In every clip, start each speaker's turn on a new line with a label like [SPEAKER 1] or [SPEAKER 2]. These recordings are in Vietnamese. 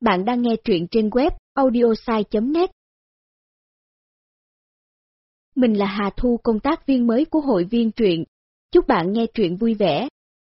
[SPEAKER 1] Bạn đang nghe truyện trên web audiosai.net. Mình là Hà Thu, công tác viên mới của hội viên truyện. Chúc bạn nghe truyện vui vẻ.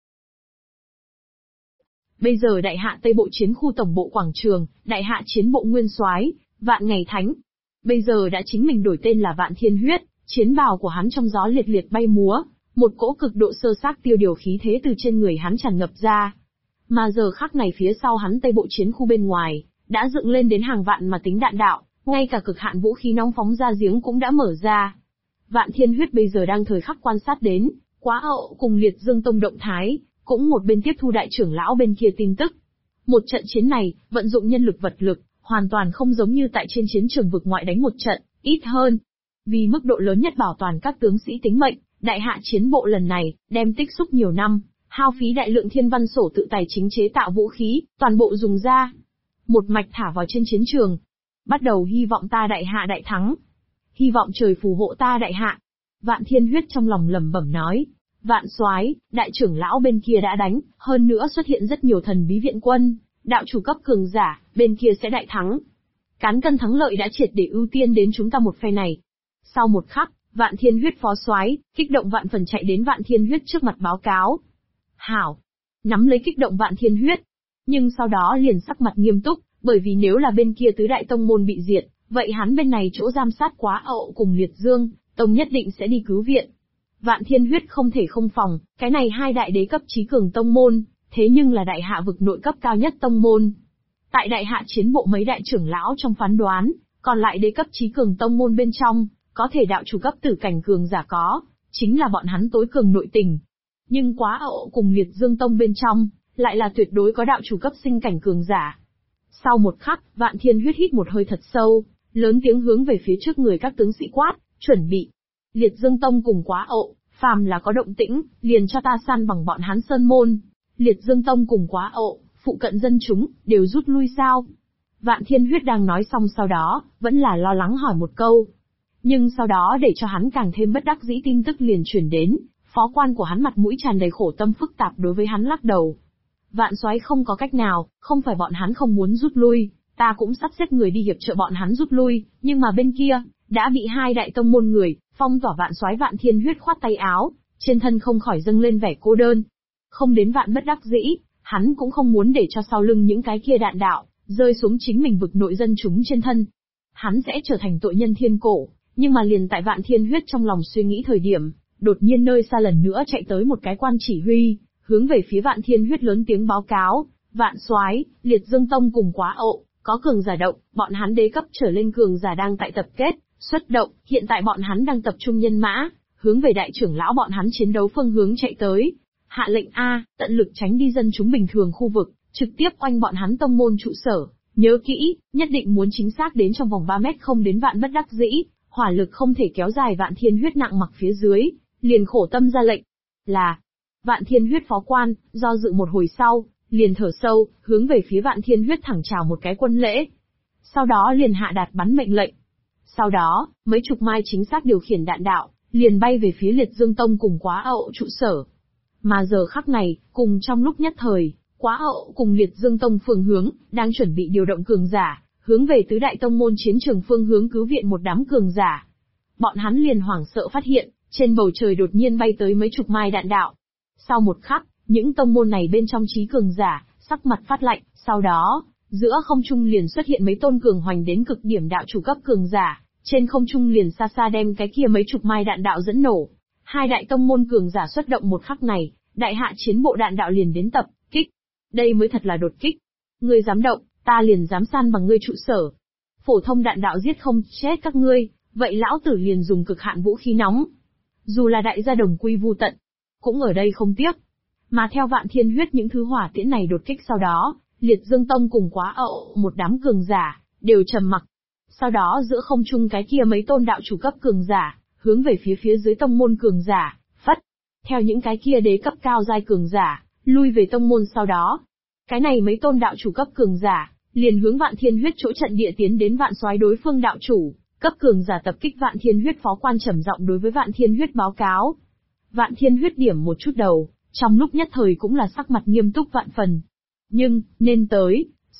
[SPEAKER 2] Bây giờ đại hạ Tây Bộ chiến khu tổng bộ quảng trường, đại hạ chiến bộ nguyên soái, Vạn Ngày Thánh. Bây giờ đã chính mình đổi tên là Vạn Thiên Huyết, chiến bào của hắn trong gió liệt liệt bay múa, một cỗ cực độ sơ xác tiêu điều khí thế từ trên người hắn tràn ngập ra. Mà giờ khắc này phía sau hắn Tây Bộ chiến khu bên ngoài, đã dựng lên đến hàng vạn mà tính đạn đạo, ngay cả cực hạn vũ khí nóng phóng ra giếng cũng đã mở ra. Vạn Thiên Huyết bây giờ đang thời khắc quan sát đến, Quá Ậu cùng Liệt Dương Tông động thái, cũng một bên tiếp thu đại trưởng lão bên kia tin tức. Một trận chiến này, vận dụng nhân lực vật lực, hoàn toàn không giống như tại trên chiến trường vực ngoại đánh một trận, ít hơn. Vì mức độ lớn nhất bảo toàn các tướng sĩ tính mệnh, đại hạ chiến bộ lần này, đem tích xúc nhiều năm, hao phí đại lượng thiên văn sổ tự tài chính chế tạo vũ khí, toàn bộ dùng ra. Một mạch thả vào trên chiến trường. Bắt đầu hy vọng ta đại hạ đại thắng. Hy vọng trời phù hộ ta đại hạ. Vạn Thiên Huyết trong lòng lẩm bẩm nói. Vạn soái, đại trưởng lão bên kia đã đánh, hơn nữa xuất hiện rất nhiều thần bí viện quân, đạo chủ cấp cường giả, bên kia sẽ đại thắng. Cán cân thắng lợi đã triệt để ưu tiên đến chúng ta một phe này. Sau một khắc, Vạn Thiên Huyết phó soái, kích động vạn phần chạy đến Vạn Thiên Huyết trước mặt báo cáo. Hảo! Nắm lấy kích động Vạn Thiên Huyết. Nhưng sau đó liền sắc mặt nghiêm túc, bởi vì nếu là bên kia tứ đại tông môn bị diệt, vậy hắn bên này chỗ giam sát Quá Ậu cùng Liệt Dương Tông nhất định sẽ đi cứu viện. Vạn Thiên Huyết không thể không phòng, cái này hai đại đế cấp chí cường tông môn, thế nhưng là đại hạ vực nội cấp cao nhất tông môn. Tại đại hạ chiến bộ mấy đại trưởng lão trong phán đoán, còn lại đế cấp chí cường tông môn bên trong, có thể đạo chủ cấp tử cảnh cường giả có, chính là bọn hắn tối cường nội tình. Nhưng Quá Ậu cùng Liệt Dương Tông bên trong, lại là tuyệt đối có đạo chủ cấp sinh cảnh cường giả. Sau một khắc, Vạn Thiên Huyết hít một hơi thật sâu, lớn tiếng hướng về phía trước người các tướng sĩ quát, chuẩn bị. Liệt Dương Tông cùng Quá Ậu, phàm là có động tĩnh, liền cho ta san bằng bọn hắn sơn môn. Liệt Dương Tông cùng Quá Ậu, phụ cận dân chúng, đều rút lui sao? Vạn Thiên Huyết đang nói xong sau đó, vẫn là lo lắng hỏi một câu. Nhưng sau đó để cho hắn càng thêm bất đắc dĩ tin tức liền truyền đến, phó quan của hắn mặt mũi tràn đầy khổ tâm phức tạp đối với hắn lắc đầu. Vạn soái không có cách nào, không phải bọn hắn không muốn rút lui, ta cũng sắp xếp người đi hiệp trợ bọn hắn rút lui, nhưng mà bên kia, đã bị hai đại tông môn người, phong tỏa Vạn soái. Vạn Thiên Huyết khoát tay áo, trên thân không khỏi dâng lên vẻ cô đơn. Không đến vạn bất đắc dĩ, hắn cũng không muốn để cho sau lưng những cái kia đạn đạo, rơi xuống chính mình vực nội dân chúng trên thân. Hắn sẽ trở thành tội nhân thiên cổ, nhưng mà liền tại Vạn Thiên Huyết trong lòng suy nghĩ thời điểm, đột nhiên nơi xa lần nữa chạy tới một cái quan chỉ huy, hướng về phía Vạn Thiên Huyết lớn tiếng báo cáo, Vạn soái, Liệt Dương Tông cùng Quá Ậu, có cường giả động, bọn hắn đế cấp trở lên cường giả đang tại tập kết, xuất động, hiện tại bọn hắn đang tập trung nhân mã, hướng về đại trưởng lão bọn hắn chiến đấu phương hướng chạy tới. Hạ lệnh A, tận lực tránh đi dân chúng bình thường khu vực, trực tiếp oanh bọn hắn tông môn trụ sở, nhớ kỹ, nhất định muốn chính xác đến trong vòng 3 mét không đến vạn bất đắc dĩ, hỏa lực không thể kéo dài. Vạn Thiên Huyết nặng mặc phía dưới, liền khổ tâm ra lệnh. Là, Vạn Thiên Huyết phó quan, do dự một hồi sau, liền thở sâu, hướng về phía Vạn Thiên Huyết thẳng chào một cái quân lễ. Sau đó liền hạ đạt bắn mệnh lệnh. Sau đó, mấy chục mai chính xác điều khiển đạn đạo, liền bay về phía Liệt Dương Tông cùng Quá Ậu trụ sở. Mà giờ khắc này, cùng trong lúc nhất thời, Quá Ậu cùng Liệt Dương Tông phương hướng, đang chuẩn bị điều động cường giả, hướng về tứ đại tông môn chiến trường phương hướng cứu viện một đám cường giả. Bọn hắn liền hoảng sợ phát hiện, trên bầu trời đột nhiên bay tới mấy chục mai đạn đạo. Sau một khắc, những tông môn này bên trong trí cường giả, sắc mặt phát lạnh, sau đó, giữa không trung liền xuất hiện mấy tôn cường hoành đến cực điểm đạo chủ cấp cường giả, trên không trung liền xa xa đem cái kia mấy chục mai đạn đạo dẫn nổ. Hai đại tông môn cường giả xuất động một khắc này, đại hạ chiến bộ đạn đạo liền đến tập kích. Đây mới thật là đột kích. Ngươi dám động, ta liền dám san bằng ngươi trụ sở. Phổ thông đạn đạo giết không chết các ngươi, vậy lão tử liền dùng cực hạn vũ khí nóng. Dù là đại gia đồng quy vu tận, cũng ở đây không tiếc. Mà theo Vạn Thiên Huyết những thứ hỏa tiễn này đột kích sau đó, Liệt Dương Tông cùng Quá Ậu, một đám cường giả, đều trầm mặc. Sau đó giữa không trung cái kia mấy tôn đạo chủ cấp cường giả, hướng về phía dưới tông môn cường giả, phất. Theo những cái kia đế cấp cao giai cường giả, lui về tông môn sau đó. Cái này mấy tôn đạo chủ cấp cường giả, liền hướng Vạn Thiên Huyết chỗ trận địa tiến đến Vạn soái đối phương đạo chủ, cấp cường giả tập kích. Vạn Thiên Huyết phó quan trầm giọng đối với Vạn Thiên Huyết báo cáo. Vạn Thiên Huyết điểm một chút đầu, trong lúc nhất thời cũng là sắc mặt nghiêm túc vạn phần. Nhưng, nên tới,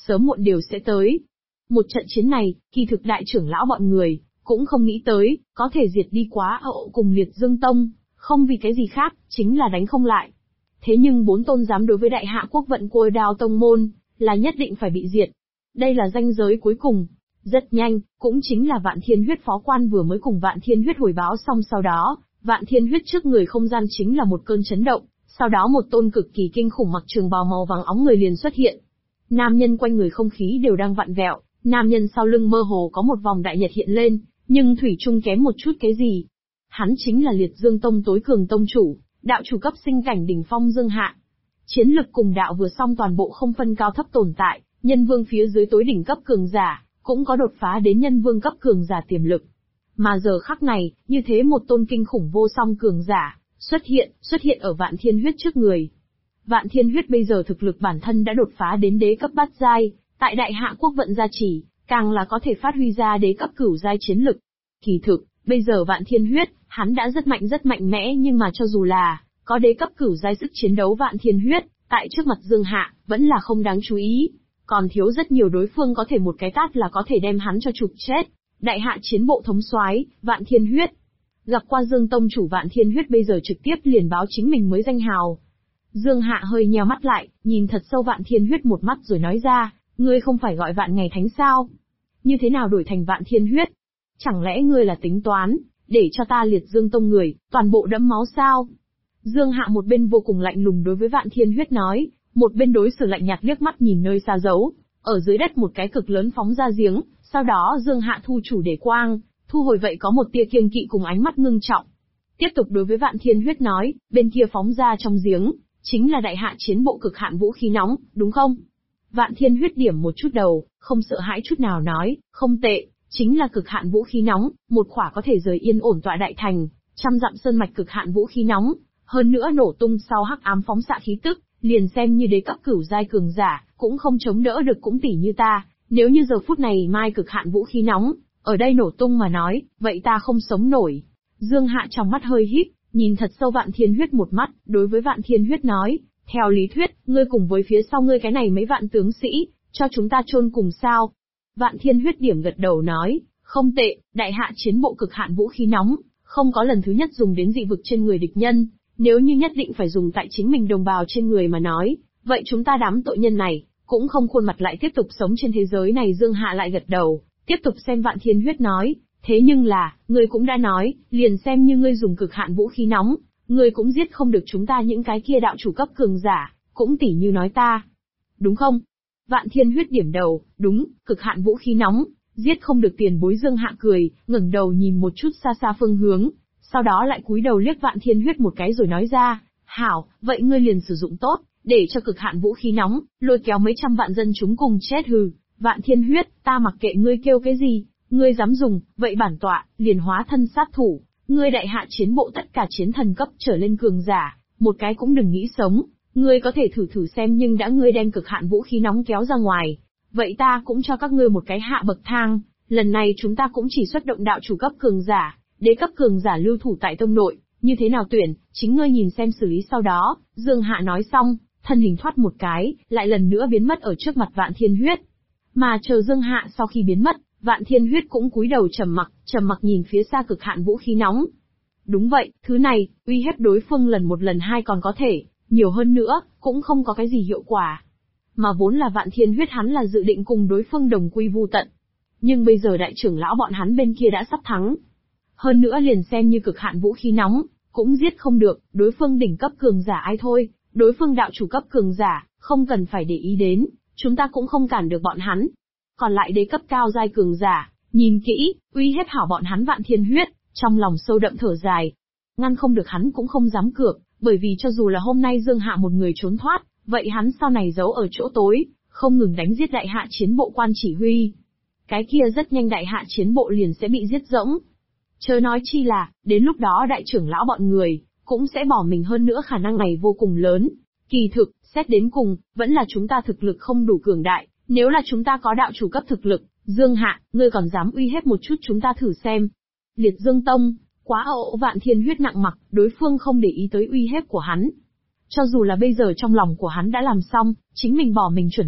[SPEAKER 2] sớm muộn đều sẽ tới. Một trận chiến này, kỳ thực đại trưởng lão bọn người, cũng không nghĩ tới, có thể diệt đi Quá Ậu cùng Liệt Dương Tông, không vì cái gì khác, chính là đánh không lại. Thế nhưng 4 tôn giám đối với đại hạ quốc vận Côi Đao Tông môn, là nhất định phải bị diệt. Đây là ranh giới cuối cùng. Rất nhanh, cũng chính là Vạn Thiên Huyết phó quan vừa mới cùng Vạn Thiên Huyết hồi báo xong, sau đó, Vạn Thiên Huyết trước người không gian chính là một cơn chấn động, sau đó một tôn cực kỳ kinh khủng mặc trường bào màu vàng óng người liền xuất hiện. Nam nhân quanh người không khí đều đang vặn vẹo, nam nhân sau lưng mơ hồ có một vòng đại nhật hiện lên, nhưng thủy chung kém một chút cái gì. Hắn chính là Liệt Dương Tông tối cường tông chủ, đạo chủ cấp sinh cảnh đỉnh phong Dương Hạ. Chiến lực cùng đạo vừa xong toàn bộ không phân cao thấp tồn tại, nhân vương phía dưới tối đỉnh cấp cường giả, cũng có đột phá đến nhân vương cấp cường giả tiềm lực. Mà giờ khắc này, như thế một tôn kinh khủng vô song cường giả, xuất hiện ở Vạn Thiên Huyết trước người. Vạn Thiên Huyết bây giờ thực lực bản thân đã đột phá đến đế cấp bát giai, tại đại hạ quốc vận gia trì, càng là có thể phát huy ra đế cấp cửu giai chiến lực. Kỳ thực, bây giờ Vạn Thiên Huyết, hắn đã rất mạnh mẽ, nhưng mà cho dù là có đế cấp cửu giai sức chiến đấu Vạn Thiên Huyết, tại trước mặt Dương Hạ, vẫn là không đáng chú ý. Còn thiếu rất nhiều, đối phương có thể một cái tát là có thể đem hắn cho chụp chết. Đại hạ chiến bộ thống soái Vạn Thiên Huyết. Gặp qua Dương tông chủ, Vạn Thiên Huyết bây giờ trực tiếp liền báo chính mình mới danh hào. Dương Hạ hơi nheo mắt lại, nhìn thật sâu Vạn Thiên Huyết một mắt rồi nói ra, ngươi không phải gọi Vạn Ngày Thánh sao? Như thế nào đổi thành Vạn Thiên Huyết? Chẳng lẽ ngươi là tính toán, để cho ta Liệt Dương Tông người, toàn bộ đẫm máu sao? Dương Hạ một bên vô cùng lạnh lùng đối với Vạn Thiên Huyết nói, một bên đối xử lạnh nhạt liếc mắt nhìn nơi xa giấu, ở dưới đất một cái cực lớn phóng ra giếng, sau đó Dương Hạ thu chủ để quang, thu hồi vậy có một tia kiêng kỵ cùng ánh mắt ngưng trọng. Tiếp tục đối với Vạn Thiên Huyết nói, bên kia phóng ra trong giếng, chính là đại hạ chiến bộ cực hạn vũ khí nóng, đúng không? Vạn Thiên Huyết điểm một chút đầu, không sợ hãi chút nào nói, không tệ, chính là cực hạn vũ khí nóng, một khỏa có thể rời yên ổn tọa đại thành, trăm dặm sơn mạch cực hạn vũ khí nóng, hơn nữa nổ tung sau hắc ám phóng xạ khí tức, liền xem như đế cấp cửu giai cường giả, cũng không chống đỡ được, cũng tỉ như ta, nếu như giờ phút này mai cực hạn vũ khí nóng, ở đây nổ tung mà nói, vậy ta không sống nổi. Dương Hạ trong mắt hơi híp, nhìn thật sâu Vạn Thiên Huyết một mắt, đối với Vạn Thiên Huyết nói, theo lý thuyết, ngươi cùng với phía sau ngươi cái này mấy vạn tướng sĩ, cho chúng ta chôn cùng sao? Vạn Thiên Huyết điểm gật đầu nói, không tệ, đại hạ chiến bộ cực hạn vũ khí nóng, không có lần thứ nhất dùng đến dị vực trên người địch nhân, nếu như nhất định phải dùng tại chính mình đồng bào trên người mà nói, vậy chúng ta đám tội nhân này, cũng không khuôn mặt lại tiếp tục sống trên thế giới này. Dương Hạ lại gật đầu, tiếp tục xem Vạn Thiên Huyết nói, thế nhưng là, ngươi cũng đã nói, liền xem như ngươi dùng cực hạn vũ khí nóng, ngươi cũng giết không được chúng ta những cái kia đạo chủ cấp cường giả, cũng tỉ như nói ta. Đúng không? Vạn Thiên Huyết điểm đầu, đúng, cực hạn vũ khí nóng, giết không được tiền bối. Dương Hạ cười, ngẩng đầu nhìn một chút xa xa phương hướng, sau đó lại cúi đầu liếc Vạn Thiên Huyết một cái rồi nói ra, hảo, vậy ngươi liền sử dụng tốt, để cho cực hạn vũ khí nóng, lôi kéo mấy trăm vạn dân chúng cùng chết hừ. Vạn Thiên Huyết, ta mặc kệ ngươi kêu cái gì, ngươi dám dùng, vậy bản tọa, liền hóa thân sát thủ, ngươi đại hạ chiến bộ tất cả chiến thần cấp trở lên cường giả, một cái cũng đừng nghĩ sống, ngươi có thể thử xem, nhưng đã ngươi đem cực hạn vũ khí nóng kéo ra ngoài, vậy ta cũng cho các ngươi một cái hạ bậc thang, lần này chúng ta cũng chỉ xuất động đạo chủ cấp cường giả, đế cấp cường giả lưu thủ tại tông nội, như thế nào tuyển, chính ngươi nhìn xem xử lý. Sau đó, Dương Hạ nói xong, thân hình thoát một cái, lại lần nữa biến mất ở trước mặt Vạn Thiên Huyết. Mà chờ Dương Hạ sau khi biến mất, Vạn Thiên Huyết cũng cúi đầu trầm mặc nhìn phía xa cực hạn vũ khí nóng. Đúng vậy, thứ này, uy hiếp đối phương lần một lần hai còn có thể, nhiều hơn nữa, cũng không có cái gì hiệu quả. Mà vốn là Vạn Thiên Huyết hắn là dự định cùng đối phương đồng quy vu tận. Nhưng bây giờ đại trưởng lão bọn hắn bên kia đã sắp thắng. Hơn nữa liền xem như cực hạn vũ khí nóng, cũng giết không được, đối phương đỉnh cấp cường giả ai thôi, đối phương đạo chủ cấp cường giả, không cần phải để ý đến, chúng ta cũng không cản được bọn hắn. Còn lại đế cấp cao giai cường giả, nhìn kỹ, uy hiếp hảo bọn hắn. Vạn Thiên Huyết, trong lòng sâu đậm thở dài. Ngăn không được hắn cũng không dám cược, bởi vì cho dù là hôm nay Dương Hạ một người trốn thoát, vậy hắn sau này giấu ở chỗ tối, không ngừng đánh giết đại hạ chiến bộ quan chỉ huy. Cái kia rất nhanh đại hạ chiến bộ liền sẽ bị giết rỗng. Chớ nói chi là, đến lúc đó đại trưởng lão bọn người, cũng sẽ bỏ mình, hơn nữa khả năng này vô cùng lớn. Kỳ thực, xét đến cùng, vẫn là chúng ta thực lực không đủ cường đại, nếu là chúng ta có đạo chủ cấp thực lực, Dương Hạ, ngươi còn dám uy hiếp một chút chúng ta thử xem. Liệt Dương Tông, Quá Ậu. Vạn Thiên Huyết nặng mặc, đối phương không để ý tới uy hiếp của hắn. Cho dù là bây giờ trong lòng của hắn đã làm xong, chính mình bỏ mình chuẩn bị,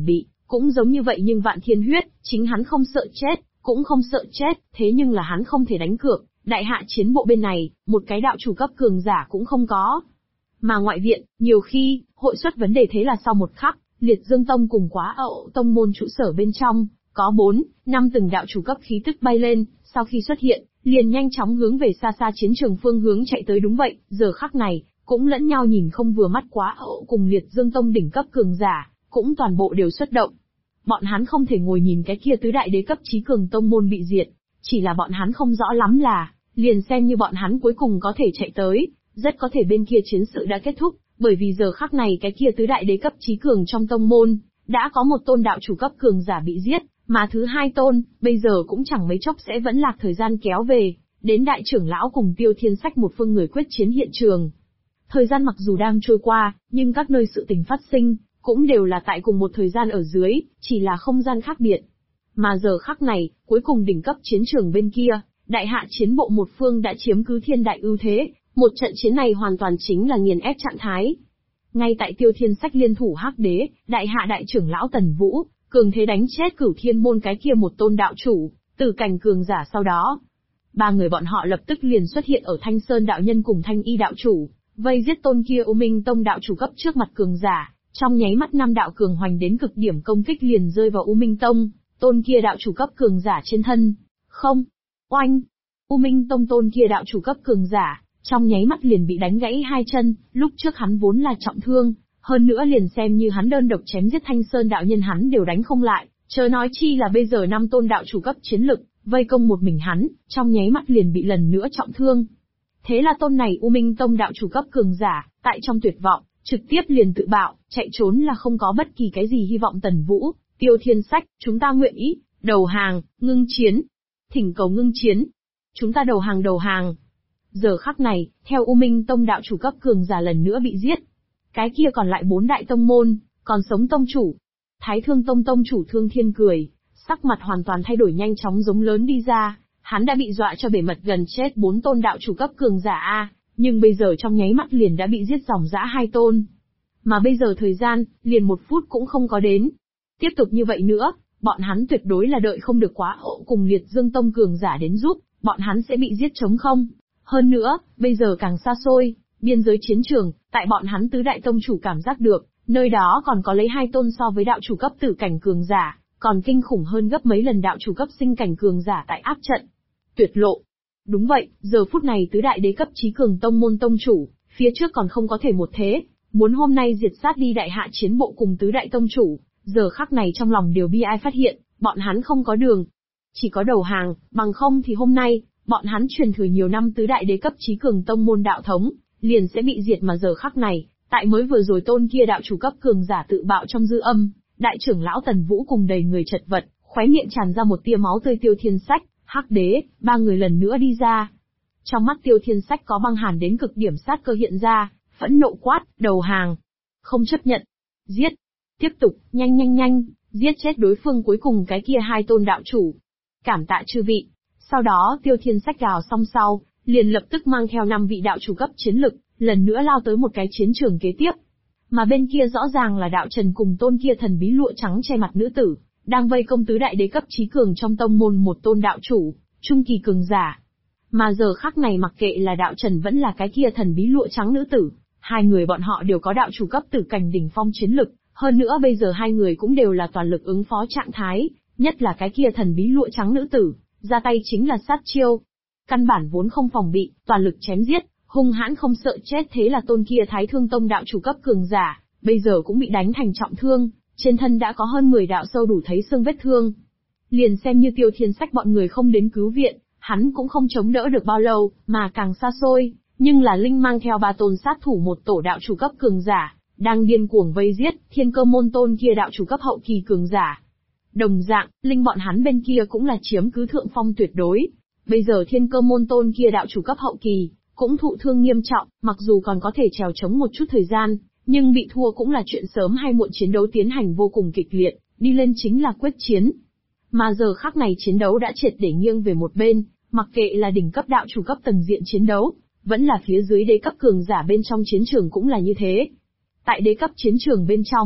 [SPEAKER 2] cũng giống như vậy nhưng Vạn Thiên Huyết, chính hắn không sợ chết, cũng không sợ chết, thế nhưng là hắn không thể đánh cược, đại hạ chiến bộ bên này, một cái đạo chủ cấp cường giả cũng không có. Mà ngoại viện, nhiều khi, hội xuất vấn đề thế là sau một khắc, Liệt Dương Tông cùng Quá Ậu Tông môn trụ sở bên trong, có 4, 5 từng đạo chủ cấp khí tức bay lên, sau khi xuất hiện, liền nhanh chóng hướng về xa xa chiến trường phương hướng chạy tới đúng vậy, giờ khắc này, cũng lẫn nhau nhìn không vừa mắt Quá Ậu cùng Liệt Dương Tông đỉnh cấp cường giả, cũng toàn bộ đều xuất động. Bọn hắn không thể ngồi nhìn cái kia tứ đại đế cấp chí cường tông môn bị diệt, chỉ là bọn hắn không rõ lắm là, liền xem như bọn hắn cuối cùng có thể chạy tới, rất có thể bên kia chiến sự đã kết thúc, bởi vì giờ khắc này cái kia tứ đại đế cấp chí cường trong tông môn, đã có một tôn đạo chủ cấp cường giả bị giết, mà thứ hai tôn, bây giờ cũng chẳng mấy chốc sẽ vẫn lạc thời gian kéo về, đến đại trưởng lão cùng Tiêu Thiên Sách một phương người quyết chiến hiện trường. Thời gian mặc dù đang trôi qua, nhưng các nơi sự tình phát sinh, cũng đều là tại cùng một thời gian ở dưới, chỉ là không gian khác biệt. Mà giờ khắc này, cuối cùng đỉnh cấp chiến trường bên kia, đại hạ chiến bộ một phương đã chiếm cứ thiên đại ưu thế, một trận chiến này hoàn toàn chính là nghiền ép trạng thái. Ngay tại Tiêu Thiên Sách liên thủ Hắc Đế, đại hạ đại trưởng lão Tần Vũ, cường thế đánh chết Cửu Thiên môn cái kia một tôn đạo chủ, Tử Cảnh cường giả sau đó. Ba người bọn họ lập tức liền xuất hiện ở Thanh Sơn đạo nhân cùng Thanh Y đạo chủ, vây giết tôn kia U Minh Tông đạo chủ cấp trước mặt cường giả, trong nháy mắt năm đạo cường hoành đến cực điểm công kích liền rơi vào U Minh Tông, tôn kia đạo chủ cấp cường giả trên thân. Không, oanh, U Minh Tông tôn kia đạo chủ cấp cường giả, trong nháy mắt liền bị đánh gãy hai chân, lúc trước hắn vốn là trọng thương, hơn nữa liền xem như hắn đơn độc chém giết Thanh Sơn đạo nhân hắn đều đánh không lại, chớ nói chi là bây giờ năm tôn đạo chủ cấp chiến lực, vây công một mình hắn, trong nháy mắt liền bị lần nữa trọng thương. Thế là tôn này U Minh Tông đạo chủ cấp cường giả, tại trong tuyệt vọng, trực tiếp liền tự bạo, chạy trốn là không có bất kỳ cái gì hy vọng. Tần Vũ, Tiêu Thiên Sách, chúng ta nguyện ý, đầu hàng, ngưng chiến. Thỉnh cầu ngưng chiến. Chúng ta đầu hàng. Giờ khắc này, theo U Minh Tông đạo chủ cấp cường giả lần nữa bị giết. Cái kia còn lại 4 đại tông môn, còn sống tông chủ. Thái Thương Tông tông chủ Thương Thiên cười, sắc mặt hoàn toàn thay đổi nhanh chóng giống lớn đi ra, hắn đã bị dọa cho bể mật gần chết 4 tôn đạo chủ cấp cường giả a, nhưng bây giờ trong nháy mắt liền đã bị giết dòng dã 2 tôn. Mà bây giờ thời gian, liền 1 phút cũng không có đến. Tiếp tục như vậy nữa, bọn hắn tuyệt đối là đợi không được Quá Ậu cùng Liệt Dương Tông cường giả đến giúp, bọn hắn sẽ bị giết trống không. Hơn nữa, bây giờ càng xa xôi, biên giới chiến trường, tại bọn hắn tứ đại tông chủ cảm giác được, nơi đó còn có lấy 2 tôn so với đạo chủ cấp Tử Cảnh cường giả, còn kinh khủng hơn gấp mấy lần đạo chủ cấp Sinh Cảnh cường giả tại áp trận. Tuyệt lộ. Đúng vậy, giờ phút này tứ đại đế cấp chí cường tông môn tông chủ, phía trước còn không có thể một thế, muốn hôm nay diệt sát đi đại hạ chiến bộ cùng tứ đại tông chủ, giờ khắc này trong lòng đều bi ai phát hiện, bọn hắn không có đường. Chỉ có đầu hàng, bằng không thì hôm nay, bọn hắn truyền thừa nhiều năm tứ đại đế cấp chí cường tông môn đạo thống, liền sẽ bị diệt mà giờ khắc này, tại mới vừa rồi tôn kia đạo chủ cấp cường giả tự bạo trong dư âm, đại trưởng lão Tần Vũ cùng đầy người chật vật, khóe miệng tràn ra một tia máu tươi. Tiêu Thiên Sách, Hắc Đế, 3 người lần nữa đi ra. Trong mắt Tiêu Thiên Sách có băng hàn đến cực điểm sát cơ hiện ra, phẫn nộ quát, đầu hàng. Không chấp nhận. Giết. Tiếp tục, nhanh, giết chết đối phương cuối cùng cái kia 2 tôn đạo chủ. Cảm tạ chư vị. Sau đó Tiêu Thiên Sách gào xong sau, liền lập tức mang theo 5 vị đạo chủ cấp chiến lực, lần nữa lao tới một cái chiến trường kế tiếp. Mà bên kia rõ ràng là đạo Trần cùng tôn kia thần bí lụa trắng che mặt nữ tử, đang vây công tứ đại đế cấp chí cường trong tông môn một tôn đạo chủ, trung kỳ cường giả. Mà giờ khắc này mặc kệ là đạo Trần vẫn là cái kia thần bí lụa trắng nữ tử, 2 người bọn họ đều có đạo chủ cấp Tử Cảnh đỉnh phong chiến lực, hơn nữa bây giờ 2 người cũng đều là toàn lực ứng phó trạng thái, nhất là cái kia thần bí lụa trắng nữ tử, ra tay chính là sát chiêu. Căn bản vốn không phòng bị, toàn lực chém giết, hung hãn không sợ chết. Thế là tôn kia Thái Thương Tông đạo chủ cấp cường giả, bây giờ cũng bị đánh thành trọng thương, trên thân đã có hơn 10 đạo sâu đủ thấy xương vết thương. Liền xem như Tiêu Thiên Sách bọn người không đến cứu viện, hắn cũng không chống đỡ được bao lâu, mà càng xa xôi, nhưng là Linh mang theo 3 tôn sát thủ một tổ đạo chủ cấp cường giả, đang điên cuồng vây giết Thiên Cơ môn tôn kia đạo chủ cấp hậu kỳ cường giả. Đồng dạng, Linh bọn hắn bên kia cũng là chiếm cứ thượng phong tuyệt đối. Bây giờ Thiên Cơ môn tôn kia đạo chủ cấp hậu kỳ, cũng thụ thương nghiêm trọng, mặc dù còn có thể trèo chống một chút thời gian, nhưng bị thua cũng là chuyện sớm hay muộn. Chiến đấu tiến hành vô cùng kịch liệt, đi lên chính là quyết chiến. Mà giờ khắc này chiến đấu đã triệt để nghiêng về một bên, mặc kệ là đỉnh cấp đạo chủ cấp tầng diện chiến đấu, vẫn là phía dưới đế cấp cường giả bên trong chiến trường cũng là như thế. Tại đế cấp chiến trường bên trong,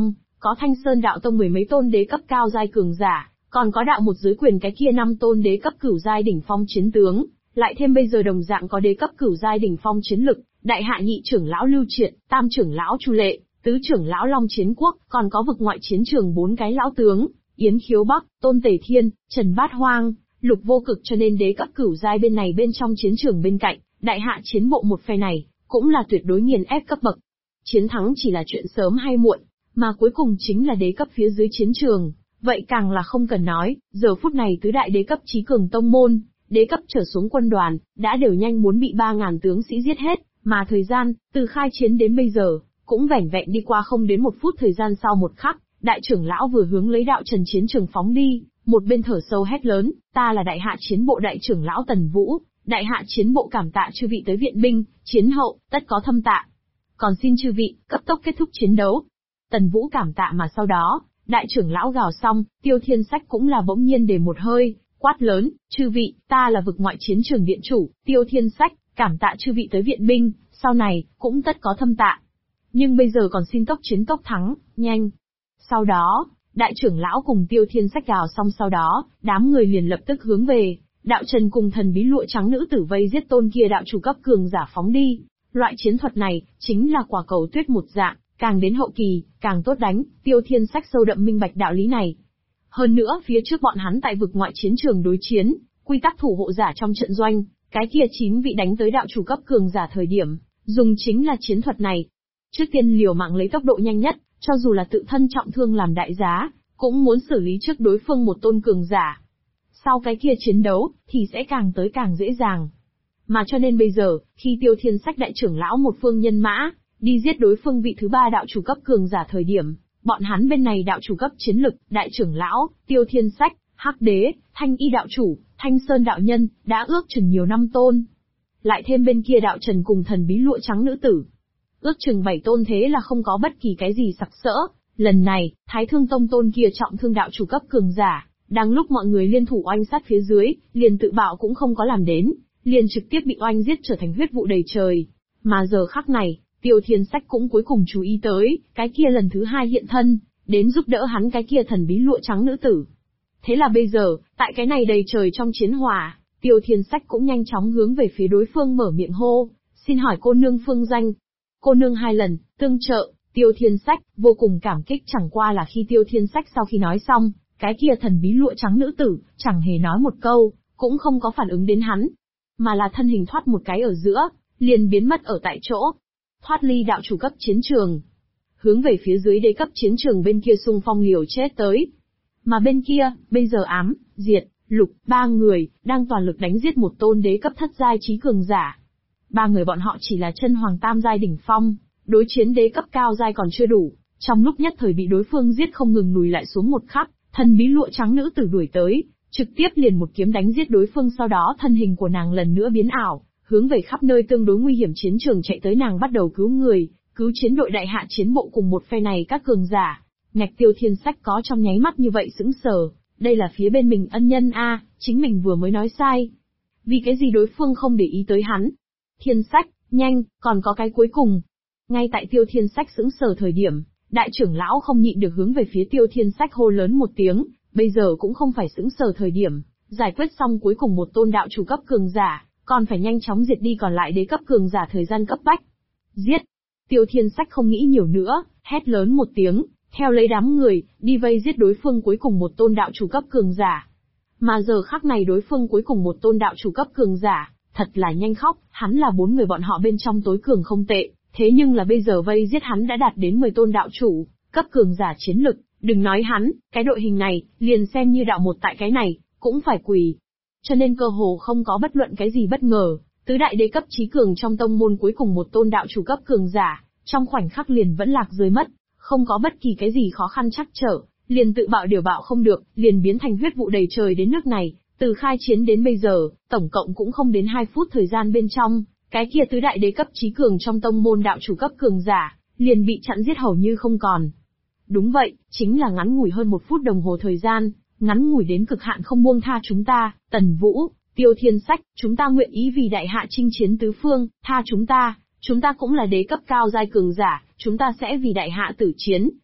[SPEAKER 2] có Thanh Sơn đạo tông mười mấy tôn đế cấp cao giai cường giả, còn có đạo một dưới quyền cái kia 5 tôn đế cấp cửu giai đỉnh phong chiến tướng, lại thêm bây giờ đồng dạng có đế cấp cửu giai đỉnh phong chiến lực, đại hạ nhị trưởng lão Lưu Triệt, tam trưởng lão Chu Lệ, tứ trưởng lão Long Chiến Quốc, còn có vực ngoại chiến trường 4 cái lão tướng, Yến Khiếu Bắc, Tôn Tề Thiên, Trần Bát Hoang, Lục Vô Cực, cho nên đế cấp cửu giai bên này bên trong chiến trường bên cạnh, đại hạ chiến bộ một phe này, cũng là tuyệt đối nghiền ép cấp bậc. Chiến thắng chỉ là chuyện sớm hay muộn, mà cuối cùng chính là đế cấp phía dưới chiến trường, vậy càng là không cần nói, giờ phút này tứ đại đế cấp chí cường tông môn, đế cấp trở xuống quân đoàn, đã đều nhanh muốn bị 3.000 tướng sĩ giết hết, mà thời gian, từ khai chiến đến bây giờ, cũng vẻn vẹn đi qua không đến 1 phút thời gian sau một khắc, đại trưởng lão vừa hướng lấy đạo trần chiến trường phóng đi, một bên thở sâu hét lớn, ta là đại hạ chiến bộ đại trưởng lão Tần Vũ, đại hạ chiến bộ cảm tạ chư vị tới viện binh, chiến hậu, tất có thâm tạ. Còn xin chư vị, cấp tốc kết thúc chiến đấu. Tần Vũ cảm tạ mà sau đó, đại trưởng lão gào xong, Tiêu Thiên Sách cũng là bỗng nhiên để một hơi, quát lớn, chư vị, ta là vực ngoại chiến trường điện chủ, Tiêu Thiên Sách, cảm tạ chư vị tới viện binh, sau này, cũng tất có thâm tạ. Nhưng bây giờ còn xin tốc chiến tốc thắng, nhanh. Sau đó, đại trưởng lão cùng Tiêu Thiên Sách gào xong sau đó, đám người liền lập tức hướng về, đạo trần cùng thần bí lụa trắng nữ tử vây giết tôn kia đạo chủ cấp cường giả phóng đi. Loại chiến thuật này, chính là quả cầu tuyết một dạng, càng đến hậu kỳ, càng tốt đánh, Tiêu Thiên Sách sâu đậm minh bạch đạo lý này. Hơn nữa phía trước bọn hắn tại vực ngoại chiến trường đối chiến, quy tắc thủ hộ giả trong trận doanh, cái kia 9 vị đánh tới đạo chủ cấp cường giả thời điểm, dùng chính là chiến thuật này. Trước tiên liều mạng lấy tốc độ nhanh nhất, cho dù là tự thân trọng thương làm đại giá, cũng muốn xử lý trước đối phương một tôn cường giả. Sau cái kia chiến đấu, thì sẽ càng tới càng dễ dàng. Mà cho nên bây giờ, khi Tiêu Thiên Sách đại trưởng lão một phương nhân mã, đi giết đối phương vị thứ 3 đạo chủ cấp cường giả thời điểm, bọn hắn bên này đạo chủ cấp chiến lực, đại trưởng lão, Tiêu Thiên Sách, Hắc Đế, Thanh Y đạo chủ, Thanh Sơn đạo nhân, đã ước chừng nhiều năm tôn. Lại thêm bên kia đạo trần cùng thần bí lụa trắng nữ tử. Ước chừng 7 tôn, thế là không có bất kỳ cái gì sặc sỡ. Lần này, Thái Thương Tông tôn kia trọng thương đạo chủ cấp cường giả, đang lúc mọi người liên thủ oanh sát phía dưới, liền tự bạo cũng không có làm đến, liền trực tiếp bị oanh giết trở thành huyết vụ đầy trời. Mà giờ khắc này, Tiêu Thiên Sách cũng cuối cùng chú ý tới, cái kia lần thứ 2 hiện thân, đến giúp đỡ hắn cái kia thần bí lụa trắng nữ tử. Thế là bây giờ, tại cái này đầy trời trong chiến hòa, Tiêu Thiên Sách cũng nhanh chóng hướng về phía đối phương mở miệng hô, xin hỏi cô nương phương danh. Cô nương 2 lần, tương trợ, Tiêu Thiên Sách, vô cùng cảm kích, chẳng qua là khi Tiêu Thiên Sách sau khi nói xong, cái kia thần bí lụa trắng nữ tử, chẳng hề nói một câu, cũng không có phản ứng đến hắn, mà là thân hình thoát một cái ở giữa, liền biến mất ở tại chỗ. Thoát ly đạo chủ cấp chiến trường, hướng về phía dưới đế cấp chiến trường bên kia xung phong liều chết tới. Mà bên kia, bây giờ Ám, Diệt, Lục, 3 người, đang toàn lực đánh giết một tôn đế cấp thất giai chí cường giả. 3 người bọn họ chỉ là chân hoàng tam giai đỉnh phong, đối chiến đế cấp cao giai còn chưa đủ, trong lúc nhất thời bị đối phương giết không ngừng lùi lại xuống một khắc, thần bí lụa trắng nữ tử đuổi tới, trực tiếp liền một kiếm đánh giết đối phương, sau đó thân hình của nàng lần nữa biến ảo, hướng về khắp nơi tương đối nguy hiểm chiến trường chạy tới, nàng bắt đầu cứu người, cứu chiến đội đại hạ chiến bộ cùng một phe này các cường giả. Ngạch Tiêu Thiên Sách có trong nháy mắt như vậy sững sờ, đây là phía bên mình ân nhân a, chính mình vừa mới nói sai. Vì cái gì đối phương không để ý tới hắn? Thiên Sách, nhanh, còn có cái cuối cùng. Ngay tại Tiêu Thiên Sách sững sờ thời điểm, đại trưởng lão không nhịn được hướng về phía Tiêu Thiên Sách hô lớn một tiếng, bây giờ cũng không phải sững sờ thời điểm, giải quyết xong cuối cùng một tôn đạo chủ cấp cường giả, còn phải nhanh chóng diệt đi còn lại đế cấp cường giả, thời gian cấp bách. Giết! Tiêu Thiên Sách không nghĩ nhiều nữa, hét lớn một tiếng, theo lấy đám người, đi vây giết đối phương cuối cùng một tôn đạo chủ cấp cường giả. Mà giờ khắc này đối phương cuối cùng một tôn đạo chủ cấp cường giả, thật là nhanh khóc, hắn là 4 người bọn họ bên trong tối cường không tệ, thế nhưng là bây giờ vây giết hắn đã đạt đến 10 tôn đạo chủ cấp cường giả chiến lực, đừng nói hắn, cái đội hình này, liền xem như đạo một tại cái này, cũng phải quỳ. Cho nên cơ hồ không có bất luận cái gì bất ngờ, tứ đại đế cấp chí cường trong tông môn cuối cùng một tôn đạo chủ cấp cường giả, trong khoảnh khắc liền vẫn lạc rơi mất, không có bất kỳ cái gì khó khăn trắc trở, liền tự bạo điều bạo không được, liền biến thành huyết vụ đầy trời đến nước này. Từ khai chiến đến bây giờ, tổng cộng cũng không đến 2 phút thời gian bên trong, cái kia tứ đại đế cấp chí cường trong tông môn đạo chủ cấp cường giả, liền bị chặn giết hầu như không còn. Đúng vậy, chính là ngắn ngủi hơn 1 phút đồng hồ thời gian, ngắn ngủi đến cực hạn không buông tha chúng ta, Tần Vũ, Tiêu Thiên Sách, chúng ta nguyện ý vì đại hạ chinh chiến tứ phương, tha chúng ta cũng là đế cấp cao giai cường giả, chúng ta sẽ vì đại hạ tử chiến,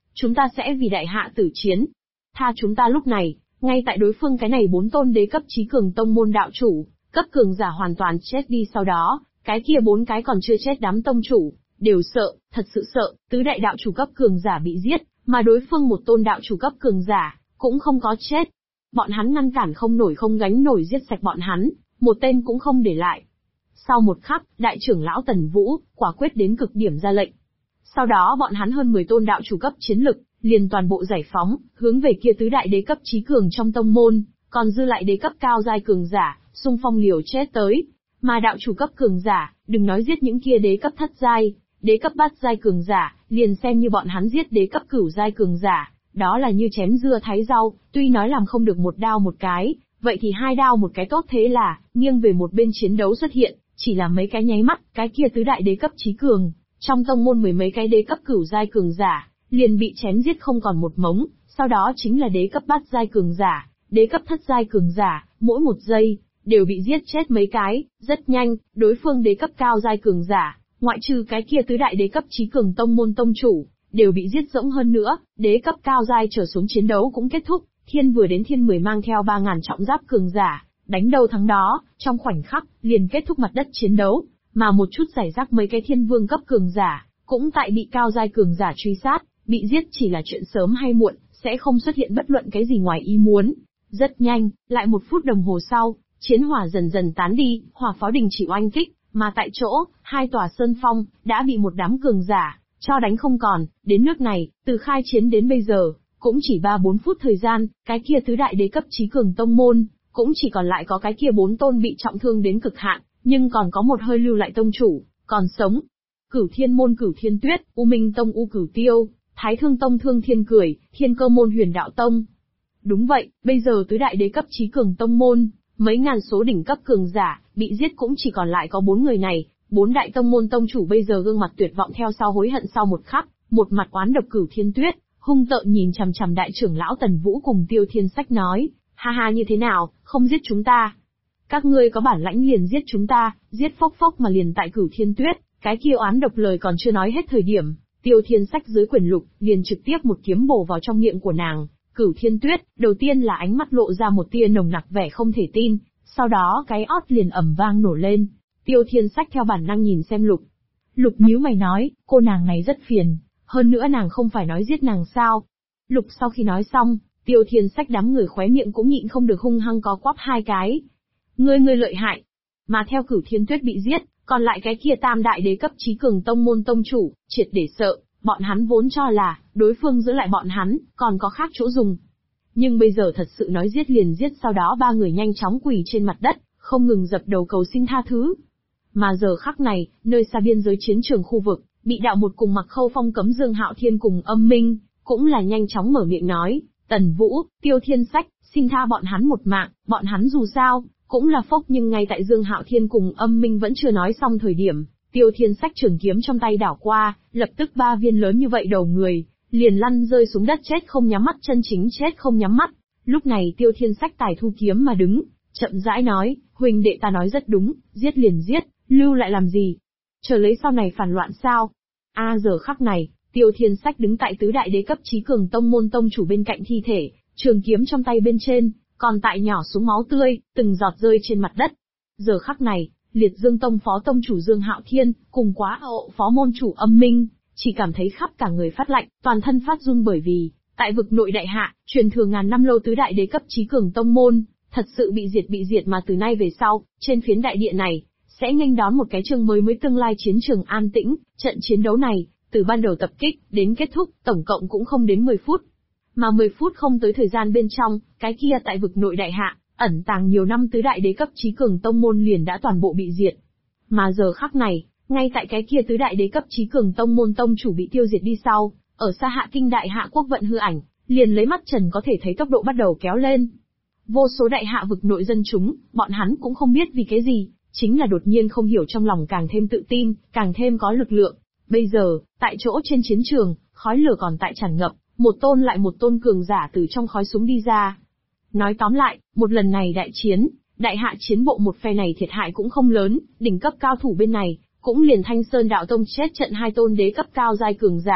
[SPEAKER 2] Chúng ta sẽ vì đại hạ tử chiến. Tha chúng ta lúc này, ngay tại đối phương cái này 4 tôn đế cấp chí cường tông môn đạo chủ, cấp cường giả hoàn toàn chết đi sau đó, cái kia 4 cái còn chưa chết đám tông chủ, đều sợ, thật sự sợ, tứ đại đạo chủ cấp cường giả bị giết, mà đối phương một tôn đạo chủ cấp cường giả, cũng không có chết. Bọn hắn ngăn cản không nổi không gánh nổi giết sạch bọn hắn, một tên cũng không để lại. Sau một khắc, đại trưởng lão Tần Vũ, quả quyết đến cực điểm ra lệnh. Sau đó bọn hắn hơn 10 tôn đạo chủ cấp chiến lực, liền toàn bộ giải phóng, hướng về kia tứ đại đế cấp chí cường trong tông môn, còn dư lại đế cấp cao giai cường giả, xung phong liều chết tới. Mà đạo chủ cấp cường giả, đừng nói giết những kia đế cấp thất giai, đế cấp bát giai cường giả, liền xem như bọn hắn giết đế cấp cửu giai cường giả, đó là như chém dưa thái rau, tuy nói làm không được một đao một cái, vậy thì 2 đao một cái tốt, thế là, nghiêng về một bên chiến đấu xuất hiện, chỉ là mấy cái nháy mắt, cái kia tứ đại đế cấp chí cường, trong tông môn 10 mấy cái đế cấp cửu giai cường giả, liền bị chém giết không còn một mống, sau đó chính là đế cấp bát giai cường giả, đế cấp thất giai cường giả, mỗi một giây, đều bị giết chết mấy cái, rất nhanh, đối phương đế cấp cao giai cường giả, ngoại trừ cái kia tứ đại đế cấp chí cường tông môn tông chủ, đều bị giết rỗng hơn nữa, đế cấp cao giai trở xuống chiến đấu cũng kết thúc, thiên vừa đến thiên 10 mang theo 3.000 trọng giáp cường giả, đánh đâu thắng đó, trong khoảnh khắc, liền kết thúc mặt đất chiến đấu, mà một chút giải rác mấy cái thiên vương cấp cường giả, cũng tại bị cao giai cường giả truy sát, bị giết chỉ là chuyện sớm hay muộn, sẽ không xuất hiện bất luận cái gì ngoài ý muốn. Rất nhanh, lại 1 phút đồng hồ sau, chiến hỏa dần dần tán đi, hỏa pháo đình chỉ oanh kích, mà tại chỗ, 2 tòa sơn phong, đã bị một đám cường giả, cho đánh không còn, đến nước này, từ khai chiến đến bây giờ, cũng chỉ 3-4 phút thời gian, cái kia tứ đại đế cấp chí cường tông môn, cũng chỉ còn lại có cái kia 4 tôn bị trọng thương đến cực hạn, nhưng còn có một hơi lưu lại tông chủ, còn sống. Cửu Thiên môn Cửu Thiên Tuyết, U Minh tông U Cửu Tiêu, Thái Thương tông Thương Thiên Cười, Thiên Cơ môn Huyền Đạo tông. Đúng vậy, bây giờ tứ đại đế cấp chí cường tông môn, mấy ngàn số đỉnh cấp cường giả, bị giết cũng chỉ còn lại có 4 người này, 4 đại tông môn tông chủ bây giờ gương mặt tuyệt vọng theo sau hối hận sau một khắc, một mặt oán độc Cửu Thiên Tuyết, hung tợn nhìn chằm chằm đại trưởng lão Tần Vũ cùng Tiêu Thiên Sách nói, ha ha, như thế nào, không giết chúng ta? Các ngươi có bản lãnh liền giết chúng ta, giết phốc phốc mà liền tại Cửu Thiên Tuyết, cái kia oán độc lời còn chưa nói hết thời điểm, Tiêu Thiên Sách dưới quyền lục, liền trực tiếp một kiếm bổ vào trong miệng của nàng. Cửu Thiên Tuyết, đầu tiên là ánh mắt lộ ra một tia nồng nặc vẻ không thể tin, sau đó cái ót liền ầm vang nổ lên. Tiêu Thiên Sách theo bản năng nhìn xem Lục. Lục nhíu mày nói, cô nàng này rất phiền, hơn nữa nàng không phải nói giết nàng sao? Lục sau khi nói xong, Tiêu Thiên Sách đám người khóe miệng cũng nhịn không được hung hăng có quắp 2 cái. Ngươi lợi hại. Mà theo Cửu Thiên Tuyết bị giết, còn lại cái kia tam đại đế cấp chí cường tông môn tông chủ, triệt để sợ, bọn hắn vốn cho là, đối phương giữ lại bọn hắn, còn có khác chỗ dùng. Nhưng bây giờ thật sự nói giết liền giết, sau đó 3 người nhanh chóng quỳ trên mặt đất, không ngừng dập đầu cầu xin tha thứ. Mà giờ khắc này, nơi xa biên giới chiến trường khu vực, bị đạo một cùng Mặc Khâu Phong cấm Dương Hạo Thiên cùng Âm Minh, cũng là nhanh chóng mở miệng nói, Tần Vũ, Tiêu Thiên Sách, xin tha bọn hắn một mạng, bọn hắn dù sao, cũng là phốc, nhưng ngay tại Dương Hạo Thiên cùng Âm Minh vẫn chưa nói xong thời điểm, Tiêu Thiên Sách trường kiếm trong tay đảo qua, lập tức 3 viên lớn như vậy đầu người, liền lăn rơi xuống đất chết không nhắm mắt, chân chính chết không nhắm mắt. Lúc này Tiêu Thiên Sách tài thu kiếm mà đứng, chậm rãi nói, huynh đệ ta nói rất đúng, giết liền giết, lưu lại làm gì? Chờ lấy sau này phản loạn sao? Giờ khắc này, Tiêu Thiên Sách đứng tại tứ đại đế cấp chí cường tông môn tông chủ bên cạnh thi thể, trường kiếm trong tay bên trên, còn tại nhỏ xuống máu tươi, từng giọt rơi trên mặt đất. Giờ khắc này, Liệt Dương tông phó tông chủ Dương Hạo Thiên, cùng Quá Hậu phó môn chủ Âm Minh, chỉ cảm thấy khắp cả người phát lạnh, toàn thân phát run, bởi vì, tại vực nội đại hạ, truyền thừa ngàn năm lâu tứ đại đế cấp chí cường tông môn, thật sự bị diệt mà từ nay về sau, trên phiến đại địa này, sẽ nghênh đón một cái chương mới tương lai chiến trường an tĩnh, trận chiến đấu này, từ ban đầu tập kích, đến kết thúc, tổng cộng cũng không đến 10 phút. Mà 10 phút không tới thời gian bên trong, cái kia tại vực nội đại hạ, ẩn tàng nhiều năm tứ đại đế cấp chí cường tông môn liền đã toàn bộ bị diệt. Mà giờ khắc này, ngay tại cái kia tứ đại đế cấp chí cường tông môn tông chủ bị tiêu diệt đi sau, ở xa Hạ Kinh đại hạ quốc vận hư ảnh, liền lấy mắt trần có thể thấy tốc độ bắt đầu kéo lên. Vô số đại hạ vực nội dân chúng, bọn hắn cũng không biết vì cái gì, chính là đột nhiên không hiểu trong lòng càng thêm tự tin, càng thêm có lực lượng. Bây giờ, tại chỗ trên chiến trường, khói lửa còn tại tràn ngập, một tôn lại một tôn cường giả từ trong khói súng đi ra. Nói tóm lại, một lần này đại chiến, đại hạ chiến bộ một phe này thiệt hại cũng không lớn, đỉnh cấp cao thủ bên này, cũng liền Thanh Sơn đạo tông chết trận 2 tôn đế cấp cao giai cường giả,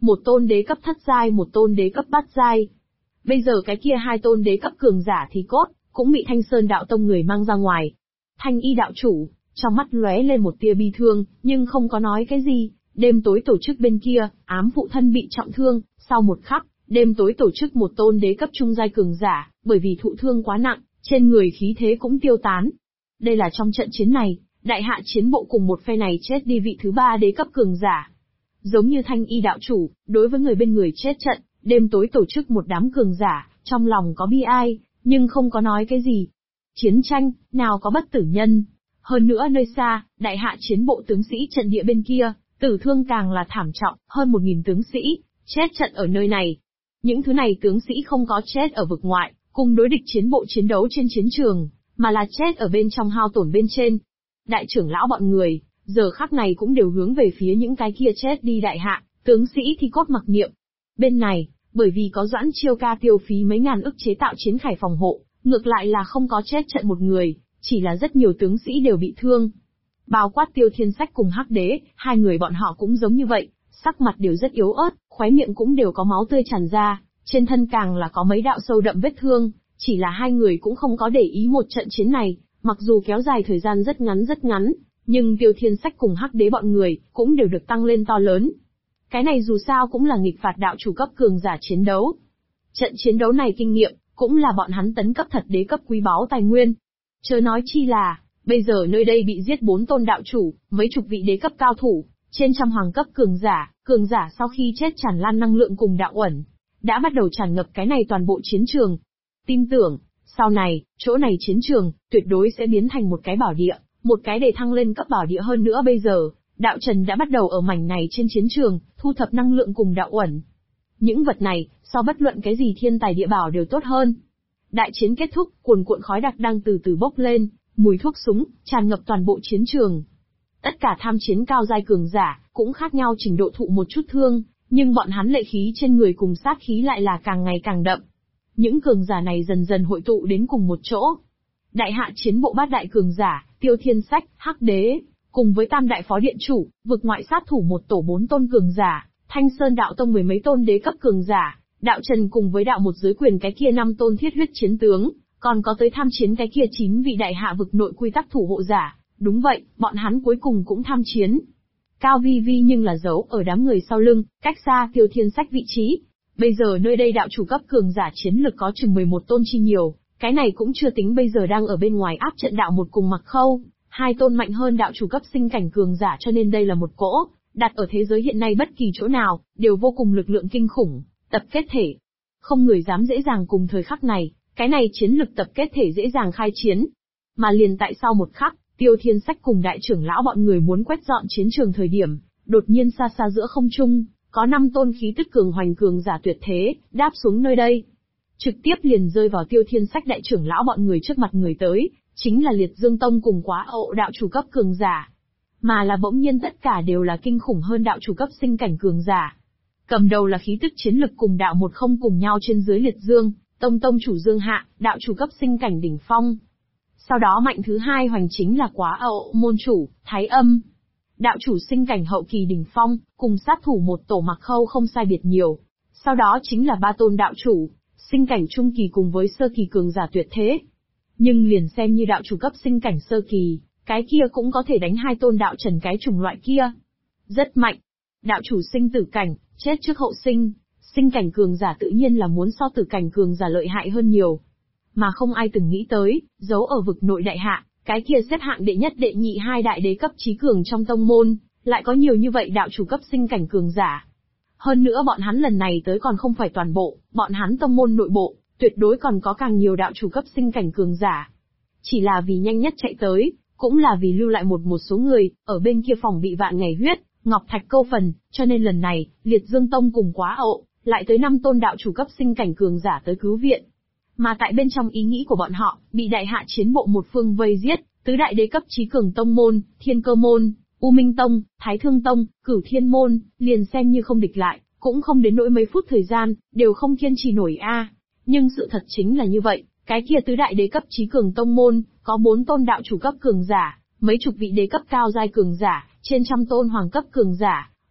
[SPEAKER 2] một tôn đế cấp thất giai, một tôn đế cấp bát giai. Bây giờ cái kia hai tôn đế cấp cường giả thì cốt, cũng bị Thanh Sơn đạo tông người mang ra ngoài. Thanh Y đạo chủ, trong mắt lóe lên một tia bi thương, nhưng không có nói cái gì. Đêm tối tổ chức bên kia, ám phụ thân bị trọng thương, sau một khắc, đêm tối tổ chức một tôn đế cấp trung giai cường giả, bởi vì thụ thương quá nặng, trên người khí thế cũng tiêu tán. Đây là trong trận chiến này, đại hạ chiến bộ cùng một phe này chết đi vị thứ ba đế cấp cường giả. Giống như Thanh Y đạo chủ, đối với người bên người chết trận, đêm tối tổ chức một đám cường giả, trong lòng có bi ai, nhưng không có nói cái gì. Chiến tranh, nào có bất tử nhân. Hơn nữa nơi xa, đại hạ chiến bộ tướng sĩ trận địa bên kia, tử thương càng là thảm trọng, hơn 1000 tướng sĩ, chết trận ở nơi này. Những thứ này tướng sĩ không có chết ở vực ngoại, cùng đối địch chiến bộ chiến đấu trên chiến trường, mà là chết ở bên trong hao tổn bên trên. Đại trưởng lão bọn người, giờ khắc này cũng đều hướng về phía những cái kia chết đi đại hạ, tướng sĩ thi cốt mặc niệm. Bên này, bởi vì có Doãn Chiêu Ca tiêu phí mấy ngàn ức chế tạo chiến khải phòng hộ, ngược lại là không có chết trận một người, chỉ là rất nhiều tướng sĩ đều bị thương. Bao quát Tiêu Thiên Sách cùng Hắc Đế, hai người bọn họ cũng giống như vậy, sắc mặt đều rất yếu ớt, khóe miệng cũng đều có máu tươi tràn ra, trên thân càng là có mấy đạo sâu đậm vết thương, chỉ là hai người cũng không có để ý một trận chiến này, mặc dù kéo dài thời gian rất ngắn, nhưng Tiêu Thiên Sách cùng Hắc Đế bọn người cũng đều được tăng lên to lớn. Cái này dù sao cũng là nghịch phạt đạo chủ cấp cường giả chiến đấu. Trận chiến đấu này kinh nghiệm, cũng là bọn hắn tấn cấp thật đế cấp quý báu tài nguyên. Chớ nói chi là, bây giờ nơi đây bị giết 4 tôn đạo chủ, mấy chục vị đế cấp cao thủ, trên trăm hoàng cấp cường giả sau khi chết tràn lan năng lượng cùng đạo uẩn, đã bắt đầu tràn ngập cái này toàn bộ chiến trường. Tin tưởng, sau này, chỗ này chiến trường, tuyệt đối sẽ biến thành một cái bảo địa, một cái để thăng lên cấp bảo địa hơn nữa bây giờ. Đạo Trần đã bắt đầu ở mảnh này trên chiến trường, thu thập năng lượng cùng đạo uẩn. Những vật này, so bất luận cái gì thiên tài địa bảo đều tốt hơn. Đại chiến kết thúc, cuồn cuộn khói đặc đang từ từ bốc lên, mùi thuốc súng, tràn ngập toàn bộ chiến trường. Tất cả tham chiến cao giai cường giả, cũng khác nhau trình độ thụ một chút thương, nhưng bọn hắn lệ khí trên người cùng sát khí lại là càng ngày càng đậm. Những cường giả này dần dần hội tụ đến cùng một chỗ. Đại hạ chiến bộ bát đại cường giả, Tiêu Thiên Sách, Hắc Đế, cùng với tam đại phó điện chủ, vực ngoại sát thủ một tổ 4 tôn cường giả, Thanh Sơn đạo tông 10 mấy tôn đế cấp cường giả, đạo Trần cùng với đạo một dưới quyền cái kia 5 tôn thiết huyết chiến tướng, còn có tới tham chiến cái kia 9 vị đại hạ vực nội quy tắc thủ hộ giả. Đúng vậy, bọn hắn cuối cùng cũng tham chiến. Cao Vi Vi nhưng là giấu ở đám người sau lưng, cách xa Tiêu Thiên Sách vị trí. Bây giờ nơi đây đạo chủ cấp cường giả chiến lực có chừng 11 tôn chi nhiều, cái này cũng chưa tính bây giờ đang ở bên ngoài áp trận đạo một cùng Mặc Khâu. 2 tôn mạnh hơn đạo chủ cấp sinh cảnh cường giả, cho nên đây là một cỗ, đặt ở thế giới hiện nay bất kỳ chỗ nào, đều vô cùng lực lượng kinh khủng, tập kết thể. Không người dám dễ dàng cùng thời khắc này, cái này chiến lực tập kết thể dễ dàng khai chiến. Mà liền tại sau một khắc, Tiêu Thiên Sách cùng đại trưởng lão bọn người muốn quét dọn chiến trường thời điểm, đột nhiên xa xa giữa không trung, có 5 tôn khí tức cường hoành cường giả tuyệt thế, đáp xuống nơi đây. Trực tiếp liền rơi vào Tiêu Thiên Sách đại trưởng lão bọn người trước mặt người tới. Chính là Liệt Dương Tông cùng Quá Ộ đạo chủ cấp cường giả. Mà là bỗng nhiên tất cả đều là kinh khủng hơn đạo chủ cấp sinh cảnh cường giả. Cầm đầu là khí tức chiến lực cùng đạo một không cùng nhau trên dưới Liệt Dương, Tông chủ Dương Hạ, đạo chủ cấp sinh cảnh đỉnh phong. Sau đó mạnh thứ hai hoành chính là Quá Ộ môn chủ, Thái Âm. Đạo chủ sinh cảnh hậu kỳ đỉnh phong, cùng sát thủ một tổ Mặc Khâu không sai biệt nhiều. Sau đó chính là 3 tôn đạo chủ, sinh cảnh trung kỳ cùng với sơ kỳ cường giả tuyệt thế. Nhưng liền xem như đạo chủ cấp sinh cảnh sơ kỳ, cái kia cũng có thể đánh 2 tôn đạo trần cái chủng loại kia. Rất mạnh. Đạo chủ sinh tử cảnh, chết trước hậu sinh, sinh cảnh cường giả tự nhiên là muốn so tử cảnh cường giả lợi hại hơn nhiều. Mà không ai từng nghĩ tới, giấu ở vực nội đại hạ, cái kia xếp hạng đệ nhất đệ nhị 2 đại đế cấp chí cường trong tông môn, lại có nhiều như vậy đạo chủ cấp sinh cảnh cường giả. Hơn nữa bọn hắn lần này tới còn không phải toàn bộ, bọn hắn tông môn nội bộ, tuyệt đối còn có càng nhiều đạo chủ cấp sinh cảnh cường giả. Chỉ là vì nhanh nhất chạy tới, cũng là vì lưu lại một số người, ở bên kia phòng bị vạn ngày huyết, ngọc thạch câu phần, cho nên lần này, Liệt Dương Tông cùng Quá Ộ, lại tới 5 tôn đạo chủ cấp sinh cảnh cường giả tới cứu viện. Mà tại bên trong ý nghĩ của bọn họ, bị đại hạ chiến bộ một phương vây giết, tứ đại đế cấp chí cường tông môn, Thiên Cơ môn, U Minh Tông, Thái Thương Tông, Cửu Thiên môn, liền xem như không địch lại, cũng không đến nỗi mấy phút thời gian, đều không kiên trì nổi a. Nhưng sự thật chính là như vậy, cái kia tứ đại đế cấp chí cường tông môn, có 4 tôn đạo chủ cấp cường giả, mấy chục vị đế cấp cao giai cường giả, trên trăm tôn hoàng cấp cường giả,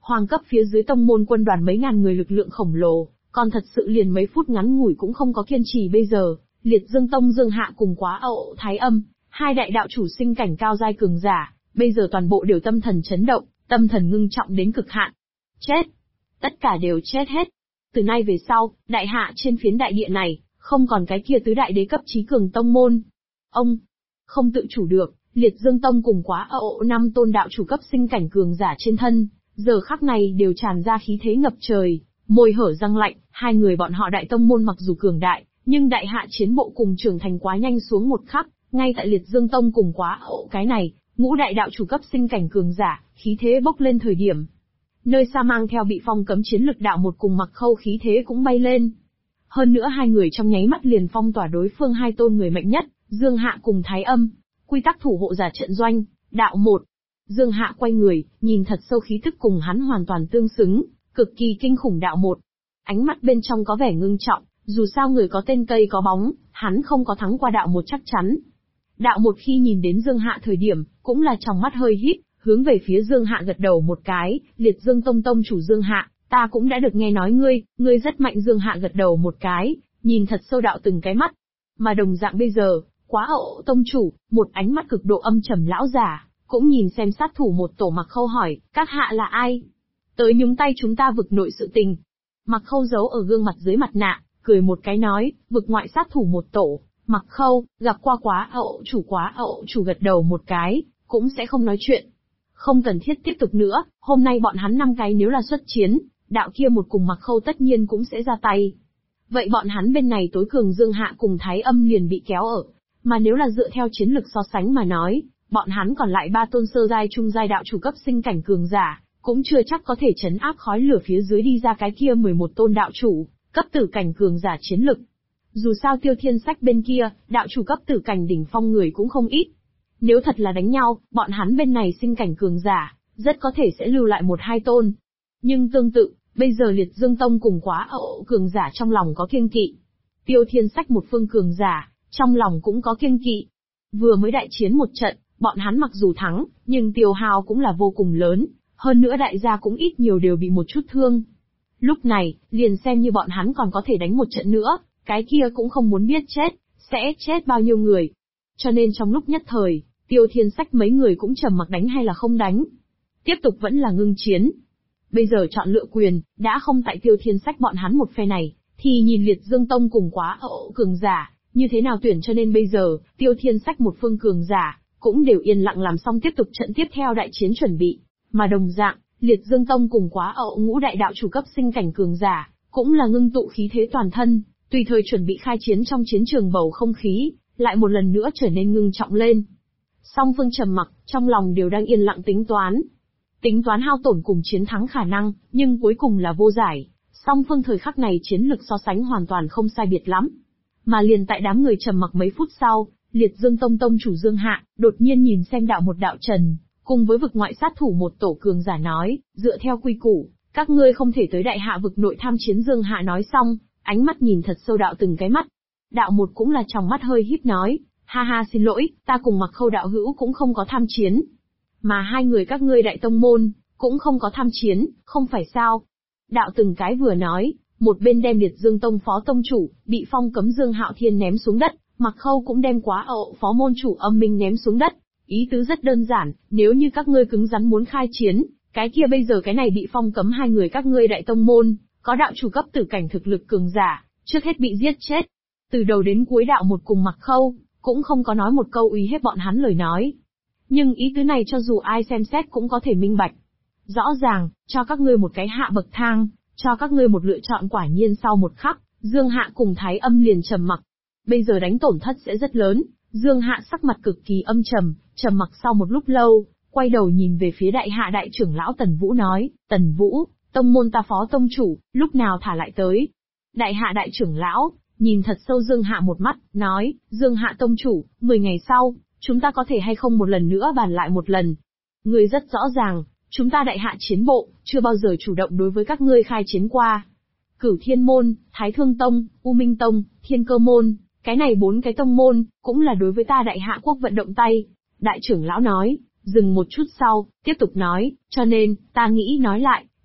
[SPEAKER 2] Hoàng cấp phía dưới tông môn quân đoàn mấy ngàn người lực lượng khổng lồ, còn thật sự liền mấy phút ngắn ngủi cũng không có kiên trì bây giờ, Liệt Dương Tông Dương Hạ cùng Quá Ậu Thái Âm, hai đại đạo chủ sinh cảnh cao giai cường giả, bây giờ toàn bộ đều tâm thần chấn động, tâm thần ngưng trọng đến cực hạn. Chết! Tất cả đều chết hết. Từ nay về sau, đại hạ trên phiến đại địa này, không còn cái kia tứ đại đế cấp chí cường tông môn. Ông, không tự chủ được, Liệt Dương Tông cùng Quá Ậu năm tôn đạo chủ cấp sinh cảnh cường giả trên thân, giờ khắc này đều tràn ra khí thế ngập trời, môi hở răng lạnh, hai người bọn họ đại tông môn mặc dù cường đại, nhưng đại hạ chiến bộ cùng trưởng thành quá nhanh xuống một khắc, ngay tại Liệt Dương Tông cùng Quá Ậu cái này, ngũ đại đạo chủ cấp sinh cảnh cường giả, khí thế bốc lên thời điểm. Nơi xa mang theo bị phong cấm chiến lực đạo một cùng Mặc Khâu khí thế cũng bay lên. Hơn nữa hai người trong nháy mắt liền phong tỏa đối phương hai tôn người mạnh nhất, Dương Hạ cùng Thái Âm. Quy tắc thủ hộ giả trận doanh, đạo một. Dương Hạ quay người, nhìn thật sâu khí tức cùng hắn hoàn toàn tương xứng, cực kỳ kinh khủng đạo một. Ánh mắt bên trong có vẻ ngưng trọng, dù sao người có tên cây có bóng, hắn không có thắng qua đạo một chắc chắn. Đạo một khi nhìn đến Dương Hạ thời điểm, cũng là trong mắt hơi híp, hướng về phía Dương Hạ gật đầu một cái, Liệt Dương Tông tông chủ Dương Hạ, ta cũng đã được nghe nói ngươi rất mạnh. Dương Hạ gật đầu một cái, nhìn thật sâu đạo từng cái mắt. Mà đồng dạng bây giờ, Quá Ậu tông chủ, một ánh mắt cực độ âm trầm lão giả, cũng nhìn xem sát thủ một tổ Mặc Khâu hỏi, các hạ là ai? Tới nhúng tay chúng ta vực nội sự tình. Mặc Khâu giấu ở gương mặt dưới mặt nạ, cười một cái nói, vực ngoại sát thủ một tổ, Mặc Khâu, gặp qua Quá Ậu chủ gật đầu một cái, cũng sẽ không nói chuyện. Không cần thiết tiếp tục nữa, hôm nay bọn hắn 5 cái nếu là xuất chiến, đạo kia một cùng Mặc Khâu tất nhiên cũng sẽ ra tay. Vậy bọn hắn bên này tối cường Dương Hạ cùng Thái Âm liền bị kéo ở. Mà nếu là dựa theo chiến lực so sánh mà nói, bọn hắn còn lại 3 tôn sơ giai trung giai đạo chủ cấp sinh cảnh cường giả, cũng chưa chắc có thể chấn áp khói lửa phía dưới đi ra cái kia 11 tôn đạo chủ, cấp tử cảnh cường giả chiến lực. Dù sao Tiêu Thiên Sách bên kia, đạo chủ cấp tử cảnh đỉnh phong người cũng không ít. Nếu thật là đánh nhau, bọn hắn bên này sinh cảnh cường giả, rất có thể sẽ lưu lại 1-2 tôn. Nhưng tương tự, bây giờ Liệt Dương Tông cùng Quá Ậu cường giả trong lòng có kiêng kỵ. Tiêu Thiên Sách một phương cường giả, trong lòng cũng có kiêng kỵ. Vừa mới đại chiến một trận, bọn hắn mặc dù thắng, nhưng tiêu hao cũng là vô cùng lớn, hơn nữa đại gia cũng ít nhiều đều bị một chút thương. Lúc này, liền xem như bọn hắn còn có thể đánh một trận nữa, cái kia cũng không muốn biết sẽ chết bao nhiêu người. Cho nên trong lúc nhất thời, Tiêu Thiên Sách mấy người cũng trầm mặc đánh hay là không đánh. Tiếp tục vẫn là ngưng chiến. Bây giờ chọn lựa quyền, đã không tại Tiêu Thiên Sách bọn hắn một phe này, thì nhìn Liệt Dương Tông cùng Quá Ậu cường giả, như thế nào tuyển. Cho nên bây giờ, Tiêu Thiên Sách một phương cường giả, cũng đều yên lặng làm xong tiếp tục trận tiếp theo đại chiến chuẩn bị. Mà đồng dạng, Liệt Dương Tông cùng Quá Ậu ngũ đại đạo chủ cấp sinh cảnh cường giả, cũng là ngưng tụ khí thế toàn thân, tùy thời chuẩn bị khai chiến. Trong chiến trường bầu không khí, lại một lần nữa trở nên ngưng trọng lên. Song phương trầm mặc, trong lòng đều đang yên lặng tính toán hao tổn cùng chiến thắng khả năng, nhưng cuối cùng là vô giải. Song phương thời khắc này chiến lực so sánh hoàn toàn không sai biệt lắm. Mà liền tại đám người trầm mặc mấy phút sau, Liệt Dương Tông tông chủ Dương Hạ, đột nhiên nhìn xem đạo một đạo trần, cùng với vực ngoại sát thủ một tổ cường giả nói, dựa theo quy củ, các ngươi không thể tới đại hạ vực nội tham chiến. Dương Hạ nói xong, ánh mắt nhìn thật sâu đạo từng cái mắt. Đạo một cũng là trong mắt hơi híp nói, ha ha xin lỗi, ta cùng Mặc Khâu đạo hữu cũng không có tham chiến. Mà hai người các ngươi đại tông môn, cũng không có tham chiến, không phải sao? Đạo từng cái vừa nói, một bên đem Liệt Dương Tông phó tông chủ, bị phong cấm Dương Hạo Thiên ném xuống đất, Mặc Khâu cũng đem Quá Ậu phó môn chủ Âm Minh ném xuống đất. Ý tứ rất đơn giản, nếu như các ngươi cứng rắn muốn khai chiến, cái kia bây giờ cái này bị phong cấm hai người các ngươi đại tông môn, có đạo chủ cấp tử cảnh thực lực cường giả, trước hết bị giết chết. Từ đầu đến cuối đạo một cùng Mặc Khâu, cũng không có nói một câu uy hiếp bọn hắn lời nói. Nhưng ý tứ này cho dù ai xem xét cũng có thể minh bạch. Rõ ràng, cho các ngươi một cái hạ bậc thang, cho các ngươi một lựa chọn. Quả nhiên sau một khắc, Dương Hạ cùng Thái Âm liền trầm mặc. Bây giờ đánh tổn thất sẽ rất lớn. Dương Hạ sắc mặt cực kỳ âm trầm mặc sau một lúc lâu, quay đầu nhìn về phía đại hạ đại trưởng lão Tần Vũ nói, Tần Vũ, tông môn ta phó tông chủ, lúc nào thả lại tới. Đại hạ đại trưởng lão, nhìn thật sâu Dương Hạ một mắt, nói, Dương Hạ tông chủ, 10 ngày sau, chúng ta có thể hay không một lần nữa bàn lại một lần. Ngươi rất rõ ràng, chúng ta đại hạ chiến bộ, chưa bao giờ chủ động đối với các ngươi khai chiến qua. Cửu Thiên Môn, Thái Thương Tông, U Minh Tông, Thiên Cơ Môn, cái này 4 cái tông môn, cũng là đối với ta đại hạ quốc vận động tay. Đại trưởng lão nói, dừng một chút sau, tiếp tục nói, cho nên, ta nghĩ nói lại,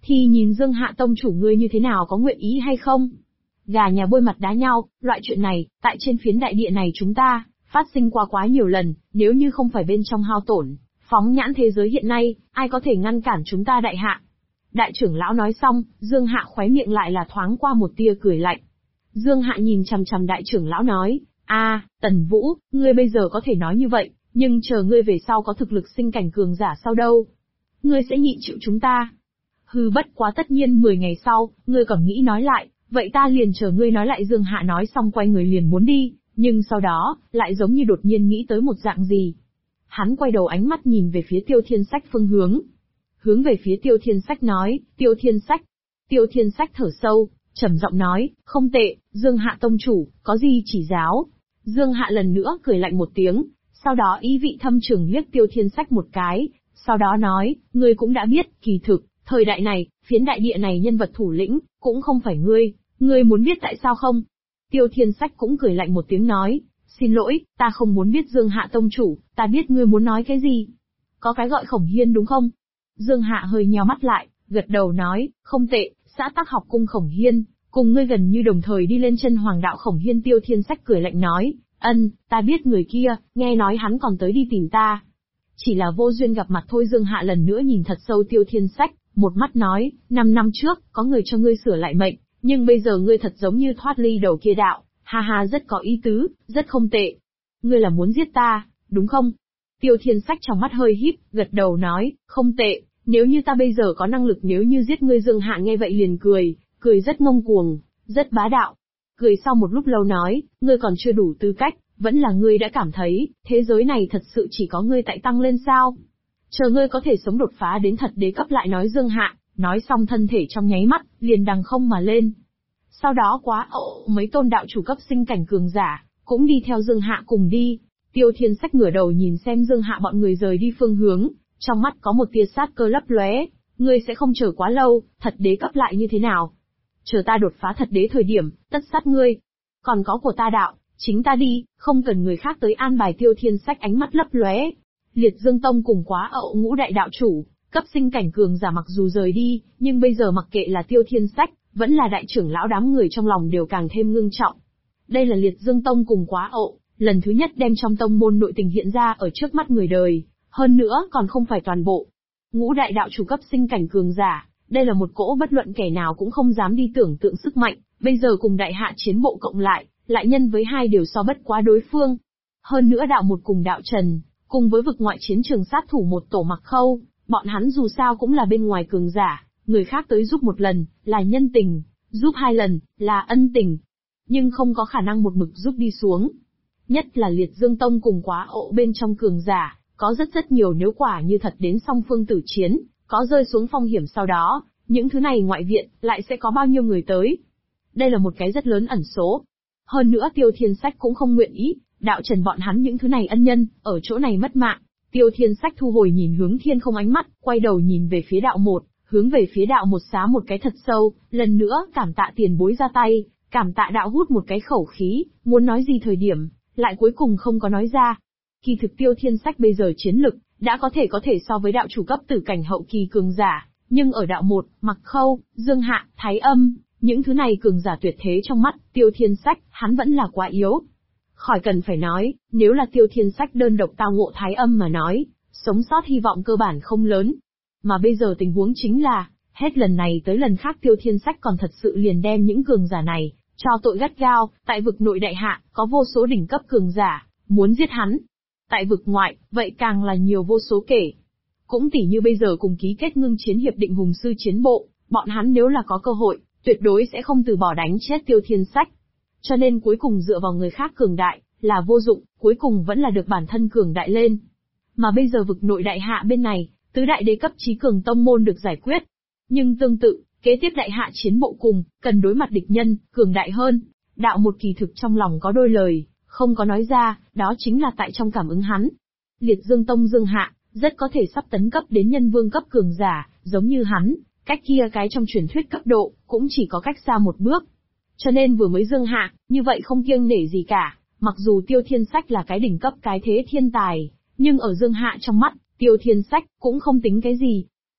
[SPEAKER 2] thì nhìn Dương Hạ tông chủ ngươi như thế nào, có nguyện ý hay không? Gà nhà bôi mặt đá nhau, loại chuyện này, tại trên phiến đại địa này chúng ta, phát sinh qua quá nhiều lần, nếu như không phải bên trong hao tổn, phóng nhãn thế giới hiện nay, ai có thể ngăn cản chúng ta đại hạ? Đại trưởng lão nói xong, Dương Hạ khóe miệng lại là thoáng qua một tia cười lạnh. Dương Hạ nhìn chằm chằm đại trưởng lão nói, Tần Vũ, ngươi bây giờ có thể nói như vậy, nhưng chờ ngươi về sau có thực lực sinh cảnh cường giả sau đâu? Ngươi sẽ nhịn chịu chúng ta? Hừ, bất quá tất nhiên 10 ngày sau, ngươi còn nghĩ nói lại, vậy ta liền chờ ngươi nói lại. Dương Hạ nói xong quay người liền muốn đi, nhưng sau đó, lại giống như đột nhiên nghĩ tới một dạng gì. Hắn quay đầu ánh mắt nhìn về phía Tiêu Thiên Sách phương hướng. Hướng về phía Tiêu Thiên Sách nói, Tiêu Thiên Sách. Tiêu Thiên Sách thở sâu, trầm giọng nói, không tệ, Dương Hạ tông chủ, có gì chỉ giáo. Dương Hạ lần nữa cười lạnh một tiếng, sau đó ý vị thâm trường liếc Tiêu Thiên Sách một cái, sau đó nói, ngươi cũng đã biết, kỳ thực, thời đại này, phiến đại địa này nhân vật thủ lĩnh, cũng không phải ngươi muốn biết tại sao không? Tiêu Thiên Sách cũng cười lạnh một tiếng nói, xin lỗi, ta không muốn biết Dương Hạ tông chủ, ta biết ngươi muốn nói cái gì. Có cái gọi Khổng Hiên đúng không? Dương Hạ hơi nheo mắt lại, gật đầu nói, không tệ, xã Tắc Học cung Khổng Hiên, cùng ngươi gần như đồng thời đi lên chân hoàng đạo Khổng Hiên. Tiêu Thiên Sách cười lạnh nói, ta biết người kia, nghe nói hắn còn tới đi tìm ta. Chỉ là vô duyên gặp mặt thôi. Dương Hạ lần nữa nhìn thật sâu Tiêu Thiên Sách, một mắt nói, 5 năm trước, có người cho ngươi sửa lại mệnh, nhưng bây giờ ngươi thật giống như thoát ly đầu kia đạo, ha ha, rất có ý tứ, rất không tệ. Ngươi là muốn giết ta, đúng không? Tiêu Thiên Sách trong mắt hơi híp, gật đầu nói, không tệ, nếu như ta bây giờ có năng lực nếu như giết ngươi. Dương Hạ nghe vậy liền cười rất ngông cuồng, rất bá đạo. Cười sau một lúc lâu nói, ngươi còn chưa đủ tư cách, vẫn là ngươi đã cảm thấy, thế giới này thật sự chỉ có ngươi tại tăng lên sao? Chờ ngươi có thể sống đột phá đến thật đế cấp lại nói. Dương Hạ, nói xong thân thể trong nháy mắt, liền đằng không mà lên. Sau đó mấy tôn đạo chủ cấp sinh cảnh cường giả, cũng đi theo Dương Hạ cùng đi. Tiêu Thiên Sách ngửa đầu nhìn xem Dương Hạ bọn người rời đi phương hướng, trong mắt có một tia sát cơ lấp lóe, ngươi sẽ không chờ quá lâu, thật đế cấp lại như thế nào? Chờ ta đột phá thật đế thời điểm, tất sát ngươi. Còn có của ta đạo, chính ta đi, không cần người khác tới an bài. Tiêu Thiên Sách ánh mắt lấp lóe. Liệt Dương Tông cùng Quá Ậu ngũ đại đạo chủ, cấp sinh cảnh cường giả mặc dù rời đi, nhưng bây giờ mặc kệ là Tiêu Thiên Sách, vẫn là đại trưởng lão, đám người trong lòng đều càng thêm ngưng trọng. Đây là Liệt Dương Tông cùng Quá Ậu, lần thứ nhất đem trong tông môn nội tình hiện ra ở trước mắt người đời, hơn nữa còn không phải toàn bộ. Ngũ đại đạo chủ cấp sinh cảnh cường giả, đây là một cỗ bất luận kẻ nào cũng không dám đi tưởng tượng sức mạnh, bây giờ cùng đại hạ chiến bộ cộng lại nhân với hai đều so bất quá đối phương. Hơn nữa đạo một cùng đạo Trần, cùng với vực ngoại chiến trường sát thủ một tổ Mặc Khâu, bọn hắn dù sao cũng là bên ngoài cường giả, người khác tới giúp một lần, là nhân tình, giúp 2 lần, là ân tình. Nhưng không có khả năng một mực giúp đi xuống. Nhất là Liệt Dương Tông cùng Quá Ậu bên trong cường giả, có rất nhiều, nếu quả như thật đến song phương tử chiến, có rơi xuống phong hiểm sau đó, những thứ này ngoại viện, lại sẽ có bao nhiêu người tới. Đây là một cái rất lớn ẩn số. Hơn nữa Tiêu Thiên Sách cũng không nguyện ý, đạo Trần bọn hắn những thứ này ân nhân, ở chỗ này mất mạng. Tiêu Thiên Sách thu hồi nhìn hướng thiên không ánh mắt, quay đầu nhìn về phía đạo một, hướng về phía đạo một xá một cái thật sâu, lần nữa cảm tạ tiền bối ra tay, cảm tạ đạo hút một cái khẩu khí, muốn nói gì thời điểm, lại cuối cùng không có nói ra. Kỳ thực Tiêu Thiên Sách bây giờ chiến lực, đã có thể so với đạo chủ cấp tử cảnh hậu kỳ cường giả, nhưng ở đạo một, Mặc Khâu, Dương Hạ, Thái Âm, những thứ này cường giả tuyệt thế trong mắt, Tiêu Thiên Sách, hắn vẫn là quá yếu. Khỏi cần phải nói, nếu là Tiêu Thiên Sách đơn độc tao ngộ Thái Âm mà nói, sống sót hy vọng cơ bản không lớn. Mà bây giờ tình huống chính là, hết lần này tới lần khác Tiêu Thiên Sách còn thật sự liền đem những cường giả này, cho tội gắt gao. Tại vực nội đại hạ, có vô số đỉnh cấp cường giả, muốn giết hắn. Tại vực ngoại, vậy càng là nhiều vô số kể. Cũng tỉ như bây giờ cùng ký kết ngưng chiến hiệp định hùng sư chiến bộ, bọn hắn nếu là có cơ hội, tuyệt đối sẽ không từ bỏ đánh chết Tiêu Thiên Sách. Cho nên cuối cùng dựa vào người khác cường đại, là vô dụng, cuối cùng vẫn là được bản thân cường đại lên. Mà bây giờ vực nội đại hạ bên này, tứ đại đế cấp chí cường tông môn được giải quyết. Nhưng tương tự, kế tiếp đại hạ chiến bộ cùng, cần đối mặt địch nhân, cường đại hơn. Đạo một kỳ thực trong lòng có đôi lời, không có nói ra, đó chính là tại trong cảm ứng hắn. Liệt Dương Tông Dương Hạ, rất có thể sắp tấn cấp đến nhân vương cấp cường giả, giống như hắn, cách kia cái trong truyền thuyết cấp độ, cũng chỉ có cách xa một bước. Cho nên vừa mới Dương Hạ, như vậy không kiêng nể gì cả, mặc dù Tiêu Thiên Sách là cái đỉnh cấp cái thế thiên tài, nhưng ở Dương Hạ trong mắt, Tiêu Thiên Sách cũng không tính cái gì.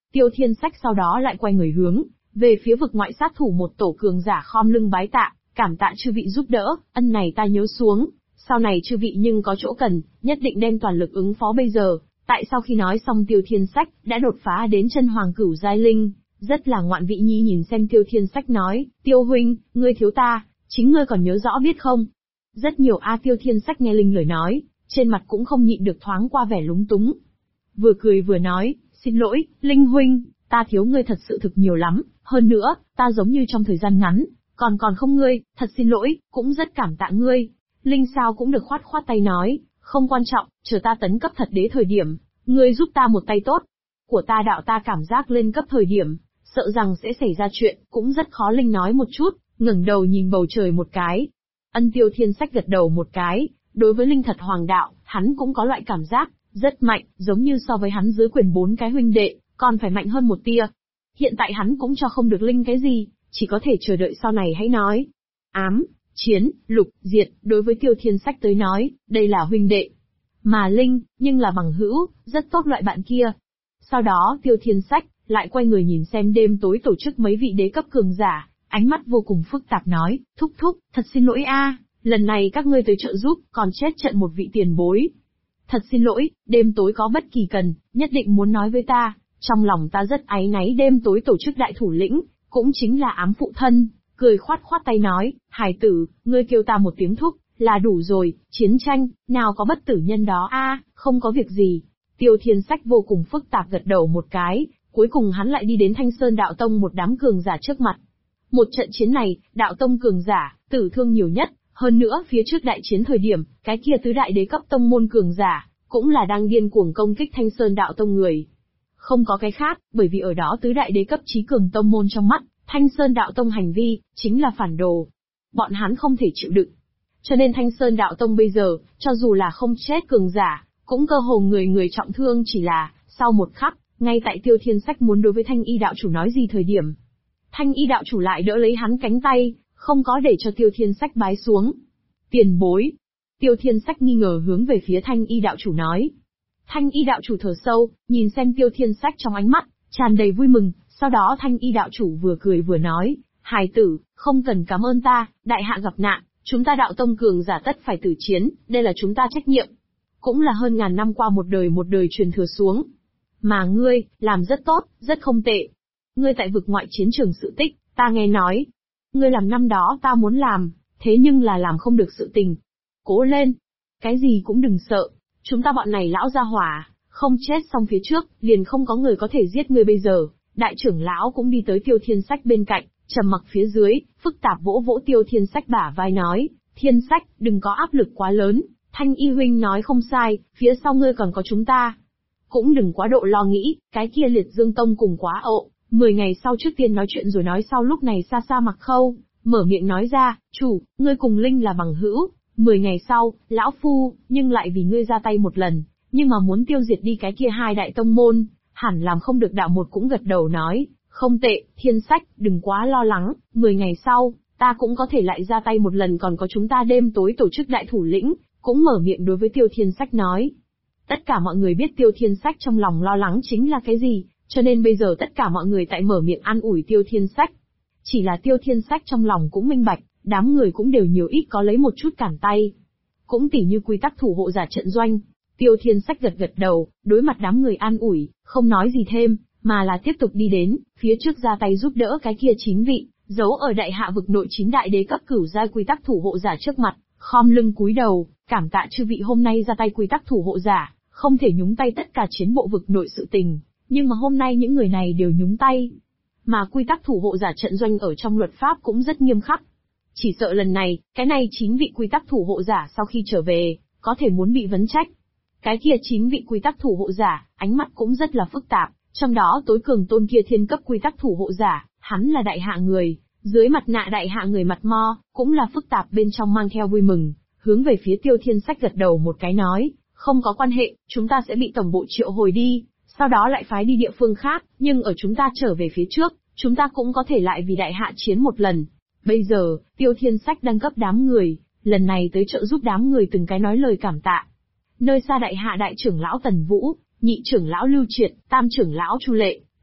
[SPEAKER 2] Tiêu Thiên Sách sau đó lại quay người hướng về phía vực ngoại sát thủ một tổ cường giả khom lưng bái tạ, cảm tạ chư vị giúp đỡ, ân này ta nhớ xuống, sau này chư vị nhưng có chỗ cần, nhất định đem toàn lực ứng phó bây giờ. Tại sau khi nói xong Tiêu Thiên Sách đã đột phá đến chân hoàng cửu giai linh, rất là ngoạn vị nhi nhìn xem Tiêu Thiên Sách nói, Tiêu huynh, ngươi thiếu ta, chính ngươi còn nhớ rõ biết không? Rất nhiều Tiêu Thiên Sách nghe Linh lời nói, trên mặt cũng không nhịn được thoáng qua vẻ lúng túng. Vừa cười vừa nói, xin lỗi, Linh huynh, ta thiếu ngươi thật sự thực nhiều lắm, hơn nữa, ta giống như trong thời gian ngắn, còn không ngươi, thật xin lỗi, cũng rất cảm tạ ngươi. Linh sao cũng được khoát khoát tay nói, không quan trọng, chờ ta tấn cấp thật đế thời điểm, ngươi giúp ta một tay tốt. Của ta đạo ta cảm giác lên cấp thời điểm, sợ rằng sẽ xảy ra chuyện, cũng rất khó. Linh nói một chút, ngẩng đầu nhìn bầu trời một cái. Tiêu Thiên Sách gật đầu một cái, đối với Linh thật hoàng đạo, hắn cũng có loại cảm giác, rất mạnh, giống như so với hắn dưới quyền 4 cái huynh đệ, còn phải mạnh hơn một tia. Hiện tại hắn cũng cho không được Linh cái gì, chỉ có thể chờ đợi sau này hãy nói. Ám, chiến, lục, diệt, đối với Tiêu Thiên Sách tới nói, đây là huynh đệ. Mà Linh, nhưng là bằng hữu, rất tốt loại bạn kia. Sau đó Tiêu Thiên Sách lại quay người nhìn xem đêm tối tổ chức mấy vị đế cấp cường giả, ánh mắt vô cùng phức tạp nói, thúc thúc, thật xin lỗi lần này các ngươi tới trợ giúp, còn chết trận một vị tiền bối. Thật xin lỗi, đêm tối có bất kỳ cần, nhất định muốn nói với ta, trong lòng ta rất áy náy. Đêm tối tổ chức đại thủ lĩnh, cũng chính là Ám phụ thân, cười khoát khoát tay nói, hài tử, ngươi kêu ta một tiếng thúc, là đủ rồi, chiến tranh, nào có bất tử nhân đó không có việc gì. Tiêu Thiên Sách vô cùng phức tạp gật đầu một cái, cuối cùng hắn lại đi đến Thanh Sơn Đạo Tông một đám cường giả trước mặt. Một trận chiến này, Đạo Tông cường giả, tử thương nhiều nhất, hơn nữa phía trước đại chiến thời điểm, cái kia tứ đại đế cấp tông môn cường giả, cũng là đang điên cuồng công kích Thanh Sơn Đạo Tông người. Không có cái khác, bởi vì ở đó tứ đại đế cấp chí cường tông môn trong mắt, Thanh Sơn Đạo Tông hành vi, chính là phản đồ. Bọn hắn không thể chịu đựng. Cho nên Thanh Sơn Đạo Tông bây giờ, cho dù là không chết cường giả, cũng cơ hồ người người trọng thương. Chỉ là, sau một khắc, ngay tại Tiêu Thiên Sách muốn đối với Thanh Y đạo chủ nói gì thời điểm, Thanh Y đạo chủ lại đỡ lấy hắn cánh tay, không có để cho Tiêu Thiên Sách bái xuống. Tiền bối. Tiêu Thiên Sách nghi ngờ hướng về phía Thanh Y đạo chủ nói. Thanh Y đạo chủ thở sâu, nhìn xem Tiêu Thiên Sách trong ánh mắt tràn đầy vui mừng, sau đó Thanh Y đạo chủ vừa cười vừa nói, hài tử, không cần cảm ơn ta, đại hạ gặp nạn, chúng ta Đạo Tông cường giả tất phải tử chiến, đây là chúng ta trách nhiệm. Cũng là hơn ngàn năm qua một đời truyền thừa xuống. Mà ngươi, làm rất tốt, rất không tệ. Ngươi tại vực ngoại chiến trường sự tích, ta nghe nói. Ngươi làm năm đó ta muốn làm, thế nhưng là làm không được sự tình. Cố lên. Cái gì cũng đừng sợ. Chúng ta bọn này lão gia hỏa, không chết xong phía trước, liền không có người có thể giết ngươi bây giờ. Đại trưởng lão cũng đi tới Tiêu Thiên Sách bên cạnh, trầm mặc phía dưới, phức tạp vỗ vỗ Tiêu Thiên Sách bả vai nói, Thiên Sách, đừng có áp lực quá lớn. Thanh Y huynh nói không sai, phía sau ngươi còn có chúng ta. Cũng đừng quá độ lo nghĩ, cái kia Liệt Dương Tông cùng quá ộ. 10 ngày sau trước tiên nói chuyện rồi nói sau. Lúc này xa xa Mặc Khâu mở miệng nói ra, chủ, ngươi cùng Linh là bằng hữu. 10 ngày sau, lão phu, nhưng lại vì ngươi ra tay một lần, nhưng mà muốn tiêu diệt đi cái kia hai đại tông môn, hẳn làm không được. Đạo một cũng gật đầu nói, không tệ, Thiên Sách, đừng quá lo lắng, 10 ngày sau, ta cũng có thể lại ra tay một lần. Còn có chúng ta đêm tối tổ chức đại thủ lĩnh, cũng mở miệng đối với Tiêu Thiên Sách nói. Tất cả mọi người biết Tiêu Thiên Sách trong lòng lo lắng chính là cái gì, cho nên bây giờ tất cả mọi người tại mở miệng an ủi Tiêu Thiên Sách. Chỉ là Tiêu Thiên Sách trong lòng cũng minh bạch, đám người cũng đều nhiều ít có lấy một chút cản tay. Cũng tỉ như quy tắc thủ hộ giả trận doanh. Tiêu Thiên Sách gật gật đầu, đối mặt đám người an ủi, không nói gì thêm, mà là tiếp tục đi đến, phía trước ra tay giúp đỡ cái kia 9 vị, giấu ở đại hạ vực nội 9 đại đế cấp cửu giai quy tắc thủ hộ giả trước mặt, khom lưng cúi đầu, cảm tạ chư vị hôm nay ra tay. Quy tắc thủ hộ giả, không thể nhúng tay tất cả chiến bộ vực nội sự tình, nhưng mà hôm nay những người này đều nhúng tay. Mà quy tắc thủ hộ giả trận doanh ở trong luật pháp cũng rất nghiêm khắc. Chỉ sợ lần này, cái này 9 vị quy tắc thủ hộ giả sau khi trở về, có thể muốn bị vấn trách. Cái kia 9 vị quy tắc thủ hộ giả, ánh mắt cũng rất là phức tạp, trong đó tối cường tôn kia thiên cấp quy tắc thủ hộ giả, hắn là đại hạ người, dưới mặt nạ đại hạ người mặt mo, cũng là phức tạp bên trong mang theo vui mừng, hướng về phía Tiêu Thiên Sách gật đầu một cái nói, không có quan hệ, chúng ta sẽ bị tổng bộ triệu hồi đi, sau đó lại phái đi địa phương khác, nhưng ở chúng ta trở về phía trước, chúng ta cũng có thể lại vì đại hạ chiến một lần. Bây giờ, Tiêu Thiên Sách đang cấp đám người, lần này tới trợ giúp đám người từng cái nói lời cảm tạ. Nơi xa đại hạ đại trưởng lão Tần Vũ, nhị trưởng lão Lưu Triệt, tam trưởng lão Chu Lệ,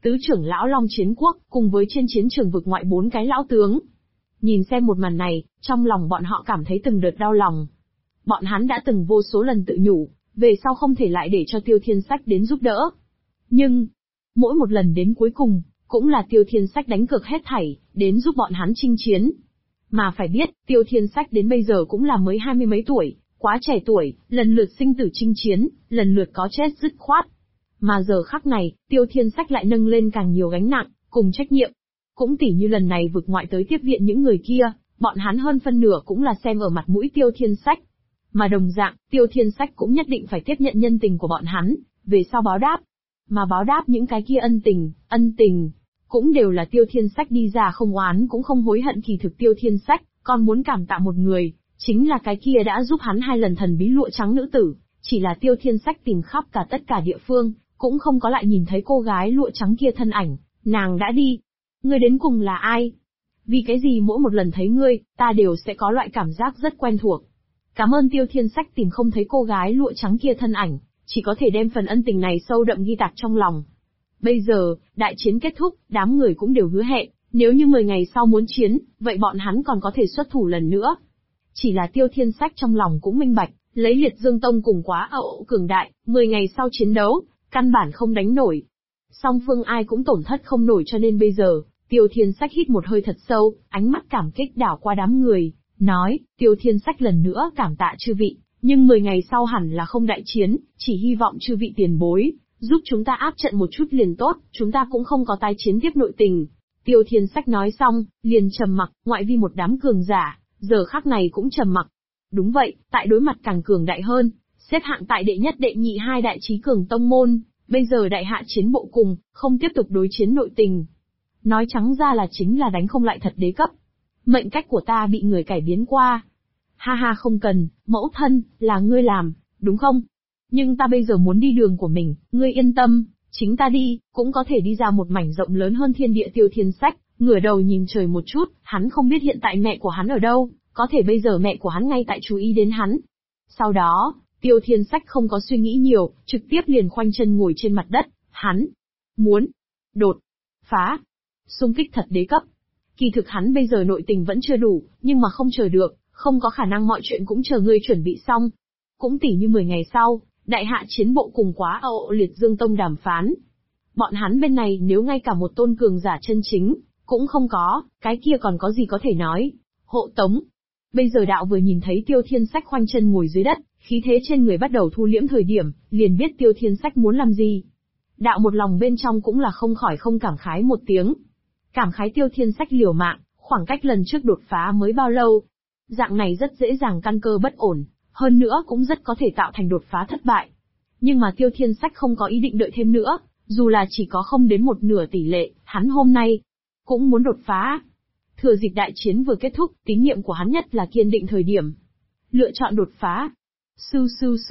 [SPEAKER 2] tứ trưởng lão Long Chiến Quốc, cùng với trên chiến trường vực ngoại 4 cái lão tướng. Nhìn xem một màn này, trong lòng bọn họ cảm thấy từng đợt đau lòng. Bọn hắn đã từng vô số lần tự nhủ, về sau không thể lại để cho Tiêu Thiên Sách đến giúp đỡ. Nhưng, mỗi một lần đến cuối cùng, cũng là Tiêu Thiên Sách đánh cược hết thảy, đến giúp bọn hắn chinh chiến. Mà phải biết, Tiêu Thiên Sách đến bây giờ cũng là mới 20 mấy tuổi, quá trẻ tuổi, lần lượt sinh tử chinh chiến, lần lượt có chết dứt khoát. Mà giờ khắc này, Tiêu Thiên Sách lại nâng lên càng nhiều gánh nặng, cùng trách nhiệm. Cũng tỉ như lần này vực ngoại tới tiếp viện những người kia, bọn hắn hơn phân nửa cũng là xem ở mặt mũi Tiêu Thiên Sách. Mà đồng dạng, Tiêu Thiên Sách cũng nhất định phải tiếp nhận nhân tình của bọn hắn, về sau báo đáp. Mà báo đáp những cái kia ân tình, cũng đều là Tiêu Thiên Sách đi ra không oán cũng không hối hận. Kỳ thực Tiêu Thiên Sách, còn muốn cảm tạ một người, chính là cái kia đã giúp hắn 2 lần thần bí lụa trắng nữ tử, chỉ là Tiêu Thiên Sách tìm khắp cả tất cả địa phương, cũng không có lại nhìn thấy cô gái lụa trắng kia thân ảnh, nàng đã đi. Ngươi đến cùng là ai? Vì cái gì mỗi một lần thấy ngươi, ta đều sẽ có loại cảm giác rất quen thuộc. Cảm ơn Tiêu Thiên Sách tìm không thấy cô gái lụa trắng kia thân ảnh, chỉ có thể đem phần ân tình này sâu đậm ghi tạc trong lòng. Bây giờ, đại chiến kết thúc, đám người cũng đều hứa hẹn, nếu như 10 ngày sau muốn chiến, vậy bọn hắn còn có thể xuất thủ lần nữa. Chỉ là Tiêu Thiên Sách trong lòng cũng minh bạch, lấy Liệt Dương Tông cùng Quá Ậu cường đại, 10 ngày sau chiến đấu, căn bản không đánh nổi. Song phương ai cũng tổn thất không nổi, cho nên bây giờ, Tiêu Thiên Sách hít một hơi thật sâu, ánh mắt cảm kích đảo qua đám người, nói, Tiêu Thiên Sách lần nữa cảm tạ chư vị, nhưng 10 ngày sau hẳn là không đại chiến, chỉ hy vọng chư vị tiền bối, giúp chúng ta áp trận một chút liền tốt, chúng ta cũng không có tái chiến tiếp nội tình. Tiêu Thiên Sách nói xong, liền trầm mặc, ngoại vi một đám cường giả, giờ khắc này cũng trầm mặc. Đúng vậy, tại đối mặt càng cường đại hơn, xếp hạng tại đệ nhất đệ nhị 2 đại chí cường tông môn, bây giờ đại hạ chiến bộ cùng, không tiếp tục đối chiến nội tình. Nói trắng ra là chính là đánh không lại thật đế cấp. Mệnh cách của ta bị người cải biến qua. Ha ha, không cần, mẫu thân, là ngươi làm, đúng không? Nhưng ta bây giờ muốn đi đường của mình, ngươi yên tâm, chính ta đi, cũng có thể đi ra một mảnh rộng lớn hơn thiên địa. Tiêu Thiên Sách, ngửa đầu nhìn trời một chút, hắn không biết hiện tại mẹ của hắn ở đâu, có thể bây giờ mẹ của hắn ngay tại chú ý đến hắn. Sau đó, Tiêu Thiên Sách không có suy nghĩ nhiều, trực tiếp liền khoanh chân ngồi trên mặt đất, hắn muốn đột phá, xung kích thật đế cấp. Kỳ thực hắn bây giờ nội tình vẫn chưa đủ, nhưng mà không chờ được, không có khả năng mọi chuyện cũng chờ ngươi chuẩn bị xong. Cũng tỉ như 10 ngày sau, đại hạ chiến bộ cùng Quá Ậu Liệt Dương Tông đàm phán. Bọn hắn bên này nếu ngay cả một tôn cường giả chân chính, cũng không có, cái kia còn có gì có thể nói. Hộ tống. Bây giờ đạo vừa nhìn thấy Tiêu Thiên Sách khoanh chân ngồi dưới đất, khí thế trên người bắt đầu thu liễm thời điểm, liền biết Tiêu Thiên Sách muốn làm gì. Đạo một lòng bên trong cũng là không khỏi không cảm khái một tiếng. Cảm khái Tiêu Thiên Sách liều mạng, khoảng cách lần trước đột phá mới bao lâu. Dạng này rất dễ dàng căn cơ bất ổn, hơn nữa cũng rất có thể tạo thành đột phá thất bại. Nhưng mà Tiêu Thiên Sách không có ý định đợi thêm nữa, dù là chỉ có không đến 1/2 tỷ lệ, hắn hôm nay cũng muốn đột phá. Thừa dịp đại chiến vừa kết thúc, tín niệm của hắn nhất là kiên định thời điểm. Lựa chọn đột phá. Sưu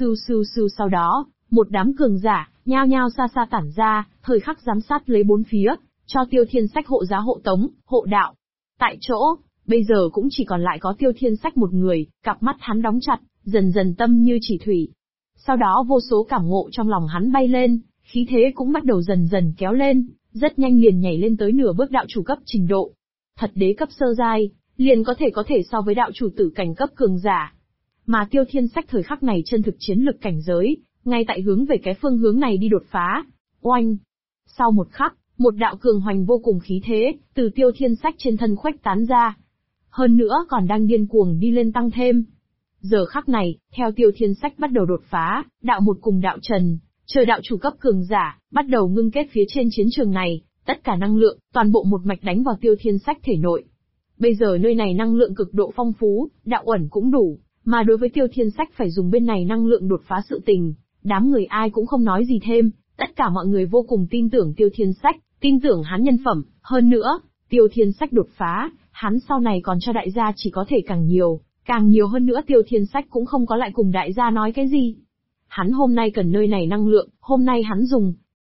[SPEAKER 2] sau đó, một đám cường giả, nhao nhao xa xa tản ra, thời khắc giám sát lấy bốn phía, cho Tiêu Thiên Sách hộ giá hộ tống, hộ đạo. Tại chỗ, bây giờ cũng chỉ còn lại có Tiêu Thiên Sách một người, cặp mắt hắn đóng chặt, dần dần tâm như chỉ thủy. Sau đó vô số cảm ngộ trong lòng hắn bay lên, khí thế cũng bắt đầu dần dần kéo lên, rất nhanh liền nhảy lên tới nửa bước đạo chủ cấp trình độ. Thật đế cấp sơ giai, liền có thể so với đạo chủ tử cảnh cấp cường giả. Mà Tiêu Thiên Sách thời khắc này chân thực chiến lực cảnh giới, ngay tại hướng về cái phương hướng này đi đột phá. Oanh! Sau một khắc, một đạo cường hoành vô cùng khí thế, từ Tiêu Thiên Sách trên thân khuếch tán ra. Hơn nữa còn đang điên cuồng đi lên tăng thêm. Giờ khắc này, theo Tiêu Thiên Sách bắt đầu đột phá, đạo một cùng đạo trần, trời đạo chủ cấp cường giả, bắt đầu ngưng kết phía trên chiến trường này, tất cả năng lượng, toàn bộ một mạch đánh vào Tiêu Thiên Sách thể nội. Bây giờ nơi này năng lượng cực độ phong phú, đạo ẩn cũng đủ, mà đối với Tiêu Thiên Sách phải dùng bên này năng lượng đột phá sự tình, đám người ai cũng không nói gì thêm, tất cả mọi người vô cùng tin tưởng Tiêu Thiên Sách, tin tưởng hắn nhân phẩm, hơn nữa, Tiêu Thiên Sách đột phá, hắn sau này còn cho đại gia chỉ có thể càng nhiều hơn nữa. Tiêu Thiên Sách cũng không có lại cùng đại gia nói cái gì. Hắn hôm nay cần nơi này năng lượng, hôm nay hắn dùng.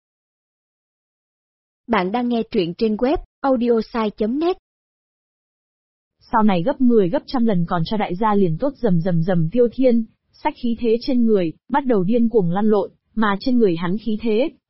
[SPEAKER 1] Bạn đang nghe truyện trên web audiosai.net.
[SPEAKER 2] Sau này gấp 10 gấp trăm lần còn cho đại gia liền tốt. Rầm Tiêu Thiên Sách khí thế trên người, bắt đầu điên cuồng lăn lộn, mà trên người hắn khí thế,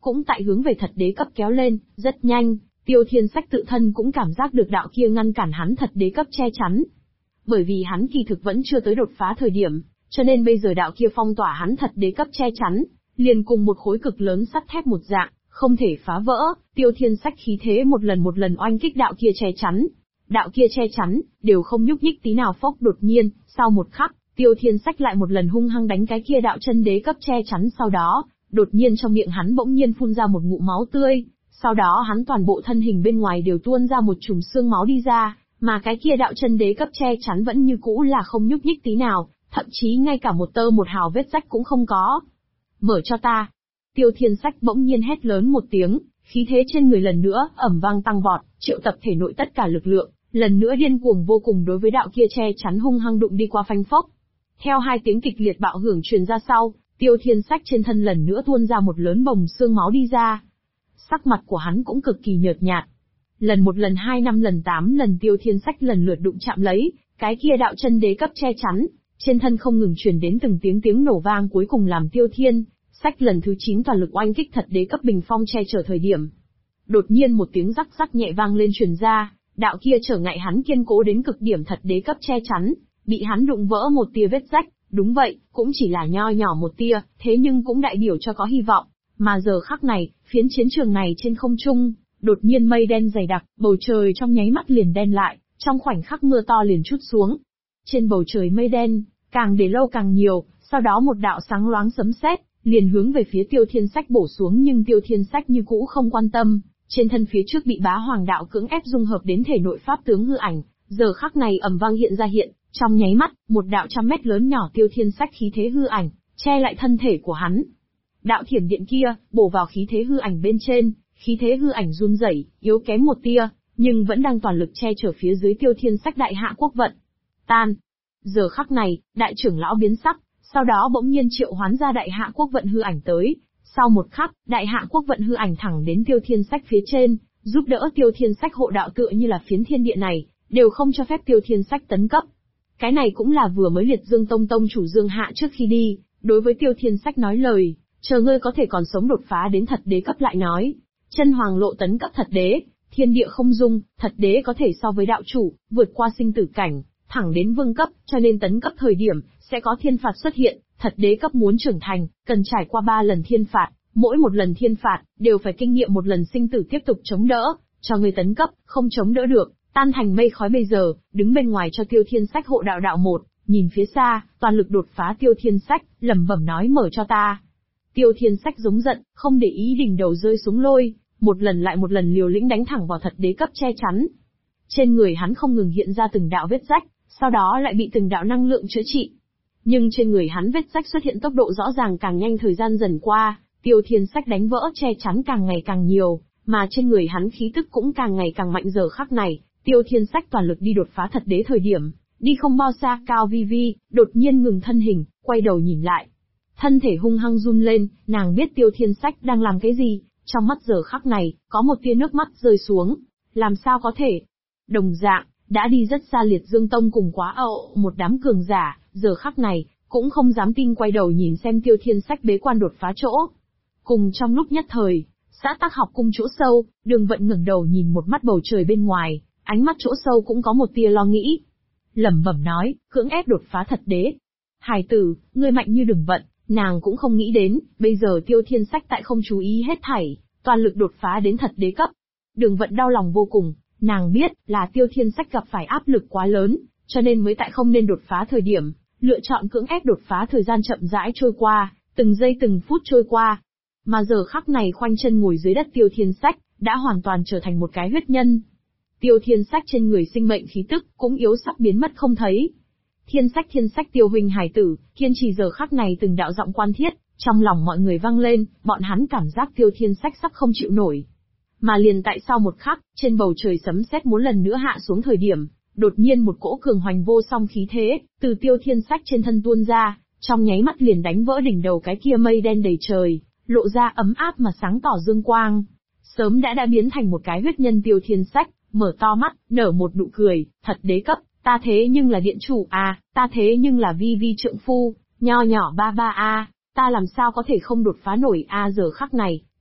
[SPEAKER 2] cũng tại hướng về thật đế cấp kéo lên, rất nhanh, Tiêu Thiên Sách tự thân cũng cảm giác được đạo kia ngăn cản hắn thật đế cấp che chắn. Bởi vì hắn kỳ thực vẫn chưa tới đột phá thời điểm, cho nên bây giờ đạo kia phong tỏa hắn thật đế cấp che chắn, liền cùng một khối cực lớn sắt thép một dạng, không thể phá vỡ. Tiêu Thiên Sách khí thế một lần oanh kích đạo kia che chắn. Đạo kia che chắn, đều không nhúc nhích tí nào. Phốc, đột nhiên, sau một khắc, Tiêu Thiên Sách lại một lần hung hăng đánh cái kia đạo chân đế cấp che chắn, sau đó, đột nhiên trong miệng hắn bỗng nhiên phun ra một ngụm máu tươi, sau đó hắn toàn bộ thân hình bên ngoài đều tuôn ra một chùm xương máu đi ra, mà cái kia đạo chân đế cấp che chắn vẫn như cũ là không nhúc nhích tí nào, thậm chí ngay cả một tơ một hào vết rách cũng không có. Mở cho ta! Tiêu Thiên Sách bỗng nhiên hét lớn một tiếng, khí thế trên người lần nữa ầm vang tăng vọt, triệu tập thể nội tất cả lực lượng, lần nữa điên cuồng vô cùng đối với đạo kia che chắn hung hăng đụng đi qua phanh phốc. Theo hai tiếng kịch liệt bạo hưởng truyền ra sau, Tiêu Thiên Sách trên thân lần nữa tuôn ra một lớn bồng xương máu đi ra. Sắc mặt của hắn cũng cực kỳ nhợt nhạt. Lần 1, lần 2, 5, lần 8 lần Tiêu Thiên Sách lần lượt đụng chạm lấy cái kia đạo chân đế cấp che chắn, trên thân không ngừng truyền đến từng tiếng nổ vang, cuối cùng làm Tiêu Thiên Sách lần thứ 9 toàn lực oanh kích thật đế cấp bình phong che chở thời điểm. Đột nhiên một tiếng rắc rắc nhẹ vang lên truyền ra, đạo kia trở ngại hắn kiên cố đến cực điểm thật đế cấp che chắn, bị hắn đụng vỡ một tia vết rách. Đúng vậy, cũng chỉ là nho nhỏ một tia, thế nhưng cũng đại biểu cho có hy vọng. Mà giờ khắc này, phiến chiến trường này trên không trung, đột nhiên mây đen dày đặc, bầu trời trong nháy mắt liền đen lại, trong khoảnh khắc mưa to liền trút xuống. Trên bầu trời mây đen, càng để lâu càng nhiều, sau đó một đạo sáng loáng sấm sét liền hướng về phía Tiêu Thiên Sách bổ xuống, nhưng Tiêu Thiên Sách như cũ không quan tâm, trên thân phía trước bị Bá Hoàng đạo cưỡng ép dung hợp đến thể nội pháp tướng hư ảnh, giờ khắc này ầm vang hiện ra hiện, trong nháy mắt, một đạo 100 mét lớn nhỏ Tiêu Thiên Sách khí thế hư ảnh, che lại thân thể của hắn. Đạo thiểm điện kia, bổ vào khí thế hư ảnh bên trên, khí thế hư ảnh run rẩy, yếu kém một tia, nhưng vẫn đang toàn lực che chở phía dưới Tiêu Thiên Sách đại hạ quốc vận. Tan. Giờ khắc này, đại trưởng lão biến sắc, sau đó bỗng nhiên triệu hoán ra đại hạ quốc vận hư ảnh tới. Sau một khắc, đại hạ quốc vận hư ảnh thẳng đến Tiêu Thiên Sách phía trên, giúp đỡ Tiêu Thiên Sách hộ đạo, tựa như là phiến thiên địa này, đều không cho phép Tiêu Thiên Sách tấn cấp. Cái này cũng là vừa mới Liệt Dương Tông tông chủ Dương Hạ trước khi đi, đối với Tiêu Thiên Sách nói lời, chờ ngươi có thể còn sống đột phá đến thật đế cấp lại nói. Chân hoàng lộ tấn cấp thật đế, thiên địa không dung, thật đế có thể so với đạo chủ, vượt qua sinh tử cảnh, thẳng đến vương cấp, cho nên tấn cấp thời điểm, sẽ có thiên phạt xuất hiện, thật đế cấp muốn trưởng thành, cần trải qua 3 lần thiên phạt, mỗi một lần thiên phạt, đều phải kinh nghiệm một lần sinh tử tiếp tục chống đỡ, cho ngươi tấn cấp, không chống đỡ được, tan thành mây khói. Bây giờ, đứng bên ngoài cho Tiêu Thiên Sách hộ đạo đạo một, nhìn phía xa, toàn lực đột phá Tiêu Thiên Sách, lẩm bẩm nói mở cho ta. Tiêu Thiên Sách giống giận, không để ý đỉnh đầu rơi xuống lôi, một lần lại một lần liều lĩnh đánh thẳng vào thật đế cấp che chắn. Trên người hắn không ngừng hiện ra từng đạo vết rách, sau đó lại bị từng đạo năng lượng chữa trị. Nhưng trên người hắn vết rách xuất hiện tốc độ rõ ràng càng nhanh, thời gian dần qua, Tiêu Thiên Sách đánh vỡ che chắn càng ngày càng nhiều, mà trên người hắn khí tức cũng càng ngày càng mạnh. Giờ khắc này, Tiêu Thiên Sách toàn lực đi đột phá thật đế thời điểm, đi không bao xa, Cao Vi Vi đột nhiên ngừng thân hình, quay đầu nhìn lại. Thân thể hung hăng run lên, nàng biết Tiêu Thiên Sách đang làm cái gì, trong mắt giờ khắc này, có một tia nước mắt rơi xuống. Làm sao có thể? Đồng dạng, đã đi rất xa Liệt Dương Tông cùng Quá Ậu một đám cường giả, giờ khắc này, cũng không dám tin quay đầu nhìn xem Tiêu Thiên Sách bế quan đột phá chỗ. Cùng trong lúc nhất thời, xã Tắc Học cung chỗ sâu, Đường Vận ngẩng đầu nhìn một mắt bầu trời bên ngoài, ánh mắt chỗ sâu cũng có một tia lo nghĩ. Lẩm bẩm nói, cưỡng ép đột phá thật đế. Hài tử, ngươi mạnh như Đường Vận, nàng cũng không nghĩ đến, bây giờ Tiêu Thiên Sách tại không chú ý hết thảy, toàn lực đột phá đến thật đế cấp. Đường Vận đau lòng vô cùng, nàng biết là Tiêu Thiên Sách gặp phải áp lực quá lớn, cho nên mới tại không nên đột phá thời điểm, lựa chọn cưỡng ép đột phá. Thời gian chậm rãi trôi qua, từng giây từng phút trôi qua. Mà giờ khắc này khoanh chân ngồi dưới đất Tiêu Thiên Sách, đã hoàn toàn trở thành một cái huyết nhân. Tiêu Thiên Sách trên người sinh mệnh khí tức, cũng yếu sắp biến mất không thấy. Thiên Sách Tiêu huynh hải tử, kiên trì. Giờ khắc này từng đạo giọng quan thiết, trong lòng mọi người vang lên, bọn hắn cảm giác Tiêu Thiên Sách sắp không chịu nổi. Mà liền tại sau một khắc, trên bầu trời sấm sét muốn lần nữa hạ xuống thời điểm, đột nhiên một cỗ cường hoành vô song khí thế, từ Tiêu Thiên Sách trên thân tuôn ra, trong nháy mắt liền đánh vỡ đỉnh đầu cái kia mây đen đầy trời, lộ ra ấm áp mà sáng tỏ dương quang. Sớm đã biến thành một cái huyết nhân Tiêu Thiên Sách, mở to mắt, nở một nụ cười, thật đế cấp, ta thế nhưng là điện chủ à, ta thế nhưng là Vi Vi trượng phu, nho nhỏ ba ba a, ta làm sao có thể không đột phá nổi a. Giờ khắc này,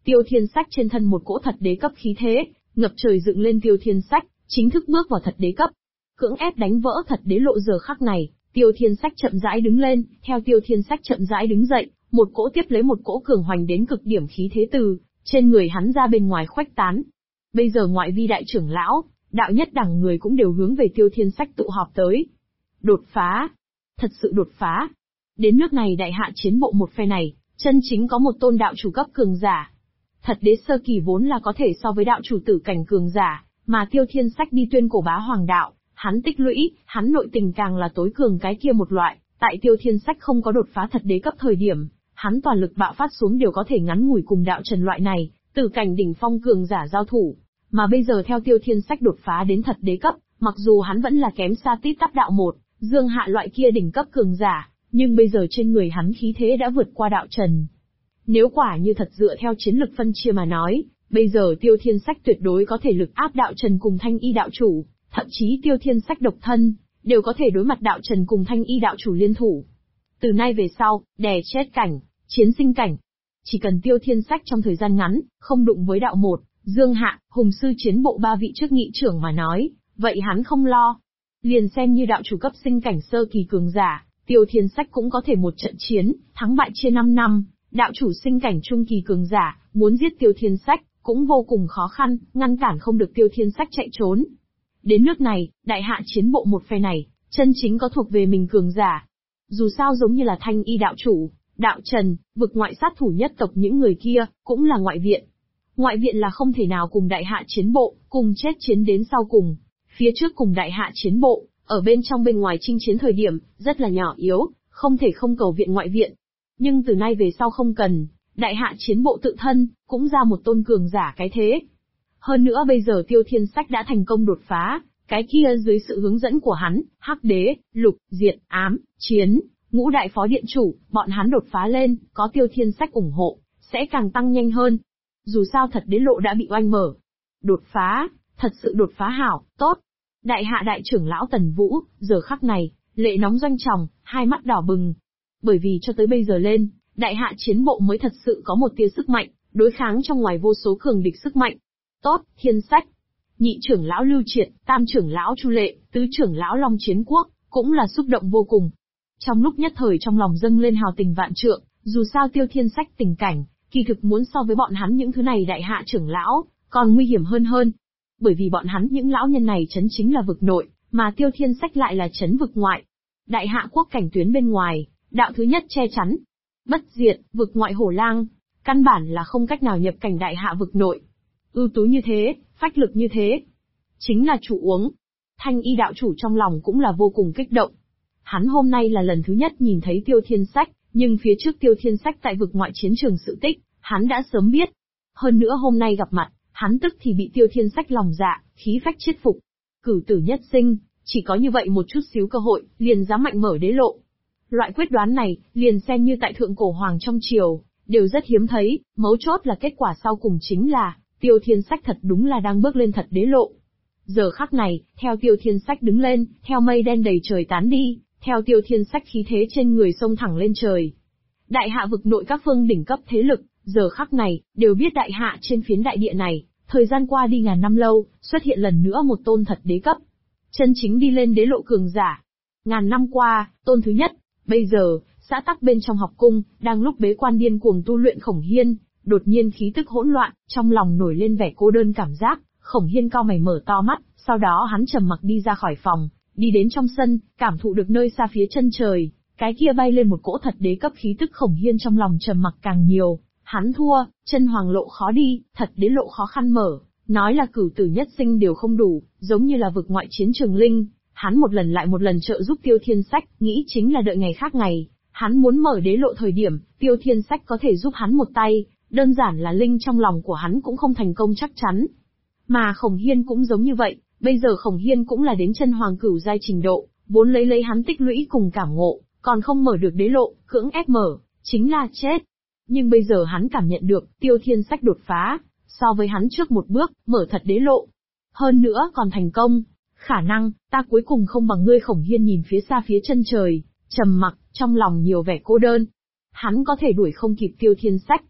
[SPEAKER 2] Tiêu Thiên Sách trên thân một cỗ thật đế cấp khí thế, ngập trời dựng lên. Tiêu Thiên Sách chính thức bước vào thật đế cấp, cưỡng ép đánh vỡ thật đế lộ. Giờ khắc này, Tiêu Thiên Sách chậm rãi đứng lên, theo Tiêu Thiên Sách chậm rãi đứng dậy, một cỗ tiếp lấy một cỗ cường hoành đến cực điểm khí thế từ trên người hắn ra bên ngoài khuếch tán. Bây giờ ngoại vi đại trưởng lão, đạo nhất đẳng người cũng đều hướng về Tiêu Thiên Sách tụ họp tới. Đột phá, thật sự đột phá. Đến nước này đại hạ chiến bộ một phe này, chân chính có một tôn đạo chủ cấp cường giả. Thật đế sơ kỳ vốn là có thể so với đạo chủ tử cảnh cường giả, mà Tiêu Thiên Sách đi tuyên cổ bá hoàng đạo, hắn tích lũy, hắn nội tình càng là tối cường cái kia một loại. Tại Tiêu Thiên Sách không có đột phá thật đế cấp thời điểm, hắn toàn lực bạo phát xuống đều có thể ngắn ngủi cùng đạo trần loại này, tử cảnh đỉnh phong cường giả giao thủ. Mà bây giờ theo Tiêu Thiên Sách đột phá đến thật đế cấp, mặc dù hắn vẫn là kém xa tít tắp đạo một, dương hạ loại kia đỉnh cấp cường giả, nhưng bây giờ trên người hắn khí thế đã vượt qua đạo trần. Nếu quả như thật dựa theo chiến lực phân chia mà nói, bây giờ Tiêu Thiên Sách tuyệt đối có thể lực áp đạo trần cùng Thanh Y đạo chủ, thậm chí Tiêu Thiên Sách độc thân, đều có thể đối mặt đạo trần cùng Thanh Y đạo chủ liên thủ. Từ nay về sau, đè chết cảnh, chiến sinh cảnh. Chỉ cần Tiêu Thiên Sách trong thời gian ngắn, không đụng với đạo một, dương hạ, hùng sư chiến bộ ba vị trước nghị trưởng mà nói, vậy hắn không lo. Liền xem như đạo chủ cấp sinh cảnh sơ kỳ cường giả, Tiêu Thiên Sách cũng có thể một trận chiến, thắng bại chia 5 năm, đạo chủ sinh cảnh trung kỳ cường giả, muốn giết Tiêu Thiên Sách, cũng vô cùng khó khăn, ngăn cản không được Tiêu Thiên Sách chạy trốn. Đến nước này, đại hạ chiến bộ một phe này, chân chính có thuộc về mình cường giả. Dù sao giống như là Thanh Y đạo chủ, đạo trần, vực ngoại sát thủ nhất tộc những người kia, cũng là ngoại viện. Ngoại viện là không thể nào cùng đại hạ chiến bộ, cùng chết chiến đến sau cùng. Phía trước cùng đại hạ chiến bộ, ở bên trong bên ngoài chinh chiến thời điểm, rất là nhỏ yếu, không thể không cầu viện ngoại viện. Nhưng từ nay về sau không cần, đại hạ chiến bộ tự thân, cũng ra một tôn cường giả cái thế. Hơn nữa bây giờ Tiêu Thiên Sách đã thành công đột phá, cái kia dưới sự hướng dẫn của hắn, Hắc Đế, Lục, Diệt, Ám, Chiến, ngũ đại phó điện chủ, bọn hắn đột phá lên, có Tiêu Thiên Sách ủng hộ, sẽ càng tăng nhanh hơn. Dù sao thật đế lộ đã bị oanh mở. Đột phá, thật sự đột phá hảo, tốt. Đại hạ đại trưởng lão Tần Vũ, giờ khắc này, lệ nóng doanh tròng, hai mắt đỏ bừng. Bởi vì cho tới bây giờ lên, đại hạ chiến bộ mới thật sự có một tia sức mạnh, đối kháng trong ngoài vô số cường địch sức mạnh. Tốt, Thiên Sách. Nhị trưởng lão Lưu Triệt, tam trưởng lão Chu Lệ, tứ trưởng lão Long Chiến Quốc, cũng là xúc động vô cùng. Trong lúc nhất thời trong lòng dâng lên hào tình vạn trượng, dù sao Tiêu Thiên Sách tình cảnh, kỳ thực muốn so với bọn hắn những thứ này đại hạ trưởng lão, còn nguy hiểm hơn. Bởi vì bọn hắn những lão nhân này chấn chính là vực nội, mà Tiêu Thiên Sách lại là chấn vực ngoại. Đại hạ quốc cảnh tuyến bên ngoài, đạo thứ nhất che chắn. Bất diệt, vực ngoại hổ lang, căn bản là không cách nào nhập cảnh đại hạ vực nội. Ưu tú như thế, phách lực như thế. Chính là chủ uống. Thanh Y đạo chủ trong lòng cũng là vô cùng kích động. Hắn hôm nay là lần thứ nhất nhìn thấy Tiêu Thiên Sách, nhưng phía trước Tiêu Thiên Sách tại vực ngoại chiến trường sự tích, hắn đã sớm biết. Hơn nữa hôm nay gặp mặt, hắn tức thì bị Tiêu Thiên Sách lòng dạ, khí phách chiết phục. Cửu tử nhất sinh, chỉ có như vậy một chút xíu cơ hội, liền dám mạnh mở đế lộ. Loại quyết đoán này, liền xem như tại thượng cổ hoàng trong triều, đều rất hiếm thấy, mấu chốt là kết quả sau cùng chính là, Tiêu Thiên Sách thật đúng là đang bước lên thật đế lộ. Giờ khắc này, theo Tiêu Thiên Sách đứng lên, theo mây đen đầy trời tán đi, theo Tiêu Thiên Sách khí thế trên người xông thẳng lên trời. Đại hạ vực nội các phương đỉnh cấp thế lực, giờ khắc này, đều biết đại hạ trên phiến đại địa này, thời gian qua đi ngàn năm lâu, xuất hiện lần nữa một tôn thật đế cấp. Chân chính đi lên đế lộ cường giả. Ngàn năm qua, tôn thứ nhất, bây giờ, xã tắc bên trong học cung, đang lúc bế quan điên cuồng tu luyện Khổng Hiên, đột nhiên khí tức hỗn loạn, trong lòng nổi lên vẻ cô đơn cảm giác, Khổng Hiên cau mày mở to mắt, sau đó hắn trầm mặc đi ra khỏi phòng, đi đến trong sân, cảm thụ được nơi xa phía chân trời, cái kia bay lên một cỗ thật đế cấp khí tức. Khổng Hiên trong lòng trầm mặc càng nhiều, hắn thua, chân hoàng lộ khó đi, thật đế lộ khó khăn mở, nói là cửu tử nhất sinh đều không đủ, giống như là vực ngoại chiến trường linh, hắn một lần lại một lần trợ giúp Tiêu Thiên Sách, nghĩ chính là đợi ngày khác ngày, hắn muốn mở đế lộ thời điểm, Tiêu Thiên Sách có thể giúp hắn một tay, đơn giản là linh trong lòng của hắn cũng không thành công chắc chắn. Mà Khổng Hiên cũng giống như vậy, bây giờ Khổng Hiên cũng là đến chân hoàng cửu giai trình độ, vốn lấy hắn tích lũy cùng cảm ngộ, còn không mở được đế lộ, cưỡng ép mở, chính là chết. Nhưng bây giờ hắn cảm nhận được, Tiêu Thiên Sách đột phá, so với hắn trước một bước, mở thật đế lộ. Hơn nữa còn thành công, khả năng, ta cuối cùng không bằng ngươi. Khổng Hiên nhìn phía xa phía chân trời, trầm mặc, trong lòng nhiều vẻ cô đơn. Hắn có thể đuổi không kịp Tiêu Thiên Sách.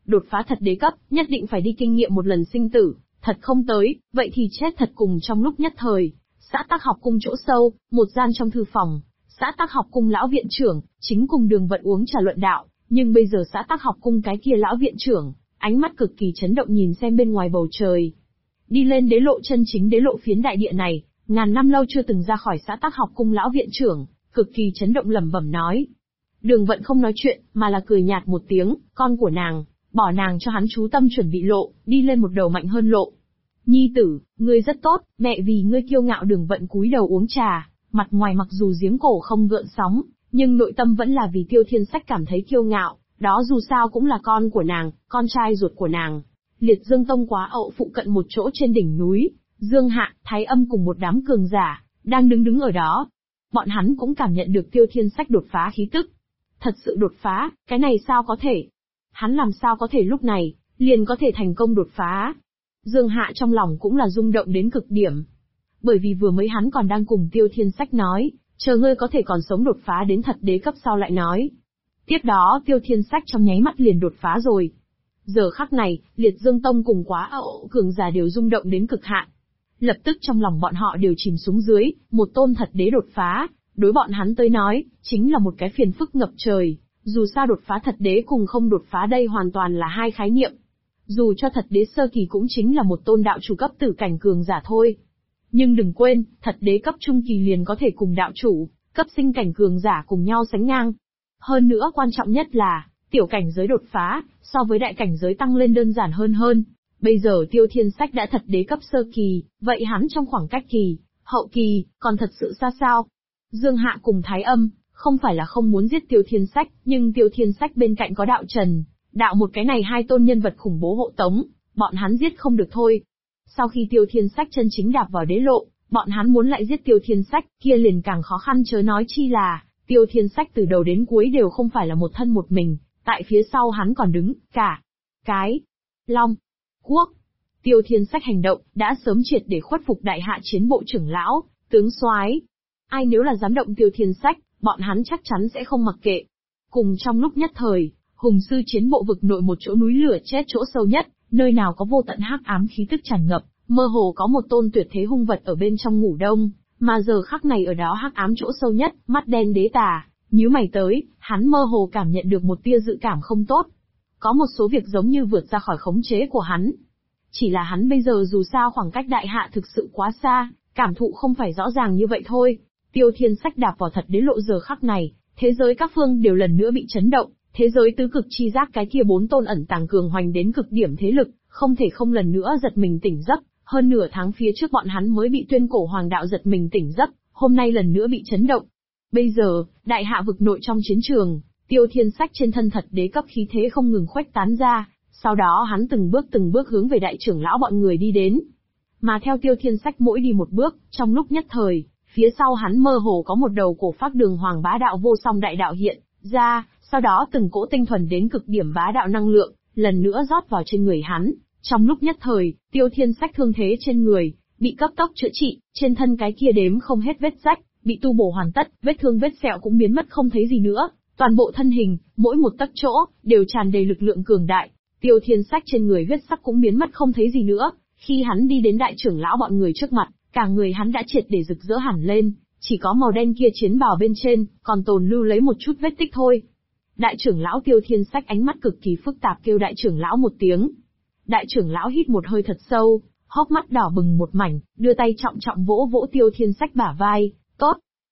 [SPEAKER 2] đột phá thật đế cấp, nhất định phải đi kinh nghiệm một lần sinh tử, thật không tới, vậy thì chết thật cùng trong lúc nhất thời. Xã Tắc Học Cung chỗ sâu, một gian trong thư phòng, Xã Tắc Học Cung lão viện trưởng, chính cùng Đường Vận uống trà luận đạo, nhưng bây giờ Xã Tắc Học Cung cái kia lão viện trưởng, ánh mắt cực kỳ chấn động nhìn xem bên ngoài bầu trời. Đi lên đế lộ chân chính đế lộ phiến đại địa này, ngàn năm lâu chưa từng ra khỏi Xã Tắc Học Cung lão viện trưởng, cực kỳ chấn động lẩm bẩm nói. Đường Vận không nói chuyện, mà là cười nhạt một tiếng, con của nàng, bỏ nàng cho hắn chú tâm chuẩn bị lộ, đi lên một đầu mạnh hơn lộ. Nhi tử, ngươi rất tốt, mẹ vì ngươi kiêu ngạo. Đường Vận cúi đầu uống trà, mặt ngoài mặc dù giếng cổ không gợn sóng, nhưng nội tâm vẫn là vì Tiêu Thiên Sách cảm thấy kiêu ngạo, đó dù sao cũng là con của nàng, con trai ruột của nàng. Liệt Dương Tông Quá Ậu phụ cận một chỗ trên đỉnh núi, Dương Hạ, Thái Âm cùng một đám cường giả, đang đứng ở đó. Bọn hắn cũng cảm nhận được Tiêu Thiên Sách đột phá khí tức. Thật sự đột phá, cái này sao có thể? Hắn làm sao có thể lúc này, liền có thể thành công đột phá? Dương Hạ trong lòng cũng là rung động đến cực điểm. Bởi vì vừa mới hắn còn đang cùng Tiêu Thiên Sách nói, chờ ngươi có thể còn sống đột phá đến thật đế cấp sau lại nói. Tiếp đó Tiêu Thiên Sách trong nháy mắt liền đột phá rồi. Giờ khắc này, Liệt Dương Tông cùng Quá Ậu cường giả đều rung động đến cực hạn. Lập tức trong lòng bọn họ đều chìm xuống dưới, một tôn thật đế đột phá, đối bọn hắn tới nói, chính là một cái phiền phức ngập trời. Dù sao đột phá thật đế cùng không đột phá đây hoàn toàn là hai khái niệm. Dù cho thật đế sơ kỳ cũng chính là một tôn đạo chủ cấp tử cảnh cường giả thôi. Nhưng đừng quên, thật đế cấp trung kỳ liền có thể cùng đạo chủ, cấp sinh cảnh cường giả cùng nhau sánh ngang. Hơn nữa quan trọng nhất là, tiểu cảnh giới đột phá, so với đại cảnh giới tăng lên đơn giản hơn. Bây giờ Tiêu Thiên Sách đã thật đế cấp sơ kỳ, vậy hắn trong khoảng cách kỳ, hậu kỳ, còn thật sự xa sao? Dương Hạ cùng Thái Âm, không phải là không muốn giết Tiêu Thiên Sách, nhưng Tiêu Thiên Sách bên cạnh có đạo Trần, đạo một cái này hai tôn nhân vật khủng bố hộ tống, bọn hắn giết không được thôi. Sau khi Tiêu Thiên Sách chân chính đạp vào đế lộ, bọn hắn muốn lại giết Tiêu Thiên Sách, kia liền càng khó khăn chớ nói chi là, Tiêu Thiên Sách từ đầu đến cuối đều không phải là một thân một mình, tại phía sau hắn còn đứng, cả cái Long Quốc. Tiêu Thiên Sách hành động, đã sớm triệt để khuất phục đại hạ chiến bộ trưởng lão, tướng soái. Ai nếu là dám động Tiêu Thiên Sách, bọn hắn chắc chắn sẽ không mặc kệ. Cùng trong lúc nhất thời, hùng sư chiến bộ vực nội một chỗ núi lửa chết chỗ sâu nhất, nơi nào có vô tận hắc ám khí tức tràn ngập, mơ hồ có một tôn tuyệt thế hung vật ở bên trong ngủ đông, mà giờ khắc này ở đó hắc ám chỗ sâu nhất, mắt đen đế tà, nhíu mày tới, hắn mơ hồ cảm nhận được một tia dự cảm không tốt. Có một số việc giống như vượt ra khỏi khống chế của hắn. Chỉ là hắn bây giờ dù sao khoảng cách đại hạ thực sự quá xa, cảm thụ không phải rõ ràng như vậy thôi. Tiêu Thiên Sách đạp vào thật đế lộ giờ khắc này, thế giới các phương đều lần nữa bị chấn động, thế giới tứ cực chi giác cái kia bốn tôn ẩn tàng cường hoành đến cực điểm thế lực, không thể không lần nữa giật mình tỉnh giấc, hơn nửa tháng phía trước bọn hắn mới bị Tuyên Cổ Hoàng đạo giật mình tỉnh giấc, hôm nay lần nữa bị chấn động. Bây giờ, đại hạ vực nội trong chiến trường, Tiêu Thiên Sách trên thân thật đế cấp khí thế không ngừng khuếch tán ra, sau đó hắn từng bước hướng về đại trưởng lão bọn người đi đến. Mà theo Tiêu Thiên Sách mỗi đi một bước, trong lúc nhất thời, phía sau hắn mơ hồ có một đầu cổ phác đường hoàng bá đạo vô song đại đạo hiện ra, sau đó từng cỗ tinh thuần đến cực điểm bá đạo năng lượng, lần nữa rót vào trên người hắn. Trong lúc nhất thời, Tiêu Thiên Sách thương thế trên người, bị cấp tốc chữa trị, trên thân cái kia đếm không hết vết rách, bị tu bổ hoàn tất, vết thương vết sẹo cũng biến mất không thấy gì nữa, toàn bộ thân hình, mỗi một tấc chỗ, đều tràn đầy lực lượng cường đại. Tiêu Thiên Sách trên người huyết sắc cũng biến mất không thấy gì nữa, khi hắn đi đến đại trưởng lão bọn người trước mặt, cả người hắn đã triệt để rực rỡ hẳn lên, chỉ có màu đen kia chiến bào bên trên, còn tồn lưu lấy một chút vết tích thôi. Đại trưởng lão Tiêu Thiên Sách ánh mắt cực kỳ phức tạp kêu đại trưởng lão một tiếng. Đại trưởng lão hít một hơi thật sâu, hốc mắt đỏ bừng một mảnh, đưa tay trọng trọng vỗ vỗ Tiêu Thiên Sách bả vai, tốt,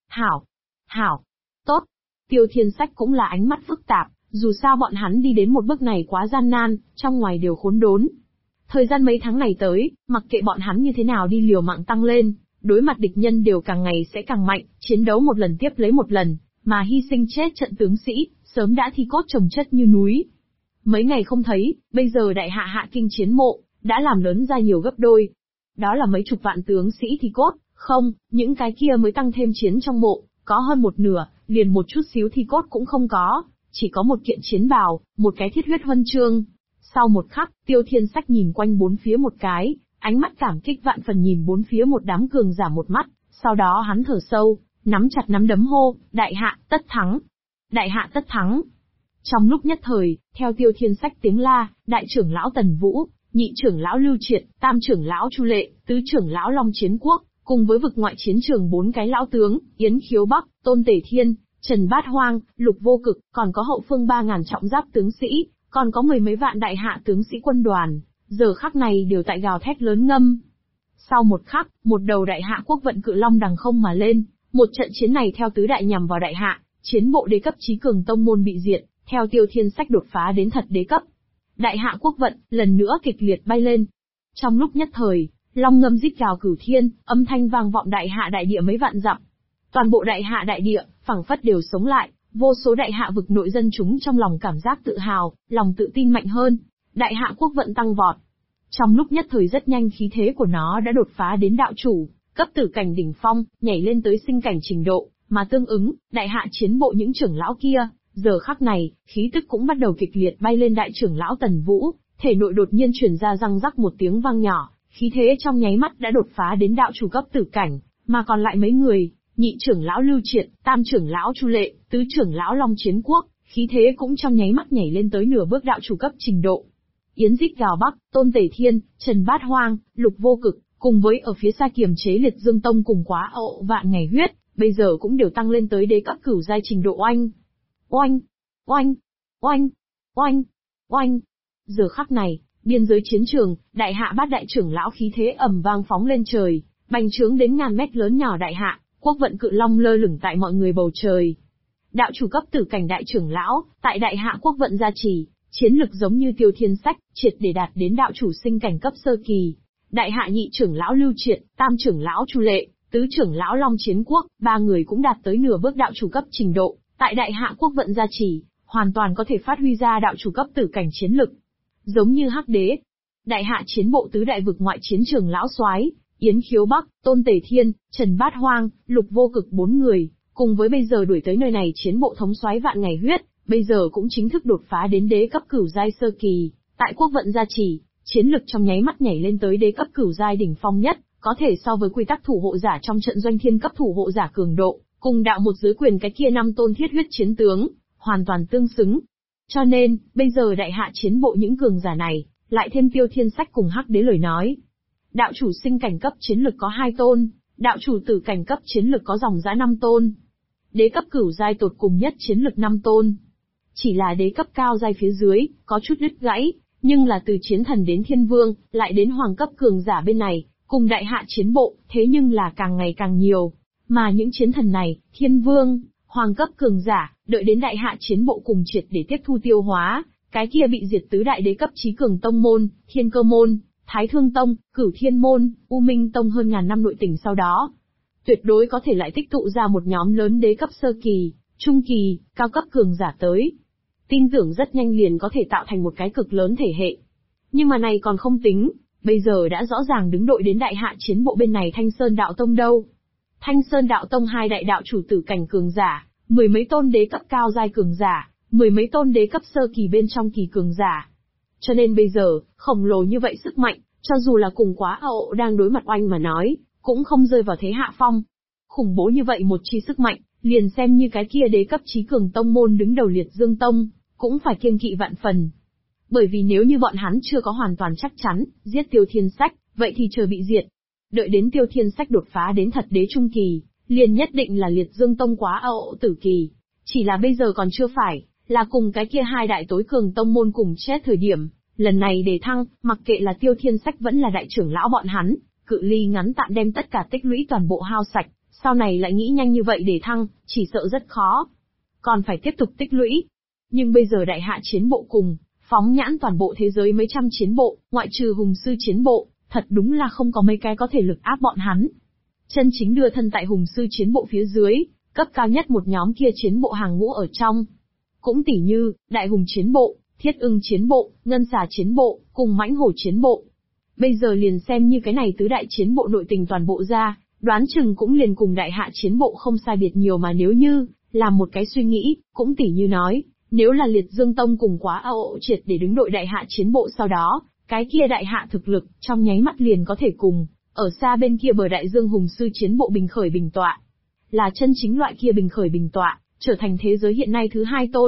[SPEAKER 2] hảo, tốt. Tiêu Thiên Sách cũng là ánh mắt phức tạp, dù sao bọn hắn đi đến một bước này quá gian nan, trong ngoài đều khốn đốn. Thời gian mấy tháng này tới, mặc kệ bọn hắn như thế nào đi liều mạng tăng lên, đối mặt địch nhân đều càng ngày sẽ càng mạnh, chiến đấu một lần tiếp lấy một lần, mà hy sinh chết trận tướng sĩ, sớm đã thi cốt chồng chất như núi. Mấy ngày không thấy, bây giờ đại hạ hạ kinh chiến mộ, đã làm lớn ra nhiều gấp đôi. Đó là mấy chục vạn tướng sĩ thi cốt, không, những cái kia mới tăng thêm chiến trong mộ, có hơn một nửa, liền một chút xíu thi cốt cũng không có, chỉ có một kiện chiến bào, một cái thiết huyết huân chương. Sau một khắc, Tiêu Thiên Sách nhìn quanh bốn phía một cái, ánh mắt cảm kích vạn phần nhìn bốn phía một đám cường giả một mắt, sau đó hắn thở sâu, nắm chặt nắm đấm hô, đại hạ, tất thắng. Đại hạ tất thắng. Trong lúc nhất thời, theo Tiêu Thiên Sách tiếng la, đại trưởng lão Tần Vũ, nhị trưởng lão Lưu Triệt, tam trưởng lão Chu Lệ, tứ trưởng lão Long Chiến Quốc, cùng với vực ngoại chiến trường 4 cái lão tướng, Yến Khiếu Bắc, Tôn Tể Thiên, Trần Bát Hoang, Lục Vô Cực, còn có hậu phương 3.000 trọng giáp tướng sĩ, còn có mười mấy vạn đại hạ tướng sĩ quân đoàn, giờ khắc này đều tại gào thét lớn ngâm. Sau một khắc, một đầu đại hạ quốc vận cự long đằng không mà lên, một trận chiến này theo tứ đại nhằm vào đại hạ, chiến bộ đế cấp chí cường tông môn bị diệt, theo Tiêu Thiên Sách đột phá đến thật đế cấp. Đại hạ quốc vận, lần nữa kịch liệt bay lên. Trong lúc nhất thời, long ngâm rít gào cửu thiên, âm thanh vang vọng đại hạ đại địa mấy vạn dặm. Toàn bộ đại hạ đại địa, phảng phất đều sống lại, vô số đại hạ vực nội dân chúng trong lòng cảm giác tự hào, lòng tự tin mạnh hơn. Đại hạ quốc vận tăng vọt. Trong lúc nhất thời rất nhanh khí thế của nó đã đột phá đến đạo chủ, cấp tử cảnh đỉnh phong, nhảy lên tới sinh cảnh trình độ, mà tương ứng, đại hạ chiến bộ những trưởng lão kia, giờ khắc này, khí tức cũng bắt đầu kịch liệt bay lên. Đại trưởng lão Tần Vũ, thể nội đột nhiên truyền ra răng rắc một tiếng vang nhỏ, khí thế trong nháy mắt đã đột phá đến đạo chủ cấp tử cảnh, mà còn lại mấy người, nhị trưởng lão Lưu Triệt, tam trưởng lão Chu Lệ, tứ trưởng lão Long Chiến Quốc, khí thế cũng trong nháy mắt nhảy lên tới nửa bước đạo chủ cấp trình độ. Yến rít gào Bắc, Tôn Tể Thiên, Trần Bát Hoang, Lục Vô Cực, cùng với ở phía xa kiềm chế Liệt Dương Tông cùng Quá Ậu Vạn Ngày Huyết, bây giờ cũng đều tăng lên tới đế cấp cửu giai trình độ oanh. Oanh, oanh, oanh, oanh, oanh. Giờ khắc này, biên giới chiến trường, đại hạ bát đại trưởng lão khí thế ầm vang phóng lên trời, bành trướng đến ngàn mét lớn nhỏ đại hạ, quốc vận cự long lơ lửng tại mọi người bầu trời. Đạo chủ cấp tử cảnh đại trưởng lão, tại đại hạ quốc vận gia trì, chiến lực giống như Tiêu Thiên Sách, triệt để đạt đến đạo chủ sinh cảnh cấp sơ kỳ. Đại hạ nhị trưởng lão Lưu Triệt, tam trưởng lão Chu Lệ, tứ trưởng lão Long Chiến Quốc, ba người cũng đạt tới nửa bước đạo chủ cấp trình độ, tại đại hạ quốc vận gia trì, hoàn toàn có thể phát huy ra đạo chủ cấp tử cảnh chiến lực. Giống như Hắc Đế, đại hạ chiến bộ tứ đại vực ngoại chiến trường lão soái, Yến Khiếu Bắc, Tôn Tể Thiên, Trần Bát Hoang, Lục Vô Cực 4 người, cùng với bây giờ đuổi tới nơi này chiến bộ thống soái Vạn Ngày Huyết, bây giờ cũng chính thức đột phá đến đế cấp cửu giai sơ kỳ, tại quốc vận gia trì, chiến lực trong nháy mắt nhảy lên tới đế cấp cửu giai đỉnh phong nhất, có thể so với quy tắc thủ hộ giả trong trận doanh thiên cấp thủ hộ giả cường độ, cùng đạo một dưới quyền cái kia 5 tôn thiết huyết chiến tướng, hoàn toàn tương xứng. Cho nên, bây giờ đại hạ chiến bộ những cường giả này, lại thêm Tiêu Thiên Sách cùng Hắc Đế lời nói. Đạo chủ sinh cảnh cấp chiến lực có 2 tôn, đạo chủ tử cảnh cấp chiến lực có dòng dã 5 tôn. Đế cấp cửu giai tột cùng nhất chiến lực 5 tôn. Chỉ là đế cấp cao giai phía dưới, có chút đứt gãy, nhưng là từ chiến thần đến thiên vương, lại đến hoàng cấp cường giả bên này, cùng đại hạ chiến bộ, thế nhưng là càng ngày càng nhiều. Mà những chiến thần này, thiên vương, hoàng cấp cường giả, đợi đến đại hạ chiến bộ cùng triệt để tiếp thu tiêu hóa, cái kia bị diệt tứ đại đế cấp chí cường tông môn, Thiên Cơ môn, Thái Thương tông, Cửu Thiên môn, U Minh tông hơn ngàn năm nội tình sau đó, tuyệt đối có thể lại tích tụ ra một nhóm lớn đế cấp sơ kỳ, trung kỳ, cao cấp cường giả tới. Tin tưởng rất nhanh liền có thể tạo thành một cái cực lớn thể hệ. Nhưng mà này còn không tính, bây giờ đã rõ ràng đứng đội đến đại hạ chiến bộ bên này Thanh Sơn Đạo Tông đâu. Thanh Sơn Đạo Tông hai đại đạo chủ tử cảnh cường giả, mười mấy tôn đế cấp cao giai cường giả, mười mấy tôn đế cấp sơ kỳ bên trong kỳ cường giả. Cho nên bây giờ, khổng lồ như vậy sức mạnh, cho dù là cùng Quá Ậu đang đối mặt oanh mà nói, cũng không rơi vào thế hạ phong. Khủng bố như vậy một chi sức mạnh, liền xem như cái kia đế cấp chí cường tông môn đứng đầu Liệt Dương Tông, cũng phải kiêng kỵ vạn phần. Bởi vì nếu như bọn hắn chưa có hoàn toàn chắc chắn, giết Tiêu Thiên Sách, vậy thì chờ bị diệt. Đợi đến Tiêu Thiên Sách đột phá đến thật đế trung kỳ, liền nhất định là Liệt Dương Tông Quá Ậu tử kỳ. Chỉ là bây giờ còn chưa phải, là cùng cái kia hai đại tối cường tông môn cùng chết thời điểm. Lần này đề thăng, mặc kệ là Tiêu Thiên Sách vẫn là đại trưởng lão bọn hắn, cự ly ngắn tạm đem tất cả tích lũy toàn bộ hao sạch, sau này lại nghĩ nhanh như vậy để thăng, chỉ sợ rất khó. Còn phải tiếp tục tích lũy. Nhưng bây giờ đại hạ chiến bộ cùng, phóng nhãn toàn bộ thế giới mấy trăm chiến bộ, ngoại trừ hùng sư chiến bộ, thật đúng là không có mấy cái có thể lực áp bọn hắn. Chân chính đưa thân tại hùng sư chiến bộ phía dưới, cấp cao nhất một nhóm kia chiến bộ hàng ngũ ở trong. Cũng tỉ như, đại hùng chiến bộ, thiết ưng chiến bộ, ngân xà chiến bộ, cùng mãnh hổ chiến bộ. Bây giờ liền xem như cái này tứ đại chiến bộ nội tình toàn bộ ra, đoán chừng cũng liền cùng đại hạ chiến bộ không sai biệt nhiều mà nếu như, làm một cái suy nghĩ, cũng tỉ như nói, nếu là Liệt Dương Tông cùng Quá Ậu triệt để đứng đội đại hạ chiến bộ sau đó, cái kia đại hạ thực lực, trong nháy mắt liền có thể cùng, ở xa bên kia bờ đại dương hùng sư chiến bộ bình khởi bình tọa. Là chân chính loại kia bình khởi bình tọa, trở thành thế giới hiện nay thứ hai tôn,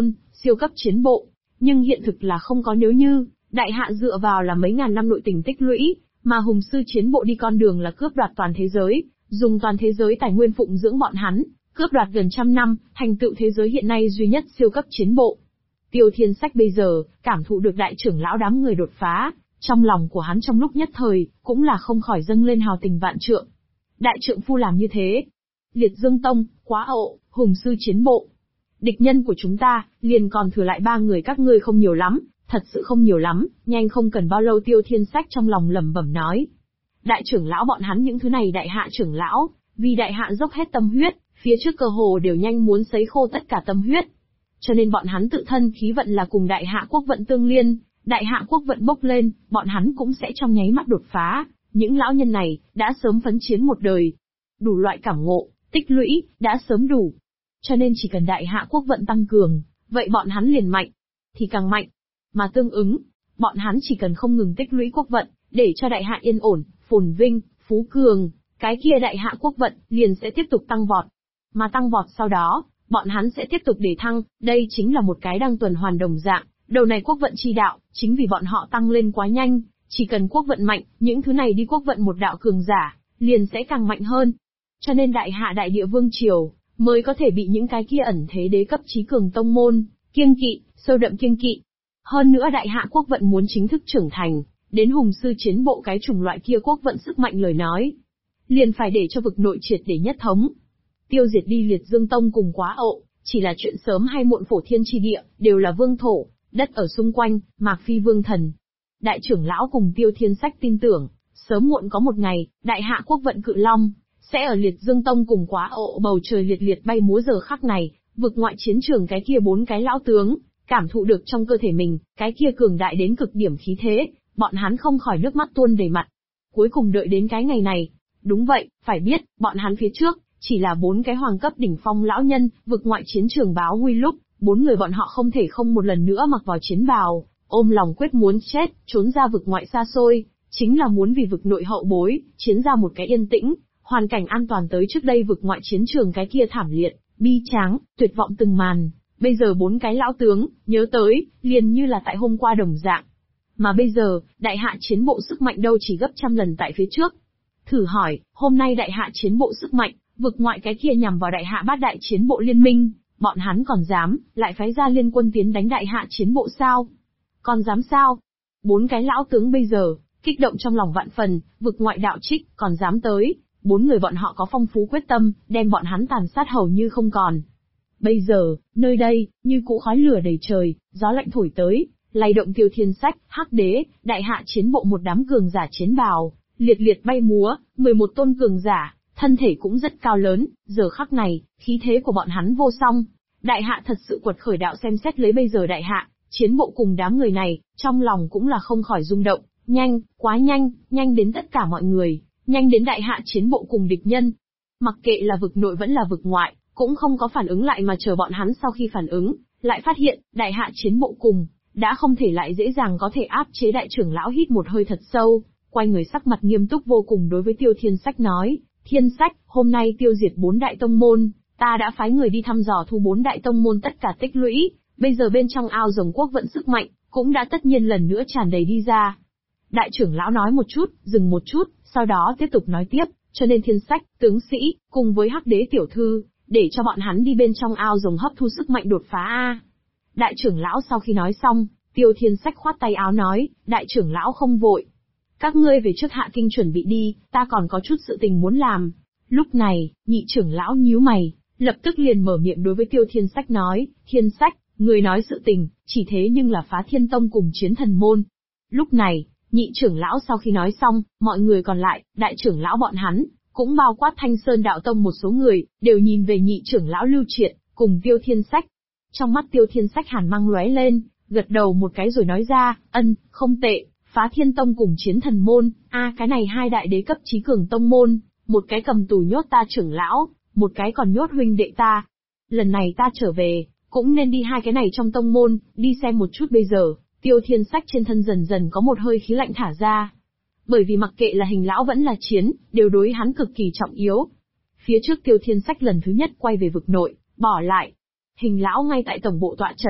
[SPEAKER 2] siêu cấp chiến bộ. Nhưng hiện thực là không có nếu như, đại hạ dựa vào là mấy ngàn năm nội tình tích lũy, mà hùng sư chiến bộ đi con đường là cướp đoạt toàn thế giới, dùng toàn thế giới tài nguyên phụng dưỡng bọn hắn, cướp đoạt gần trăm năm, thành tựu thế giới hiện nay duy nhất siêu cấp chiến bộ. Tiêu Thiên Sách bây giờ, cảm thụ được đại trưởng lão đám người đột phá, trong lòng của hắn trong lúc nhất thời, cũng là không khỏi dâng lên hào tình vạn trượng. Đại trượng phu làm như thế. Liệt Dương Tông, Quá Ộ, hùng sư chiến bộ. Địch nhân của chúng ta, liền còn thừa lại 3 người các ngươi không nhiều lắm, thật sự không nhiều lắm, nhanh không cần bao lâu. Tiêu Thiên Sách trong lòng lẩm bẩm nói. Đại trưởng lão bọn hắn những thứ này đại hạ trưởng lão, vì đại hạ dốc hết tâm huyết, phía trước cơ hồ đều nhanh muốn sấy khô tất cả tâm huyết. Cho nên bọn hắn tự thân khí vận là cùng đại hạ quốc vận tương liên, đại hạ quốc vận bốc lên, bọn hắn cũng sẽ trong nháy mắt đột phá. Những lão nhân này, đã sớm phấn chiến một đời. Đủ loại cảm ngộ, tích lũy, đã sớm đủ. Cho nên chỉ cần đại hạ quốc vận tăng cường, vậy bọn hắn liền mạnh. Thì càng mạnh. Mà tương ứng, bọn hắn chỉ cần không ngừng tích lũy quốc vận, để cho đại hạ yên ổn, phồn vinh, phú cường, cái kia đại hạ quốc vận, liền sẽ tiếp tục tăng vọt. Mà tăng vọt sau đó, bọn hắn sẽ tiếp tục để thăng, đây chính là một cái đăng tuần hoàn đồng dạng. Đầu này quốc vận chi đạo, chính vì bọn họ tăng lên quá nhanh, chỉ cần quốc vận mạnh, những thứ này đi quốc vận một đạo cường giả, liền sẽ càng mạnh hơn. Cho nên đại hạ đại địa vương triều, mới có thể bị những cái kia ẩn thế đế cấp trí cường tông môn, kiêng kỵ, sâu đậm kiêng kỵ. Hơn nữa đại hạ quốc vận muốn chính thức trưởng thành, đến hùng sư chiến bộ cái chủng loại kia quốc vận sức mạnh lời nói. Liền phải để cho vực nội triệt để nhất thống. Tiêu diệt đi Liệt Dương Tông cùng Quá Ộ, chỉ là chuyện sớm hay muộn. Phổ thiên chi địa, đều là vương thổ, đất ở xung quanh, Mạc Phi vương thần. Đại trưởng lão cùng Tiêu Thiên Sách tin tưởng, sớm muộn có một ngày, đại hạ quốc vận cự long, sẽ ở Liệt Dương Tông cùng Quá Ộ bầu trời liệt liệt bay múa. Giờ khắc này, vực ngoại chiến trường cái kia 4 cái lão tướng, cảm thụ được trong cơ thể mình, cái kia cường đại đến cực điểm khí thế, bọn hắn không khỏi nước mắt tuôn đầy mặt. Cuối cùng đợi đến cái ngày này. Đúng vậy, phải biết, bọn hắn phía trước, chỉ là 4 cái hoàng cấp đỉnh phong lão nhân, vực ngoại chiến trường báo nguy lúc, 4 người bọn họ không thể không một lần nữa mặc vào chiến bào, ôm lòng quyết muốn chết, trốn ra vực ngoại xa xôi, chính là muốn vì vực nội hậu bối, chiến ra một cái yên tĩnh, hoàn cảnh an toàn. Tới trước đây vực ngoại chiến trường cái kia thảm liệt, bi tráng, tuyệt vọng từng màn, bây giờ 4 cái lão tướng, nhớ tới, liền như là tại hôm qua đồng dạng. Mà bây giờ, đại hạ chiến bộ sức mạnh đâu chỉ gấp trăm lần tại phía trước. Thử hỏi, hôm nay đại hạ chiến bộ sức mạnh, vực ngoại cái kia nhằm vào đại hạ bát đại chiến bộ liên minh, bọn hắn còn dám, lại phái ra liên quân tiến đánh đại hạ chiến bộ sao? Còn dám sao? 4 cái lão tướng bây giờ, kích động trong lòng vạn phần, vực ngoại đạo trích, còn dám tới. 4 người bọn họ có phong phú quyết tâm, đem bọn hắn tàn sát hầu như không còn. Bây giờ, nơi đây, như cũ khói lửa đầy trời, gió lạnh thổi tới, lay động Tiêu Thiên Sách, Hắc Đế, đại hạ chiến bộ một đám cường giả chiến bào, liệt liệt bay múa, 11 tôn cường giả, thân thể cũng rất cao lớn, giờ khắc này, khí thế của bọn hắn vô song. Đại hạ thật sự quật khởi đạo. Xem xét lấy bây giờ đại hạ, chiến bộ cùng đám người này, trong lòng cũng là không khỏi rung động, nhanh, quá nhanh, nhanh đến tất cả mọi người, nhanh đến đại hạ chiến bộ cùng địch nhân. Mặc kệ là vực nội vẫn là vực ngoại, cũng không có phản ứng lại mà chờ bọn hắn sau khi phản ứng, lại phát hiện, đại hạ chiến bộ cùng, đã không thể lại dễ dàng có thể áp chế. Đại trưởng lão hít một hơi thật sâu, quay người sắc mặt nghiêm túc vô cùng đối với Tiêu Thiên Sách nói, Thiên Sách, hôm nay tiêu diệt 4 đại tông môn, ta đã phái người đi thăm dò thu 4 đại tông môn tất cả tích lũy, bây giờ bên trong ao rồng quốc vận sức mạnh, cũng đã tất nhiên lần nữa tràn đầy đi ra. Đại trưởng lão nói một chút, dừng một chút, sau đó tiếp tục nói tiếp, cho nên Thiên Sách, tướng sĩ, cùng với Hắc Đế tiểu thư, để cho bọn hắn đi bên trong ao rồng hấp thu sức mạnh đột phá a. Đại trưởng lão sau khi nói xong, Tiêu Thiên Sách khoát tay áo nói, đại trưởng lão không vội. Các ngươi về trước Hạ Kinh chuẩn bị đi, ta còn có chút sự tình muốn làm. Lúc này, nhị trưởng lão nhíu mày, lập tức liền mở miệng đối với Tiêu Thiên Sách nói, Thiên Sách, người nói sự tình, chỉ thế nhưng là Phá Thiên Tông cùng Chiến Thần Môn. Lúc này, nhị trưởng lão sau khi nói xong, mọi người còn lại, đại trưởng lão bọn hắn, cũng bao quát Thanh Sơn Đạo Tông một số người, đều nhìn về nhị trưởng lão Lưu Triệt, cùng Tiêu Thiên Sách. Trong mắt Tiêu Thiên Sách hàn mang lóe lên, gật đầu một cái rồi nói ra, không tệ, Phá Thiên Tông cùng Chiến Thần Môn, cái này 2 đại đế cấp trí cường tông môn, một cái cầm tù nhốt ta trưởng lão, một cái còn nhốt huynh đệ ta. Lần này ta trở về, cũng nên đi 2 cái này trong tông môn, đi xem một chút. Bây giờ, Tiêu Thiên Sách trên thân dần dần có một hơi khí lạnh thả ra. Bởi vì mặc kệ là hình lão vẫn là chiến, đều đối hắn cực kỳ trọng yếu. Phía trước Tiêu Thiên Sách lần thứ nhất quay về vực nội, bỏ lại. Hình lão ngay tại tổng bộ tọa trấn,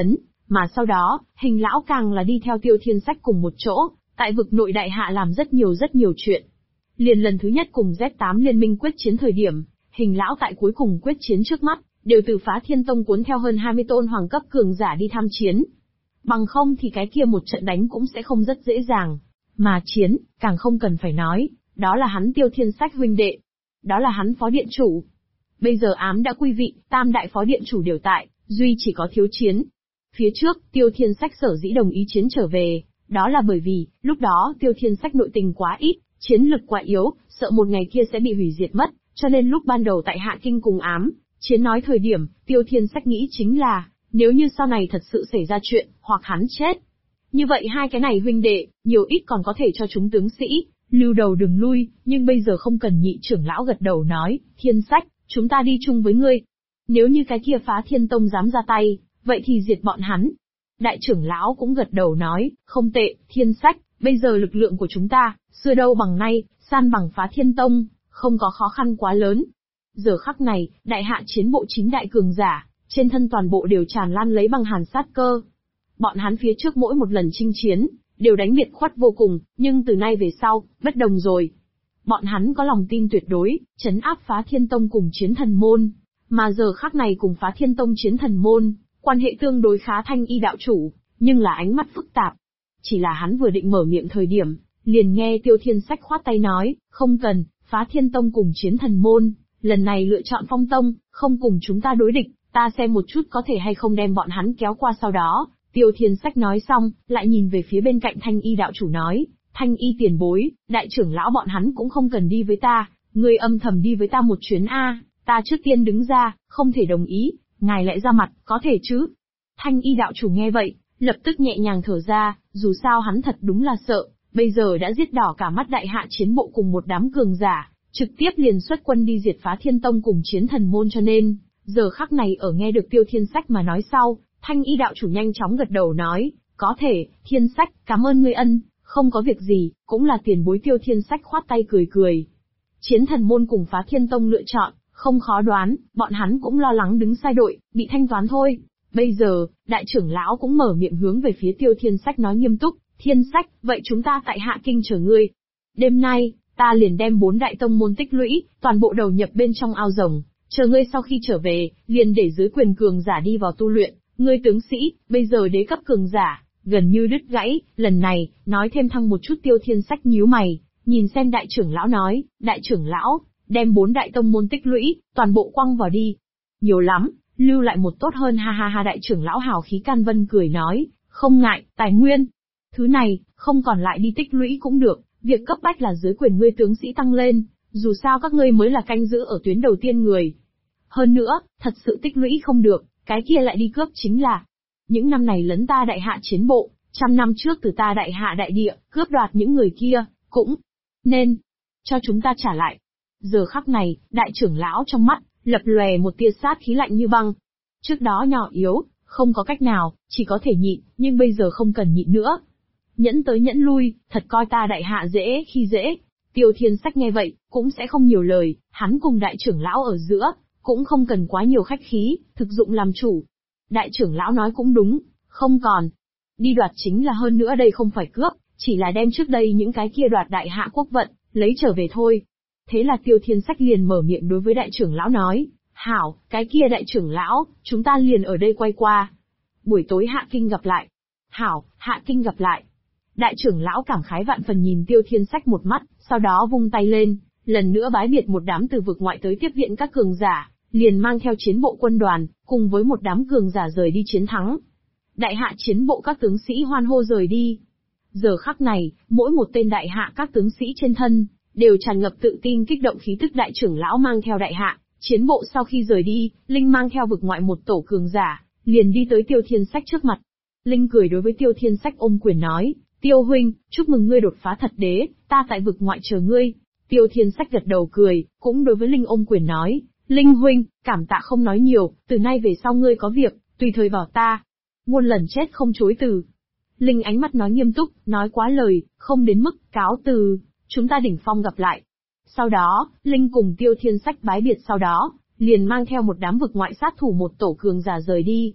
[SPEAKER 2] Mà sau đó, Hình lão càng là đi theo Tiêu Thiên Sách cùng một chỗ, tại vực nội đại hạ làm rất nhiều chuyện. Liền lần thứ nhất cùng Z8 liên minh quyết chiến thời điểm, Hình lão tại cuối cùng quyết chiến trước mắt, đều từ Phá Thiên Tông cuốn theo hơn 20 tôn hoàng cấp cường giả đi tham chiến. Bằng không thì cái kia một trận đánh cũng sẽ không rất dễ dàng. Mà chiến, càng không cần phải nói, đó là hắn Tiêu Thiên Sách huynh đệ. Đó là hắn phó điện chủ. Bây giờ ám đã quy vị, tam đại phó điện chủ đều tại, duy chỉ có thiếu chiến. Phía trước, Tiêu Thiên Sách sở dĩ đồng ý chiến trở về, đó là bởi vì, lúc đó Tiêu Thiên Sách nội tình quá ít, chiến lực quá yếu, sợ một ngày kia sẽ bị hủy diệt mất, cho nên lúc ban đầu tại Hạ Kinh cùng ám, chiến nói thời điểm, Tiêu Thiên Sách nghĩ chính là, nếu như sau này thật sự xảy ra chuyện, hoặc hắn chết. Như vậy hai cái này huynh đệ, nhiều ít còn có thể cho chúng tướng sĩ, lưu đầu đừng lui, nhưng bây giờ không cần. Nhị trưởng lão gật đầu nói, Thiên Sách, chúng ta đi chung với ngươi. Nếu như cái kia Phá Thiên Tông dám ra tay, vậy thì diệt bọn hắn. Đại trưởng lão cũng gật đầu nói, không tệ, Thiên Sách, bây giờ lực lượng của chúng ta, xưa đâu bằng nay, san bằng Phá Thiên Tông, không có khó khăn quá lớn. Giờ khắc này, đại hạ chiến bộ chính đại cường giả, trên thân toàn bộ đều tràn lan lấy băng hàn sát cơ. Bọn hắn phía trước mỗi một lần chinh chiến, đều đánh biệt khuất vô cùng, nhưng từ nay về sau, bất đồng rồi. Bọn hắn có lòng tin tuyệt đối, trấn áp Phá Thiên Tông cùng Chiến Thần Môn. Mà giờ khắc này cùng Phá Thiên Tông Chiến Thần Môn, quan hệ tương đối khá. Thanh Y đạo chủ, nhưng là ánh mắt phức tạp. Chỉ là hắn vừa định mở miệng thời điểm, liền nghe Tiêu Thiên Sách khoát tay nói, không cần, Phá Thiên Tông cùng Chiến Thần Môn, lần này lựa chọn Phong Tông, không cùng chúng ta đối địch, ta xem một chút có thể hay không đem bọn hắn kéo qua. Sau đó, Tiêu Thiên Sách nói xong, lại nhìn về phía bên cạnh Thanh Y đạo chủ nói, Thanh Y tiền bối, đại trưởng lão bọn hắn cũng không cần đi với ta, ngươi âm thầm đi với ta một chuyến a, ta trước tiên đứng ra, không thể đồng ý, ngài lại ra mặt, có thể chứ? Thanh Y đạo chủ nghe vậy, lập tức nhẹ nhàng thở ra, dù sao hắn thật đúng là sợ, bây giờ đã giết đỏ cả mắt đại hạ chiến bộ cùng một đám cường giả, trực tiếp liền xuất quân đi diệt Phá Thiên Tông cùng Chiến Thần Môn, cho nên, giờ khắc này ở nghe được Tiêu Thiên Sách mà nói sau, Thanh Y đạo chủ nhanh chóng gật đầu nói, có thể, Thiên Sách, cảm ơn ngươi ân, không có việc gì, cũng là tiền bối. Tiêu Thiên Sách khoát tay cười cười. Chiến Thần Môn cùng Phá Thiên Tông lựa chọn, không khó đoán, bọn hắn cũng lo lắng đứng sai đội, bị thanh toán thôi. Bây giờ, đại trưởng lão cũng mở miệng hướng về phía Tiêu Thiên Sách nói nghiêm túc, Thiên Sách, vậy chúng ta tại Hạ Kinh chờ ngươi. Đêm nay, ta liền đem 4 đại tông môn tích lũy, toàn bộ đầu nhập bên trong ao rồng, chờ ngươi sau khi trở về, liền để dưới quyền cường giả đi vào tu luyện, ngươi tướng sĩ, bây giờ đế cấp cường giả, gần như đứt gãy, lần này, nói thêm thăng một chút. Tiêu Thiên Sách nhíu mày, nhìn xem đại trưởng lão nói, đại trưởng lão, đem 4 đại tông môn tích lũy, toàn bộ quăng vào đi. Nhiều lắm, lưu lại một tốt hơn. Ha ha ha, đại trưởng lão hào khí can vân cười nói, không ngại, tài nguyên. Thứ này, không còn lại đi tích lũy cũng được, việc cấp bách là dưới quyền ngươi tướng sĩ tăng lên, dù sao các ngươi mới là canh giữ ở tuyến đầu tiên người. Hơn nữa, thật sự tích lũy không được, cái kia lại đi cướp chính là. Những năm này lấn ta đại hạ chiến bộ, 100 năm trước từ ta đại hạ đại địa, cướp đoạt những người kia, cũng nên cho chúng ta trả lại. Giờ khắc này, đại trưởng lão trong mắt, lập lòe một tia sát khí lạnh như băng. Trước đó nhỏ yếu, không có cách nào, chỉ có thể nhịn, nhưng bây giờ không cần nhịn nữa. Nhẫn tới nhẫn lui, thật coi ta đại hạ dễ khi dễ. Tiêu Thiên Sách nghe vậy, cũng sẽ không nhiều lời, hắn cùng đại trưởng lão ở giữa, cũng không cần quá nhiều khách khí, thực dụng làm chủ. Đại trưởng lão nói cũng đúng, không còn. Đi đoạt chính là, hơn nữa đây không phải cướp, chỉ là đem trước đây những cái kia đoạt đại hạ quốc vận, lấy trở về thôi. Thế là Tiêu Thiên Sách liền mở miệng đối với đại trưởng lão nói, hảo, cái kia đại trưởng lão, chúng ta liền ở đây quay qua. Buổi tối Hạ Kinh gặp lại. Hảo, Hạ Kinh gặp lại. Đại trưởng lão cảm khái vạn phần nhìn Tiêu Thiên Sách một mắt, sau đó vung tay lên, lần nữa bái biệt một đám từ vực ngoại tới tiếp viện các cường giả, liền mang theo chiến bộ quân đoàn, cùng với một đám cường giả rời đi chiến thắng. Đại hạ chiến bộ các tướng sĩ hoan hô rời đi. Giờ khắc này, mỗi một tên đại hạ các tướng sĩ trên thân, đều tràn ngập tự tin kích động khí tức. Đại trưởng lão mang theo đại hạ chiến bộ sau khi rời đi, Linh mang theo vực ngoại một tổ cường giả, liền đi tới Tiêu Thiên Sách trước mặt. Linh cười đối với Tiêu Thiên Sách ôm quyền nói, Tiêu huynh, chúc mừng ngươi đột phá thật đế, ta tại vực ngoại chờ ngươi. Tiêu Thiên Sách gật đầu cười, cũng đối với Linh ôm quyền nói, Linh huynh, cảm tạ không nói nhiều, từ nay về sau ngươi có việc, tùy thời bảo ta. Muôn lần chết không chối từ. Linh ánh mắt nói nghiêm túc, nói quá lời, không đến mức, cáo từ, chúng ta đỉnh phong gặp lại. Sau đó, Linh cùng Tiêu Thiên Sách bái biệt, sau đó, liền mang theo một đám vực ngoại sát thủ một tổ cường giả rời đi.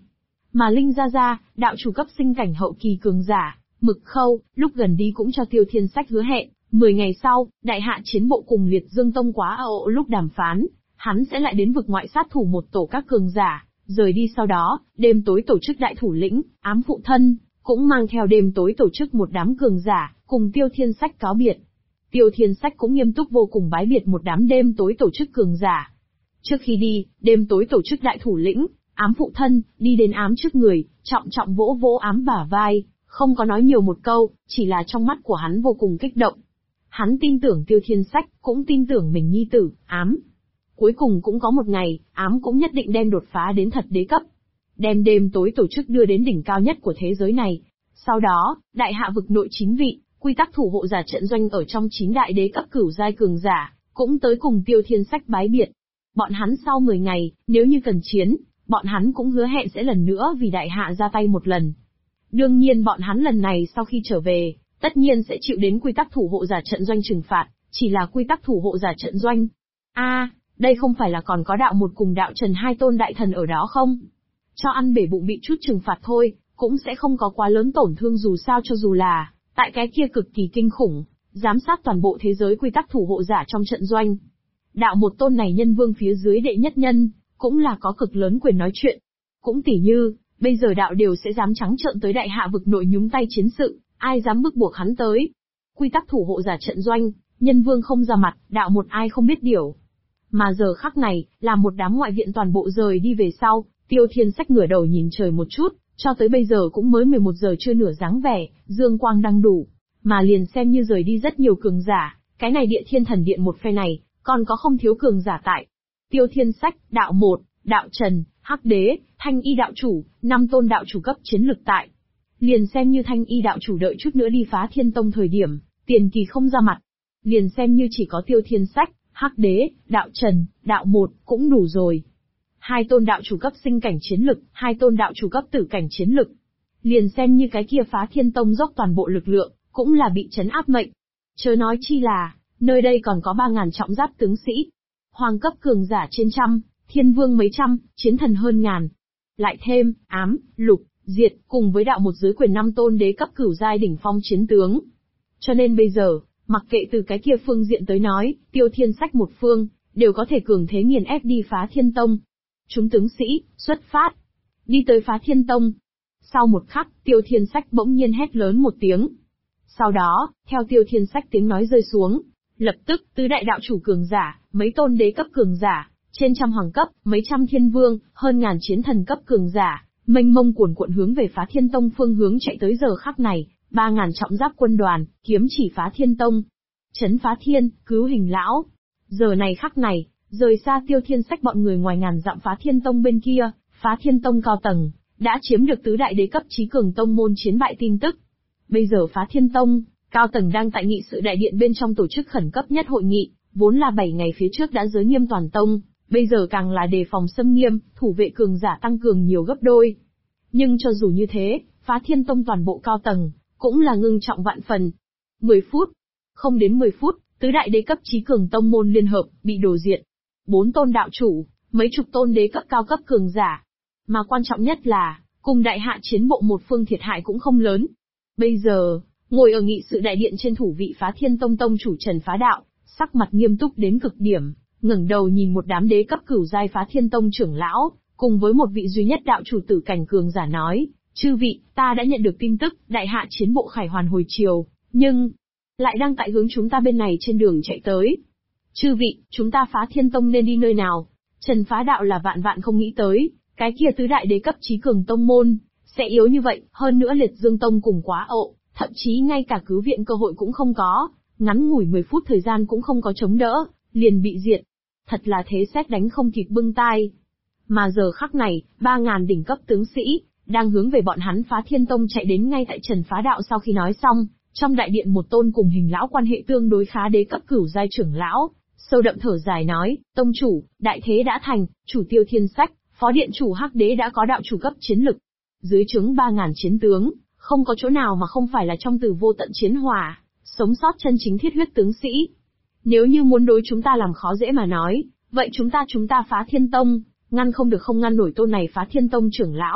[SPEAKER 2] Mà Linh Gia Gia, đạo chủ cấp sinh cảnh hậu kỳ cường giả, Mực Khâu, lúc gần đi cũng cho Tiêu Thiên Sách hứa hẹn, 10 ngày sau, đại hạ chiến bộ cùng Liệt Dương Tông quá ộ lúc đàm phán, hắn sẽ lại đến vực ngoại sát thủ một tổ các cường giả, rời đi sau đó, đêm tối tổ chức đại thủ lĩnh, ám phụ thân, cũng mang theo đêm tối tổ chức một đám cường giả, cùng Tiêu Thiên Sách cáo biệt. Tiêu Thiên Sách cũng nghiêm túc vô cùng bái biệt một đám đêm tối tổ chức cường giả. Trước khi đi, đêm tối tổ chức đại thủ lĩnh, ám phụ thân, đi đến ám trước người, trọng trọng vỗ vỗ ám bả vai, không có nói nhiều một câu, chỉ là trong mắt của hắn vô cùng kích động. Hắn tin tưởng Tiêu Thiên Sách, cũng tin tưởng mình nhi tử, ám. Cuối cùng cũng có một ngày, ám cũng nhất định đem đột phá đến thật đế cấp. Đem đêm tối tổ chức đưa đến đỉnh cao nhất của thế giới này. Sau đó, đại hạ vực nội 9 vị, quy tắc thủ hộ giả trận doanh ở trong 9 đại đế cấp cửu giai cường giả, cũng tới cùng Tiêu Thiên Sách bái biệt. Bọn hắn sau 10 ngày, nếu như cần chiến, bọn hắn cũng hứa hẹn sẽ lần nữa vì đại hạ ra tay một lần. Đương nhiên bọn hắn lần này sau khi trở về, tất nhiên sẽ chịu đến quy tắc thủ hộ giả trận doanh trừng phạt, chỉ là quy tắc thủ hộ giả trận doanh. Đây không phải là còn có đạo một cùng đạo trần hai tôn đại thần ở đó không? Cho ăn bể bụng bị chút trừng phạt thôi, cũng sẽ không có quá lớn tổn thương dù sao cho dù là, tại cái kia cực kỳ kinh khủng, giám sát toàn bộ thế giới quy tắc thủ hộ giả trong trận doanh. Đạo một tôn này nhân vương phía dưới đệ nhất nhân, cũng là có cực lớn quyền nói chuyện. Cũng tỉ như, bây giờ đạo đều sẽ dám trắng trợn tới đại hạ vực nội nhúng tay chiến sự, ai dám bức buộc hắn tới. Quy tắc thủ hộ giả trận doanh, nhân vương không ra mặt, đạo một ai không biết điều. Mà giờ khắc này, là một đám ngoại viện toàn bộ rời đi về sau, Tiêu Thiên Sách ngửa đầu nhìn trời một chút, cho tới bây giờ cũng mới 11 giờ chưa nửa dáng vẻ, dương quang đang đủ. Mà liền xem như rời đi rất nhiều cường giả, cái này địa thiên thần điện một phe này, còn có không thiếu cường giả tại. Tiêu Thiên Sách, đạo một, đạo trần, hắc đế, thanh y đạo chủ, 5 tôn đạo chủ cấp chiến lực tại. Liền xem như thanh y đạo chủ đợi chút nữa đi phá thiên tông thời điểm, tiền kỳ không ra mặt. Liền xem như chỉ có Tiêu Thiên Sách, hắc đế, đạo trần, đạo một, cũng đủ rồi. 2 tôn đạo chủ cấp sinh cảnh chiến lực, 2 tôn đạo chủ cấp tử cảnh chiến lực. Liền xem như cái kia phá thiên tông dốc toàn bộ lực lượng, cũng là bị trấn áp mệnh. Chớ nói chi là, nơi đây còn có 3.000 trọng giáp tướng sĩ. Hoàng cấp cường giả trên trăm, thiên vương mấy trăm, chiến thần hơn ngàn. Lại thêm, ám, lục, diệt, cùng với đạo một dưới quyền 5 tôn đế cấp cửu giai đỉnh phong chiến tướng. Cho nên bây giờ, mặc kệ từ cái kia phương diện tới nói, Tiêu Thiên Sách một phương, đều có thể cường thế nghiền ép đi phá thiên tông. Chúng tướng sĩ, xuất phát. Đi tới phá thiên tông. Sau một khắc, Tiêu Thiên Sách bỗng nhiên hét lớn một tiếng. Sau đó, theo Tiêu Thiên Sách tiếng nói rơi xuống, lập tức, tứ đại đạo chủ cường giả, mấy tôn đế cấp cường giả, trên trăm hoàng cấp, mấy trăm thiên vương, hơn ngàn chiến thần cấp cường giả, mênh mông cuồn cuộn hướng về phá thiên tông phương hướng chạy tới giờ khắc này, 3.000 trọng giáp quân đoàn, kiếm chỉ phá thiên tông. Chấn phá thiên, cứu hình lão. Giờ này khắc này, rời xa Tiêu Thiên Sách bọn người ngoài ngàn dặm phá thiên tông bên kia, phá thiên tông cao tầng, đã chiếm được tứ đại đế cấp chí cường tông môn chiến bại tin tức. Bây giờ phá thiên tông, cao tầng đang tại nghị sự đại điện bên trong tổ chức khẩn cấp nhất hội nghị, vốn là 7 ngày phía trước đã giới nghiêm toàn tông, bây giờ càng là đề phòng xâm nghiêm, thủ vệ cường giả tăng cường nhiều gấp đôi. Nhưng cho dù như thế, phá thiên tông toàn bộ cao tầng, cũng là ngưng trọng vạn phần. 10 phút. Không đến 10 phút, tứ đại đế cấp chí cường tông môn liên hợp, bị đổ diệt. 4 tôn đạo chủ, mấy chục tôn đế cấp cao cấp cường giả. Mà quan trọng nhất là, cùng đại hạ chiến bộ một phương thiệt hại cũng không lớn. Bây giờ, ngồi ở nghị sự đại điện trên thủ vị phá thiên tông tông chủ Trần Phá Đạo, sắc mặt nghiêm túc đến cực điểm, ngẩng đầu nhìn một đám đế cấp cửu giai phá thiên tông trưởng lão, cùng với một vị duy nhất đạo chủ tử cảnh cường giả nói, chư vị, ta đã nhận được tin tức, đại hạ chiến bộ khải hoàn hồi triều, nhưng, lại đang tại hướng chúng ta bên này trên đường chạy tới. Chư vị, chúng ta phá thiên tông nên đi nơi nào? Trần Phá Đạo là vạn vạn không nghĩ tới, cái kia tứ đại đế cấp chí cường tông môn, sẽ yếu như vậy, hơn nữa Liệt Dương Tông cùng quá ộ, thậm chí ngay cả cứu viện cơ hội cũng không có, ngắn ngủi 10 phút thời gian cũng không có chống đỡ, liền bị diệt. Thật là thế sét đánh không kịp bưng tai. Mà giờ khắc này, 3.000 đỉnh cấp tướng sĩ, đang hướng về bọn hắn phá thiên tông chạy đến ngay tại Trần Phá Đạo sau khi nói xong, trong đại điện một tôn cùng hình lão quan hệ tương đối khá đế cấp cửu giai trưởng lão, sâu đậm thở dài nói, tông chủ, đại thế đã thành, chủ Tiêu Thiên Sách, phó điện chủ hắc đế đã có đạo chủ cấp chiến lực. Dưới trướng 3.000 chiến tướng, không có chỗ nào mà không phải là trong từ vô tận chiến hỏa, sống sót chân chính thiết huyết tướng sĩ. Nếu như muốn đối chúng ta làm khó dễ mà nói, vậy chúng ta phá thiên tông, ngăn không được không ngăn nổi tôn này phá thiên tông trưởng lão,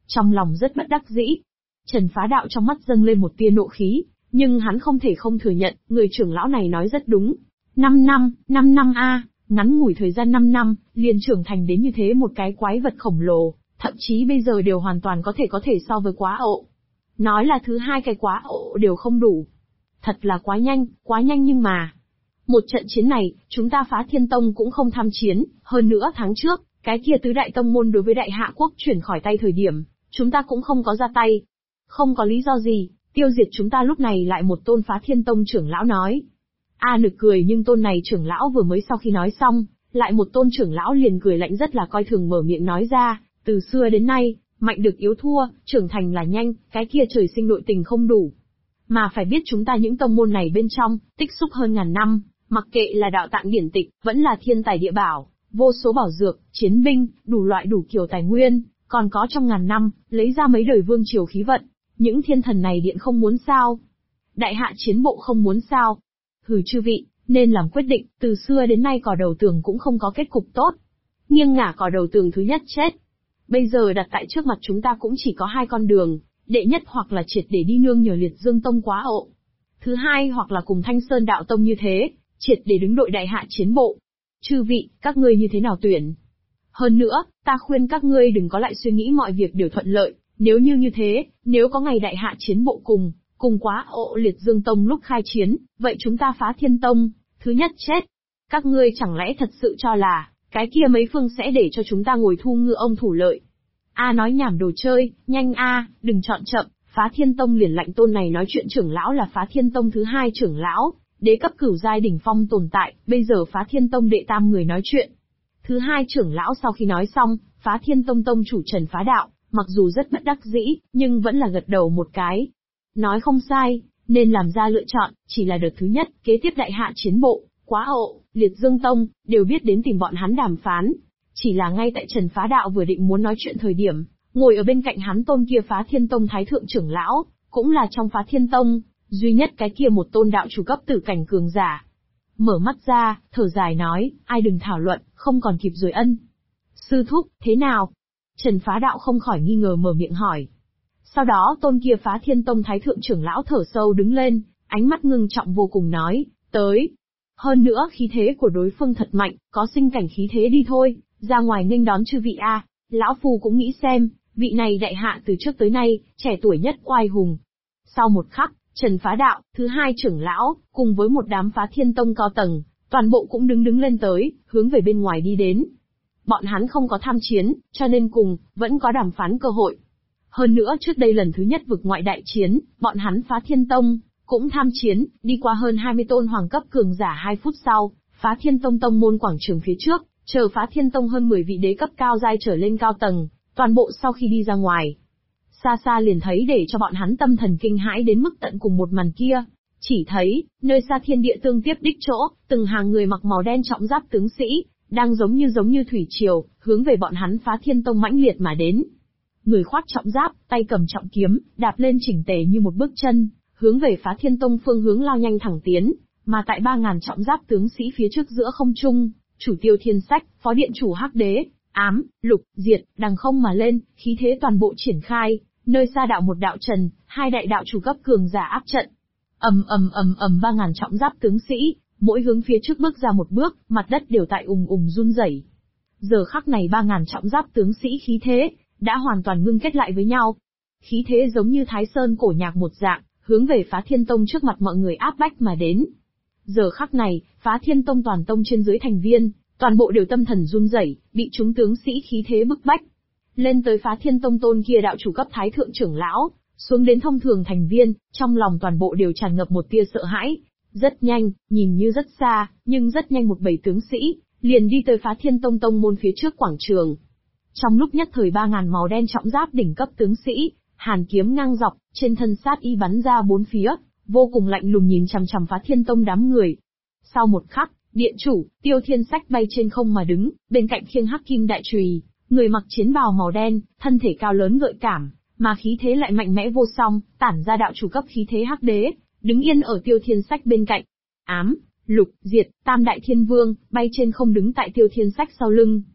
[SPEAKER 2] trong lòng rất bất đắc dĩ. Trần Phá Đạo trong mắt dâng lên một tia nộ khí, nhưng hắn không thể không thừa nhận, người trưởng lão này nói rất đúng. 5 năm a, ngắn ngủi thời gian 5 năm, liền trưởng thành đến như thế một cái quái vật khổng lồ, thậm chí bây giờ đều hoàn toàn có thể so với Quá Ộ. Nói là thứ hai cái Quá Ộ đều không đủ. Thật là quá nhanh nhưng mà. Một trận chiến này, chúng ta Phá Thiên Tông cũng không tham chiến, hơn nữa tháng trước, cái kia tứ đại tông môn đối với Đại Hạ Quốc chuyển khỏi tay thời điểm, chúng ta cũng không có ra tay. Không có lý do gì, tiêu diệt chúng ta lúc này lại một tôn Phá Thiên Tông trưởng lão nói. A Nực cười, nhưng tôn này trưởng lão vừa mới sau khi nói xong, lại một tôn trưởng lão liền cười lạnh rất là coi thường mở miệng nói ra, từ xưa đến nay, mạnh được yếu thua, trưởng thành là nhanh, cái kia trời sinh nội tình không đủ. Mà phải biết chúng ta những tông môn này bên trong, tích xúc hơn ngàn năm, mặc kệ là đạo tạng điển tịch, vẫn là thiên tài địa bảo, vô số bảo dược, chiến binh, đủ loại đủ kiểu tài nguyên, còn có trong ngàn năm, lấy ra mấy đời vương triều khí vận, những thiên thần này điện không muốn sao? Đại hạ chiến bộ không muốn sao? Hừ, chư vị, nên làm quyết định, từ xưa đến nay cỏ đầu tường cũng không có kết cục tốt. Nghiêng ngả cỏ đầu tường thứ nhất chết. Bây giờ đặt tại trước mặt chúng ta cũng chỉ có hai con đường, đệ nhất hoặc là triệt để đi nương nhờ Liệt Dương Tông Quá Ộ. Thứ hai hoặc là cùng Thanh Sơn Đạo Tông như thế, triệt để đứng đội đại hạ chiến bộ. Chư vị, các ngươi như thế nào tuyển? Hơn nữa, ta khuyên các ngươi đừng có lại suy nghĩ mọi việc đều thuận lợi, nếu như thế, nếu có ngày đại hạ chiến bộ cùng Quá Ộ Liệt Dương Tông lúc khai chiến, vậy chúng ta Phá Thiên Tông, thứ nhất chết. Các ngươi chẳng lẽ thật sự cho là, cái kia mấy phương sẽ để cho chúng ta ngồi thu ngư ông thủ lợi? A nói nhảm đồ chơi, nhanh a, đừng chọn chậm. Phá Thiên Tông liền lạnh tôn này nói chuyện trưởng lão là Phá Thiên Tông thứ hai trưởng lão, đế cấp cửu giai đỉnh phong tồn tại, bây giờ Phá Thiên Tông đệ tam người nói chuyện. Thứ hai trưởng lão sau khi nói xong, Phá Thiên Tông tông chủ Trần Phá Đạo, mặc dù rất bất đắc dĩ, nhưng vẫn là gật đầu một cái. Nói không sai, nên làm ra lựa chọn, chỉ là đợt thứ nhất, kế tiếp đại hạ chiến bộ, Quá Ộ, Liệt Dương Tông, đều biết đến tìm bọn hắn đàm phán. Chỉ là ngay tại Trần Phá Đạo vừa định muốn nói chuyện thời điểm, ngồi ở bên cạnh hắn tôn kia Phá Thiên Tông thái thượng trưởng lão, cũng là trong Phá Thiên Tông, duy nhất cái kia một tôn đạo chủ cấp tử cảnh cường giả. Mở mắt ra, thở dài nói, ai đừng thảo luận, không còn kịp rồi ân. Sư thúc, thế nào? Trần Phá Đạo không khỏi nghi ngờ mở miệng hỏi. Sau đó tôn kia Phá Thiên Tông thái thượng trưởng lão thở sâu đứng lên, ánh mắt ngưng trọng vô cùng nói, tới. Hơn nữa khí thế của đối phương thật mạnh, có sinh cảnh khí thế đi thôi, ra ngoài nghênh đón chư vị a. Lão phu cũng nghĩ xem, vị này đại hạ từ trước tới nay, trẻ tuổi nhất oai hùng. Sau một khắc, Trần Phá Đạo, thứ hai trưởng lão, cùng với một đám Phá Thiên Tông cao tầng, toàn bộ cũng đứng lên tới, hướng về bên ngoài đi đến. Bọn hắn không có tham chiến, cho nên vẫn có đàm phán cơ hội. Hơn nữa trước đây lần thứ nhất vực ngoại đại chiến, bọn hắn Phá Thiên Tông, cũng tham chiến, đi qua hơn 20 tôn hoàng cấp cường giả 2 phút sau, Phá Thiên Tông tông môn quảng trường phía trước, chờ Phá Thiên Tông hơn 10 vị đế cấp cao giai trở lên cao tầng, toàn bộ sau khi đi ra ngoài. Xa xa liền thấy để cho bọn hắn tâm thần kinh hãi đến mức tận cùng một màn kia. Chỉ thấy, nơi xa thiên địa tương tiếp đích chỗ, từng hàng người mặc màu đen trọng giáp tướng sĩ, đang giống như thủy triều, hướng về bọn hắn Phá Thiên Tông mãnh liệt mà đến. Người khoác trọng giáp, tay cầm trọng kiếm, đạp lên chỉnh tề như một bước chân, hướng về Phá Thiên Tông phương hướng lao nhanh thẳng tiến, mà tại 3000 trọng giáp tướng sĩ phía trước giữa không trung, chủ Tiêu Thiên Sách, phó điện chủ Hắc Đế, Ám, Lục, Diệt, đằng không mà lên, khí thế toàn bộ triển khai, nơi xa đạo một đạo Trần, hai đại đạo chủ cấp cường giả áp trận. Ầm 3000 trọng giáp tướng sĩ, mỗi hướng phía trước bước ra một bước, mặt đất đều tại run rẩy. Giờ khắc này 3000 trọng giáp tướng sĩ khí thế đã hoàn toàn ngưng kết lại với nhau. Khí thế giống như Thái Sơn cổ nhạc một dạng, hướng về Phá Thiên Tông trước mặt mọi người áp bách mà đến. Giờ khắc này, Phá Thiên Tông toàn tông trên dưới thành viên, toàn bộ đều tâm thần run rẩy, bị chúng tướng sĩ khí thế bức bách. Lên tới Phá Thiên Tông tôn kia đạo chủ cấp thái thượng trưởng lão, xuống đến thông thường thành viên, trong lòng toàn bộ đều tràn ngập một tia sợ hãi. Rất nhanh, nhìn như rất xa, nhưng rất nhanh một bầy tướng sĩ, liền đi tới Phá Thiên Tông tông môn phía trước quảng trường. Trong lúc nhất thời 3000 màu đen trọng giáp đỉnh cấp tướng sĩ, hàn kiếm ngang dọc, trên thân sát y bắn ra bốn phía, vô cùng lạnh lùng nhìn chằm chằm Phá Thiên Tông đám người. Sau một khắc, điện chủ, Tiêu Thiên Sách bay trên không mà đứng, bên cạnh khiêng hắc kim đại chùy, người mặc chiến bào màu đen, thân thể cao lớn gợi cảm, mà khí thế lại mạnh mẽ vô song, tản ra đạo chủ cấp khí thế Hắc Đế, đứng yên ở Tiêu Thiên Sách bên cạnh. Ám, Lục, Diệt, tam đại thiên vương, bay trên không đứng tại Tiêu Thiên Sách sau lưng.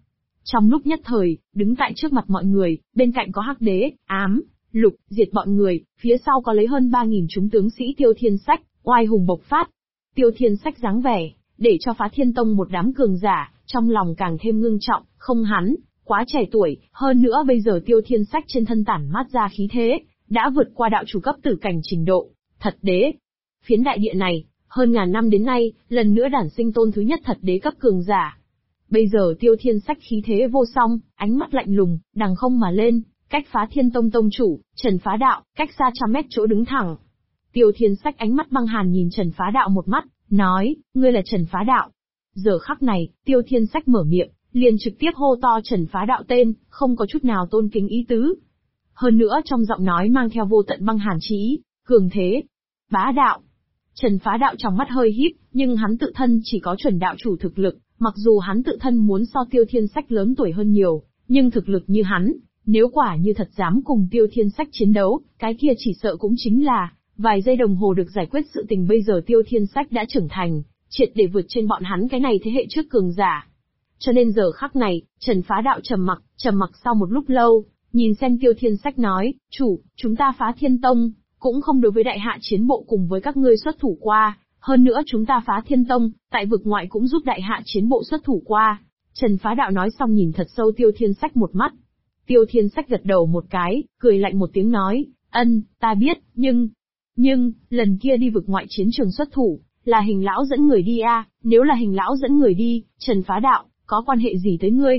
[SPEAKER 2] Trong lúc nhất thời, đứng tại trước mặt mọi người, bên cạnh có Hắc Đế, Ám, Lục, diệt bọn người, phía sau có lấy hơn 3.000 chúng tướng sĩ Tiêu Thiên Sách, oai hùng bộc phát. Tiêu Thiên Sách dáng vẻ, để cho Phá Thiên Tông một đám cường giả, trong lòng càng thêm ngưng trọng, không hắn, quá trẻ tuổi, hơn nữa bây giờ Tiêu Thiên Sách trên thân tản mát ra khí thế, đã vượt qua đạo chủ cấp tử cảnh trình độ, thật đế. Phiến đại địa này, hơn ngàn năm đến nay, lần nữa đản sinh tôn thứ nhất thật đế cấp cường giả. Bây giờ Tiêu Thiên Sách khí thế vô song, ánh mắt lạnh lùng, đằng không mà lên, cách Phá Thiên Tông tông chủ, Trần Phá Đạo, cách xa trăm mét chỗ đứng thẳng. Tiêu Thiên Sách ánh mắt băng hàn nhìn Trần Phá Đạo một mắt, nói, ngươi là Trần Phá Đạo. Giờ khắc này, Tiêu Thiên Sách mở miệng, liền trực tiếp hô to Trần Phá Đạo tên, không có chút nào tôn kính ý tứ. Hơn nữa trong giọng nói mang theo vô tận băng hàn chí ý, cường thế, bá đạo. Trần Phá Đạo trong mắt hơi híp, nhưng hắn tự thân chỉ có chuẩn đạo chủ thực lực, mặc dù hắn tự thân muốn so Tiêu Thiên Sách lớn tuổi hơn nhiều, nhưng thực lực như hắn, nếu quả như thật dám cùng Tiêu Thiên Sách chiến đấu, cái kia chỉ sợ cũng chính là vài giây đồng hồ được giải quyết sự tình. Bây giờ Tiêu Thiên Sách đã trưởng thành, triệt để vượt trên bọn hắn cái này thế hệ trước cường giả. Cho nên giờ khắc này, Trần Phá Đạo trầm mặc sau một lúc lâu, nhìn xem Tiêu Thiên Sách nói, chủ, chúng ta Phá Thiên Tông, cũng không đối với đại hạ chiến bộ cùng với các ngươi xuất thủ qua, hơn nữa chúng ta Phá Thiên Tông, tại vực ngoại cũng giúp đại hạ chiến bộ xuất thủ qua. Trần Phá Đạo nói xong nhìn thật sâu Tiêu Thiên Sách một mắt. Tiêu Thiên Sách gật đầu một cái, cười lạnh một tiếng nói, ta biết, nhưng, lần kia đi vực ngoại chiến trường xuất thủ, là Hình lão dẫn người đi à, nếu là Hình lão dẫn người đi, Trần Phá Đạo, có quan hệ gì tới ngươi?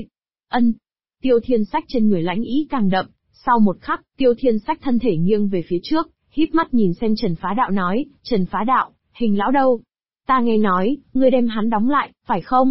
[SPEAKER 2] Tiêu Thiên Sách trên người lãnh ý càng đậm, sau một khắc, Tiêu Thiên Sách thân thể nghiêng về phía trước, híp mắt nhìn xem Trần Phá Đạo nói, Trần Phá Đạo, Hình lão đâu? Ta nghe nói, ngươi đem hắn đóng lại, phải không?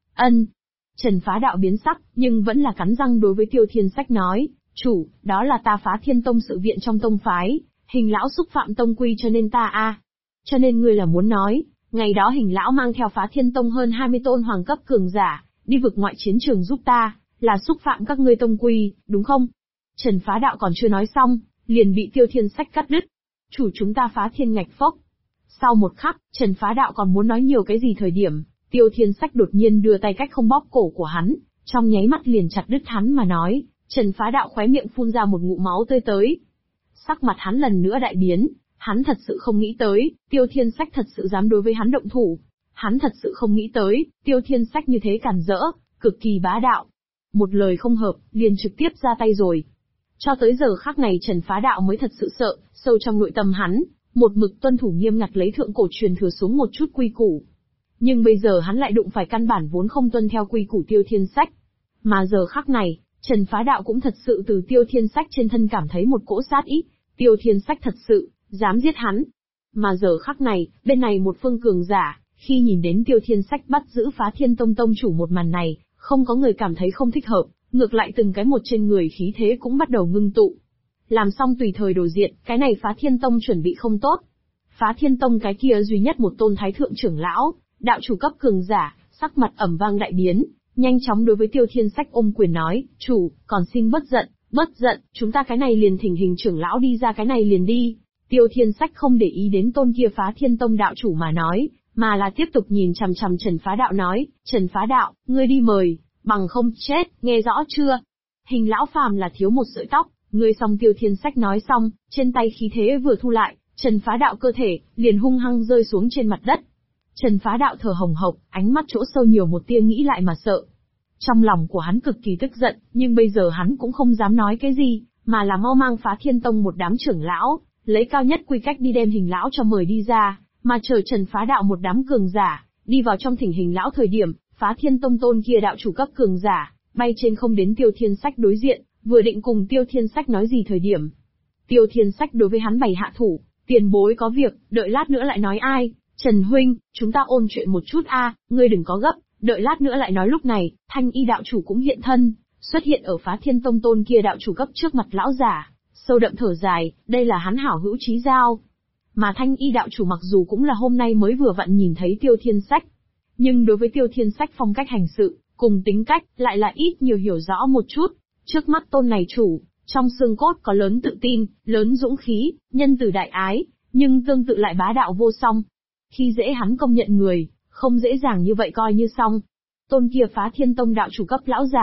[SPEAKER 2] Trần Phá Đạo biến sắc, nhưng vẫn là cắn răng đối với Tiêu Thiên Sách nói, chủ, đó là ta Phá Thiên Tông sự viện trong tông phái, Hình lão xúc phạm tông quy cho nên ta Cho nên ngươi là muốn nói, ngày đó Hình lão mang theo Phá Thiên Tông hơn 20 tôn hoàng cấp cường giả, đi vực ngoại chiến trường giúp ta, là xúc phạm các ngươi tông quy, đúng không? Trần Phá Đạo còn chưa nói xong, liền bị Tiêu Thiên Sách cắt đứt. Chủ chúng ta Phá Thiên ngạch phốc. Sau một khắc, Trần Phá Đạo còn muốn nói nhiều cái gì thời điểm, Tiêu Thiên Sách đột nhiên đưa tay cách không bóp cổ của hắn, trong nháy mắt liền chặt đứt hắn mà nói. Trần Phá Đạo khóe miệng phun ra một ngụm máu tươi tới. Sắc mặt hắn lần nữa đại biến, hắn thật sự không nghĩ tới, Tiêu Thiên Sách thật sự dám đối với hắn động thủ. Hắn thật sự không nghĩ tới, Tiêu Thiên Sách như thế cản rỡ, cực kỳ bá đạo. Một lời không hợp, liền trực tiếp ra tay rồi. Cho tới giờ khắc này Trần Phá Đạo mới thật sự sợ, sâu trong nội tâm hắn, một mực tuân thủ nghiêm ngặt lấy thượng cổ truyền thừa xuống một chút quy củ. Nhưng bây giờ hắn lại đụng phải căn bản vốn không tuân theo quy củ Tiêu Thiên Sách. Mà giờ khắc này, Trần Phá Đạo cũng thật sự từ Tiêu Thiên Sách trên thân cảm thấy một cỗ sát ý, Tiêu Thiên Sách thật sự dám giết hắn. Mà giờ khắc này, bên này một phương cường giả, khi nhìn đến Tiêu Thiên Sách bắt giữ Phá Thiên Tông tông chủ một màn này, không có người cảm thấy không thích hợp, ngược lại từng cái một trên người khí thế cũng bắt đầu ngưng tụ. Làm xong tùy thời đồ diện, cái này Phá Thiên Tông chuẩn bị không tốt. Phá Thiên Tông cái kia duy nhất một tôn thái thượng trưởng lão, đạo chủ cấp cường giả, sắc mặt ẩm vang đại biến, nhanh chóng đối với Tiêu Thiên Sách ôm quyền nói, chủ, còn xin bất giận, chúng ta cái này liền thỉnh Hình trưởng lão đi ra cái này liền đi. Tiêu Thiên Sách không để ý đến tôn kia Phá Thiên Tông đạo chủ mà nói, mà là tiếp tục nhìn chằm chằm Trần Phá Đạo nói, Trần Phá Đạo, ngươi đi mời, bằng không chết, nghe rõ chưa? Hình lão phàm là thiếu một sợi tóc, ngươi. Xong Tiêu Thiên Sách nói xong, trên tay khí thế vừa thu lại, Trần Phá Đạo cơ thể liền hung hăng rơi xuống trên mặt đất. Trần Phá Đạo thở hồng hộc, ánh mắt chỗ sâu nhiều một tia nghĩ lại mà sợ. Trong lòng của hắn cực kỳ tức giận, nhưng bây giờ hắn cũng không dám nói cái gì, mà là mau mang Phá Thiên Tông một đám trưởng lão, lấy cao nhất quy cách đi đem Hình lão cho mời đi ra, mà chờ Trần Phá Đạo một đám cường giả đi vào trong thỉnh Hình lão thời điểm, Phá Thiên Tông tôn kia đạo chủ cấp cường giả bay trên không đến Tiêu Thiên Sách đối diện, vừa định cùng Tiêu Thiên Sách nói gì thời điểm, Tiêu Thiên Sách đối với hắn bày hạ thủ, tiền bối có việc, đợi lát nữa lại nói. Ai? Trần huynh, chúng ta ôn chuyện một chút ngươi đừng có gấp, đợi lát nữa lại nói. Lúc này, Thanh Y đạo chủ cũng hiện thân, xuất hiện ở Phá Thiên Tông tôn kia đạo chủ cấp trước mặt lão giả, sâu đậm thở dài, đây là hắn hảo hữu chí giao. Mà Thanh Y đạo chủ mặc dù cũng là hôm nay mới vừa vặn nhìn thấy Tiêu Thiên Sách, nhưng đối với Tiêu Thiên Sách phong cách hành sự, cùng tính cách, lại là ít nhiều hiểu rõ một chút. Trước mắt tôn này chủ, trong xương cốt có lớn tự tin, lớn dũng khí, nhân từ đại ái, nhưng tương tự lại bá đạo vô song. Khi dễ hắn công nhận người, không dễ dàng như vậy coi như xong. Tôn kia Phá Thiên Tông đạo chủ cấp lão giả,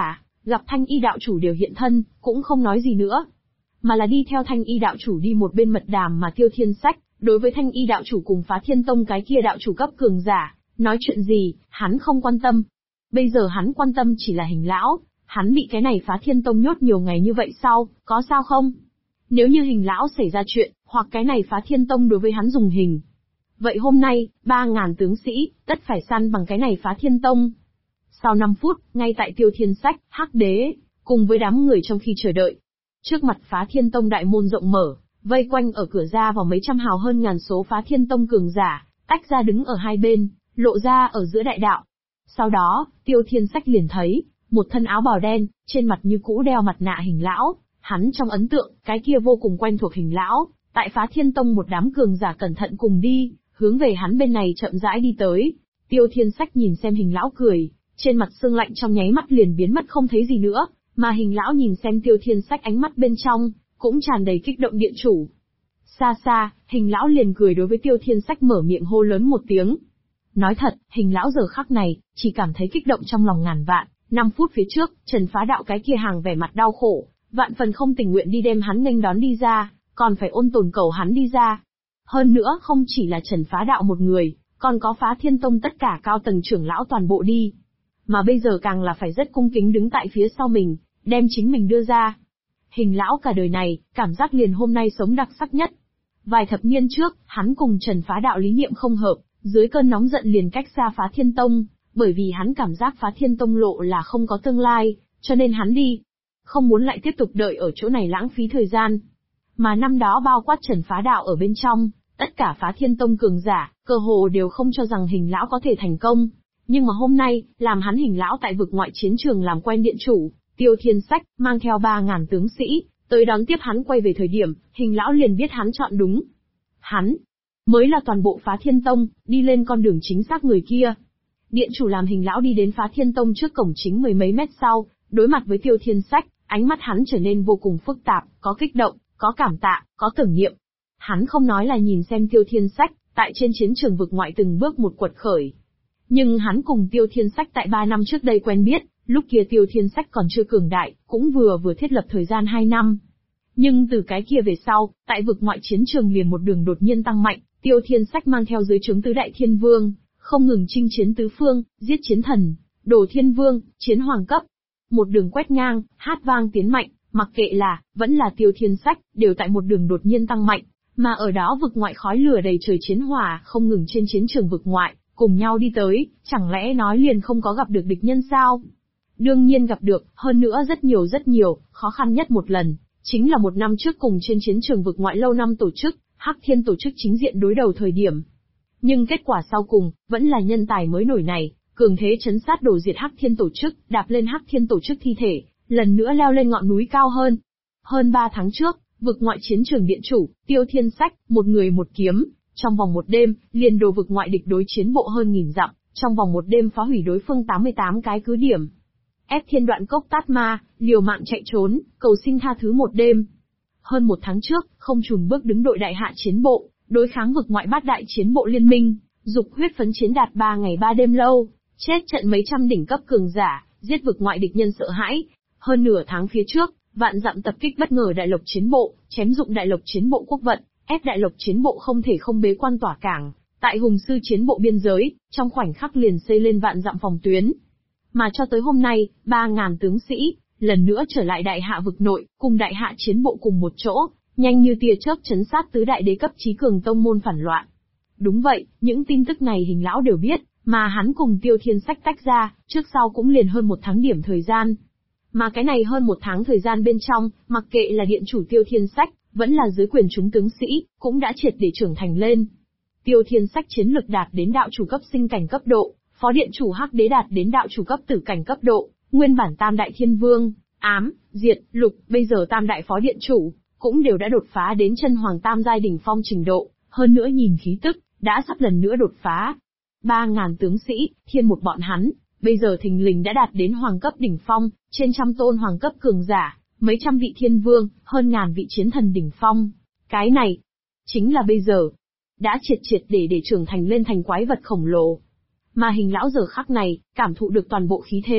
[SPEAKER 2] gặp Thanh Y đạo chủ đều hiện thân, cũng không nói gì nữa, mà là đi theo Thanh Y đạo chủ đi một bên mật đàm mà Tiêu Thiên Sách, đối với Thanh Y đạo chủ cùng Phá Thiên Tông cái kia đạo chủ cấp cường giả, nói chuyện gì, hắn không quan tâm. Bây giờ hắn quan tâm chỉ là Hình lão, hắn bị cái này Phá Thiên Tông nhốt nhiều ngày như vậy sau, có sao không? Nếu như Hình lão xảy ra chuyện, hoặc cái này Phá Thiên Tông đối với hắn dùng hình, vậy hôm nay, 3.000 tướng sĩ, tất phải săn bằng cái này Phá Thiên Tông. Sau 5 phút, ngay tại Tiêu Thiên Sách, Hắc Đế, cùng với đám người trong khi chờ đợi. Trước mặt Phá Thiên Tông đại môn rộng mở, vây quanh ở cửa ra vào mấy trăm hào hơn ngàn số Phá Thiên Tông cường giả, tách ra đứng ở hai bên, lộ ra ở giữa đại đạo. Sau đó, Tiêu Thiên Sách liền thấy, một thân áo bào đen, trên mặt như cũ đeo mặt nạ Hình lão, hắn trong ấn tượng, cái kia vô cùng quen thuộc Hình lão, tại Phá Thiên Tông một đám cường giả cẩn thận cùng đi, hướng về hắn bên này chậm rãi đi tới. Tiêu Thiên Sách nhìn xem Hình lão cười, trên mặt sương lạnh trong nháy mắt liền biến mất không thấy gì nữa, mà Hình lão nhìn xem Tiêu Thiên Sách ánh mắt bên trong, cũng tràn đầy kích động điện chủ. Xa xa, Hình lão liền cười đối với Tiêu Thiên Sách mở miệng hô lớn một tiếng. Nói thật, Hình lão giờ khắc này, chỉ cảm thấy kích động trong lòng ngàn vạn. 5 phút phía trước, Trần Phá Đạo cái kia hàng vẻ mặt đau khổ, vạn phần không tình nguyện đi đem hắn nghênh đón đi ra, còn phải ôn tồn cầu hắn đi ra. Hơn nữa không chỉ là Trần Phá Đạo một người, còn có Phá Thiên Tông tất cả cao tầng trưởng lão toàn bộ đi. Mà bây giờ càng là phải rất cung kính đứng tại phía sau mình, đem chính mình đưa ra. Hình lão cả đời này, cảm giác liền hôm nay sống đặc sắc nhất. Vài thập niên trước, hắn cùng Trần Phá Đạo lý niệm không hợp, dưới cơn nóng giận liền cách xa Phá Thiên Tông, bởi vì hắn cảm giác Phá Thiên Tông lộ là không có tương lai, cho nên hắn đi. Không muốn lại tiếp tục đợi ở chỗ này lãng phí thời gian. Mà năm đó bao quát Trần Phá Đạo ở bên trong, tất cả Phá Thiên Tông cường giả, cơ hồ đều không cho rằng Hình lão có thể thành công. Nhưng mà hôm nay, làm hắn Hình lão tại vực ngoại chiến trường làm quen điện chủ, Tiêu Thiên Sách, mang theo 3.000 tướng sĩ, tới đón tiếp hắn quay về thời điểm, Hình lão liền biết hắn chọn đúng. Hắn, mới là toàn bộ Phá Thiên Tông, đi lên con đường chính xác người kia. Điện chủ làm Hình lão đi đến Phá Thiên Tông trước cổng chính mười mấy mét sau, đối mặt với Tiêu Thiên Sách, ánh mắt hắn trở nên vô cùng phức tạp, có kích động, có cảm tạ, có tưởng niệm. Hắn không nói là nhìn xem Tiêu Thiên Sách, tại trên chiến trường vực ngoại từng bước một quật khởi. Nhưng hắn cùng Tiêu Thiên Sách tại 3 năm trước đây quen biết, lúc kia Tiêu Thiên Sách còn chưa cường đại, cũng vừa thiết lập thời gian 2 năm. Nhưng từ cái kia về sau, tại vực ngoại chiến trường liền một đường đột nhiên tăng mạnh, Tiêu Thiên Sách mang theo dưới trướng tứ đại thiên vương, không ngừng chinh chiến tứ phương, giết chiến thần, đổ thiên vương, chiến hoàng cấp. Một đường quét ngang, hát vang tiến mạnh, mặc kệ là, vẫn là Tiêu Thiên Sách, đều tại một đường đột nhiên tăng mạnh, mà ở đó vực ngoại khói lửa đầy trời chiến hỏa không ngừng trên chiến trường vực ngoại, cùng nhau đi tới, chẳng lẽ nói liền không có gặp được địch nhân sao? Đương nhiên gặp được, hơn nữa rất nhiều, khó khăn nhất một lần, chính là 1 năm trước cùng trên chiến trường vực ngoại lâu năm tổ chức, Hắc Thiên tổ chức chính diện đối đầu thời điểm. Nhưng kết quả sau cùng, vẫn là nhân tài mới nổi này, cường thế chấn sát đổ diệt Hắc Thiên tổ chức, đạp lên Hắc Thiên tổ chức thi thể, lần nữa leo lên ngọn núi cao hơn. Hơn 3 tháng trước, vực ngoại chiến trường điện chủ, Tiêu Thiên Sách, một người một kiếm, trong vòng 1 đêm, liền đồ vực ngoại địch đối chiến bộ hơn 1000 dặm, trong vòng 1 đêm phá hủy đối phương 88 cái cứ điểm. Ép Thiên Đoạn Cốc Tát Ma, liều mạng chạy trốn, cầu xin tha thứ 1 đêm. Hơn 1 tháng trước, không chùn bước đứng đội đại hạ chiến bộ, đối kháng vực ngoại bát đại chiến bộ liên minh, dục huyết phấn chiến đạt 3 ngày 3 đêm lâu, chết trận mấy trăm đỉnh cấp cường giả, giết vực ngoại địch nhân sợ hãi. Hơn nửa tháng phía trước, vạn dặm tập kích bất ngờ đại lộc chiến bộ, chém dụng đại lộc chiến bộ quốc vận, ép đại lộc chiến bộ không thể không bế quan tỏa cảng. Tại hùng sư chiến bộ biên giới, trong khoảnh khắc liền xây lên vạn dặm phòng tuyến. Mà cho tới hôm nay, 3.000 tướng sĩ, lần nữa trở lại đại hạ vực nội, cùng đại hạ chiến bộ cùng một chỗ, nhanh như tia chớp chấn sát tứ đại đế cấp chí cường tông môn phản loạn. Đúng vậy, những tin tức này Hình lão đều biết, mà hắn cùng Tiêu Thiên Sách tách ra, trước sau cũng liền hơn 1 tháng điểm thời gian. Mà cái này hơn 1 tháng thời gian bên trong, mặc kệ là điện chủ Tiêu Thiên Sách, vẫn là dưới quyền chúng tướng sĩ, cũng đã triệt để trưởng thành lên. Tiêu Thiên Sách chiến lực đạt đến đạo chủ cấp sinh cảnh cấp độ, phó điện chủ Hắc Đế đạt đến đạo chủ cấp tử cảnh cấp độ, nguyên bản tam đại thiên vương, ám, diệt, lục, bây giờ tam đại phó điện chủ, cũng đều đã đột phá đến chân hoàng tam giai đỉnh phong trình độ, hơn nữa nhìn khí tức, đã sắp lần nữa đột phá. 3.000 tướng sĩ, thiên một bọn hắn, bây giờ thình lình đã đạt đến hoàng cấp đỉnh phong, trên trăm tôn hoàng cấp cường giả, mấy trăm vị thiên vương, hơn ngàn vị chiến thần đỉnh phong. Cái này, chính là bây giờ, đã triệt để trưởng thành lên thành quái vật khổng lồ. Mà Hình lão giờ khắc này, cảm thụ được toàn bộ khí thế,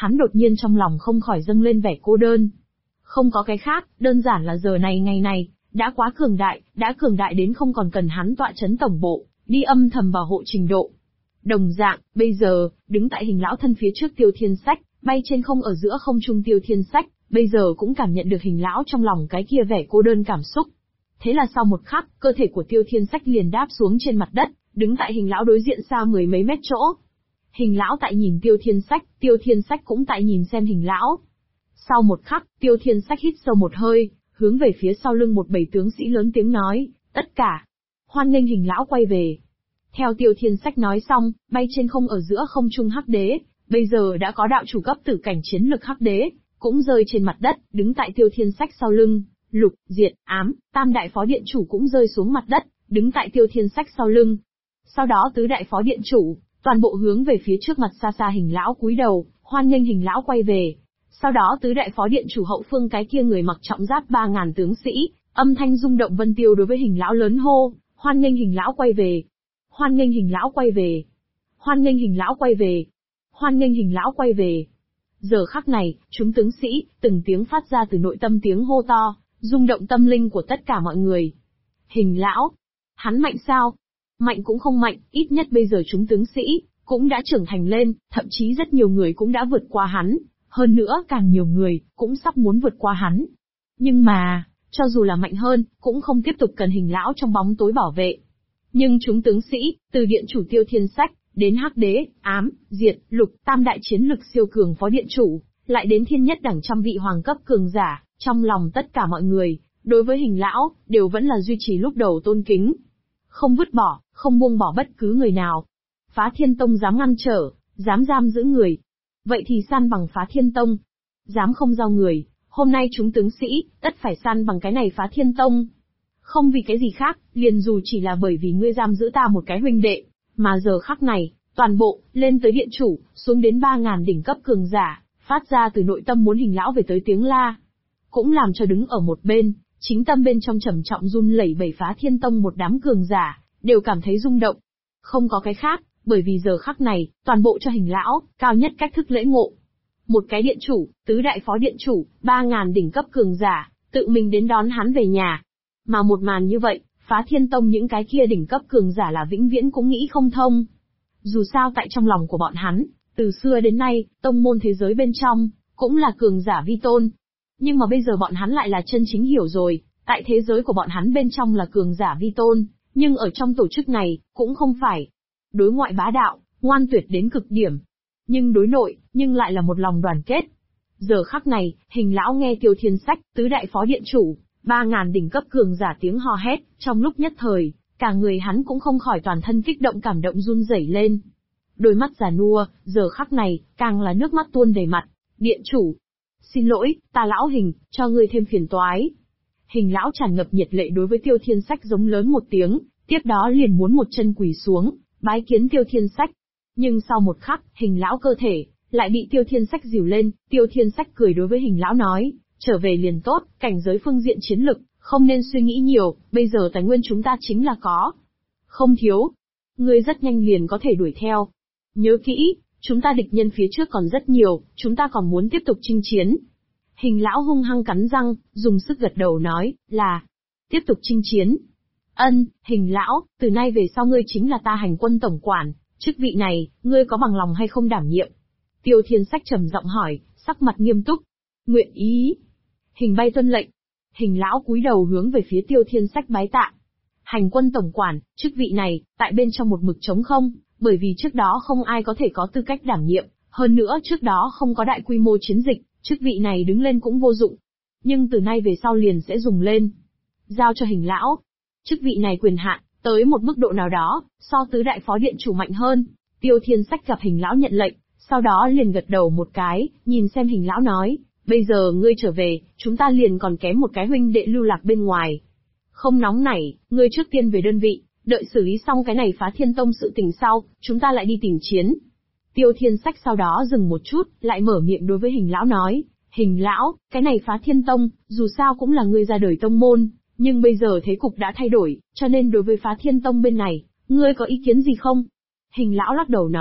[SPEAKER 2] hắn đột nhiên trong lòng không khỏi dâng lên vẻ cô đơn. Không có cái khác, đơn giản là giờ này ngày này, đã quá cường đại, đã cường đại đến không còn cần hắn tọa chấn tổng bộ, đi âm thầm bảo hộ trình độ. Đồng dạng, bây giờ, đứng tại Hình lão thân phía trước Tiêu Thiên Sách, bay trên không ở giữa không trung Tiêu Thiên Sách, bây giờ cũng cảm nhận được Hình lão trong lòng cái kia vẻ cô đơn cảm xúc. Thế là sau một khắc, cơ thể của Tiêu Thiên Sách liền đáp xuống trên mặt đất, đứng tại Hình lão đối diện xa mười mấy mét chỗ. Hình lão tại nhìn Tiêu Thiên Sách cũng tại nhìn xem Hình lão. Sau một khắc, Tiêu Thiên Sách hít sâu một hơi, hướng về phía sau lưng một bầy tướng sĩ lớn tiếng nói, tất cả, hoan nghênh Hình lão quay về. Theo Tiêu Thiên Sách nói xong, bay trên không ở giữa không trung Hắc Đế, bây giờ đã có đạo chủ cấp tử cảnh chiến lực Hắc Đế, cũng rơi trên mặt đất, đứng tại Tiêu Thiên Sách sau lưng. Lục, Diệt, Ám, tam đại phó điện chủ cũng rơi xuống mặt đất, đứng tại Tiêu Thiên Sách sau lưng. Sau đó tứ đại phó điện chủ, toàn bộ hướng về phía trước mặt xa xa Hình lão cúi đầu, hoan nghênh Hình lão quay về. Sau đó tứ đại phó điện chủ hậu phương cái kia người mặc trọng giáp 3.000 tướng sĩ, âm thanh rung động vân tiêu đối với Hình lão lớn hô, hoan nghênh Hình lão quay về. Hoan nghênh Hình lão quay về. Hoan nghênh Hình lão quay về. Hoan nghênh Hình lão quay về. Giờ khắc này, chúng tướng sĩ, từng tiếng phát ra từ nội tâm tiếng hô to, rung động tâm linh của tất cả mọi người. Hình lão, hắn mạnh sao? Mạnh cũng không mạnh, ít nhất bây giờ chúng tướng sĩ, cũng đã trưởng thành lên, thậm chí rất nhiều người cũng đã vượt qua hắn, hơn nữa càng nhiều người, cũng sắp muốn vượt qua hắn. Nhưng mà, cho dù là mạnh hơn, cũng không tiếp tục cần Hình lão trong bóng tối bảo vệ. Nhưng chúng tướng sĩ, từ điện chủ Tiêu Thiên Sách, đến Hắc Đế, Ám, Diệt, Lục, tam đại chiến lực siêu cường phó điện chủ, lại đến thiên nhất đẳng trăm vị hoàng cấp cường giả, trong lòng tất cả mọi người, đối với Hình lão, đều vẫn là duy trì lúc đầu tôn kính. Không vứt bỏ, không buông bỏ bất cứ người nào. Phá Thiên Tông dám ngăn trở, dám giam giữ người. Vậy thì san bằng Phá Thiên Tông. Dám không giao người, hôm nay chúng tướng sĩ, tất phải san bằng cái này Phá Thiên Tông. Không vì cái gì khác, liền dù chỉ là bởi vì ngươi giam giữ ta một cái huynh đệ, mà giờ khắc này, toàn bộ, lên tới điện chủ, xuống đến 3.000 đỉnh cấp cường giả, phát ra từ nội tâm muốn Hình lão về tới tiếng la. Cũng làm cho đứng ở một bên, chính tâm bên trong trầm trọng run lẩy bẩy Phá Thiên Tông một đám cường giả, đều cảm thấy rung động. Không có cái khác, bởi vì giờ khắc này, toàn bộ cho Hình lão, cao nhất cách thức lễ ngộ. Một cái điện chủ, tứ đại phó điện chủ, 3.000 đỉnh cấp cường giả, tự mình đến đón hắn về nhà. Mà một màn như vậy, Phá Thiên Tông những cái kia đỉnh cấp cường giả là vĩnh viễn cũng nghĩ không thông. Dù sao tại trong lòng của bọn hắn, từ xưa đến nay, tông môn thế giới bên trong, cũng là cường giả vi tôn. Nhưng mà bây giờ bọn hắn lại là chân chính hiểu rồi, tại thế giới của bọn hắn bên trong là cường giả vi tôn, nhưng ở trong tổ chức này, cũng không phải. Đối ngoại bá đạo, ngoan tuyệt đến cực điểm. Nhưng đối nội, nhưng lại là một lòng đoàn kết. Giờ khắc này, Hình lão nghe Tiêu Thiên Sách, tứ đại phó điện chủ, 3.000 đỉnh cấp cường giả tiếng hò hét, trong lúc nhất thời, cả người hắn cũng không khỏi toàn thân kích động cảm động run rẩy lên. Đôi mắt già nua, giờ khắc này, càng là nước mắt tuôn đầy mặt. Điện chủ, xin lỗi, ta lão Hình, cho ngươi thêm phiền toái. Hình lão tràn ngập nhiệt lệ đối với Tiêu Thiên Sách giống lớn một tiếng, tiếp đó liền muốn một chân quỳ xuống, bái kiến Tiêu Thiên Sách. Nhưng sau một khắc, Hình lão cơ thể, lại bị Tiêu Thiên Sách dìu lên, Tiêu Thiên Sách cười đối với Hình lão nói, trở về liền tốt, cảnh giới phương diện chiến lực, không nên suy nghĩ nhiều, bây giờ tài nguyên chúng ta chính là có. Không thiếu. Ngươi rất nhanh liền có thể đuổi theo. Nhớ kỹ, chúng ta địch nhân phía trước còn rất nhiều, chúng ta còn muốn tiếp tục chinh chiến. Hình lão hung hăng cắn răng, dùng sức gật đầu nói, là, tiếp tục chinh chiến. Ân, Hình lão, từ nay về sau ngươi chính là ta hành quân tổng quản, chức vị này, ngươi có bằng lòng hay không đảm nhiệm? Tiêu Thiên Sách trầm giọng hỏi, sắc mặt nghiêm túc. Nguyện ý. Hình bay tuân lệnh. Hình lão cúi đầu hướng về phía Tiêu Thiên Sách bái tạ. Hành quân tổng quản, chức vị này, tại bên trong một mực trống không, bởi vì trước đó không ai có thể có tư cách đảm nhiệm, hơn nữa trước đó không có đại quy mô chiến dịch, chức vị này đứng lên cũng vô dụng. Nhưng từ nay về sau liền sẽ dùng lên. Giao cho Hình lão. Chức vị này quyền hạn, tới một mức độ nào đó, so tứ đại phó điện chủ mạnh hơn. Tiêu Thiên Sách gặp Hình lão nhận lệnh, sau đó liền gật đầu một cái, nhìn xem Hình lão nói, bây giờ ngươi trở về, chúng ta liền còn kém một cái huynh đệ lưu lạc bên ngoài. Không nóng nảy, ngươi trước tiên về đơn vị, đợi xử lý xong cái này Phá Thiên Tông sự tình sau, chúng ta lại đi tìm chiến. Tiêu Thiên Sách sau đó dừng một chút, lại mở miệng đối với Hình lão nói, Hình lão, cái này Phá Thiên Tông, dù sao cũng là ngươi ra đời tông môn, nhưng bây giờ thế cục đã thay đổi, cho nên đối với Phá Thiên Tông bên này, ngươi có ý kiến gì không? Hình lão lắc đầu nói,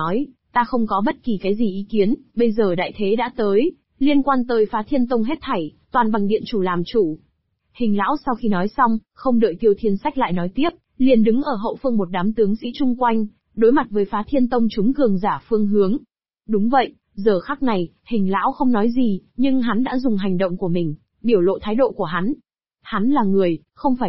[SPEAKER 2] Ta không có bất kỳ cái gì ý kiến, bây giờ đại thế đã tới, liên quan tới Phá Thiên Tông hết thảy, toàn bằng điện chủ làm chủ. Hình lão sau khi nói xong, không đợi Tiêu Thiên Sách lại nói tiếp, liền đứng ở hậu phương một đám tướng sĩ chung quanh, đối mặt với Phá Thiên Tông chúng cường giả phương hướng. Đúng vậy, giờ khắc này, Hình lão không nói gì, nhưng hắn đã dùng hành động của mình, biểu lộ thái độ của hắn. Hắn là người, không phải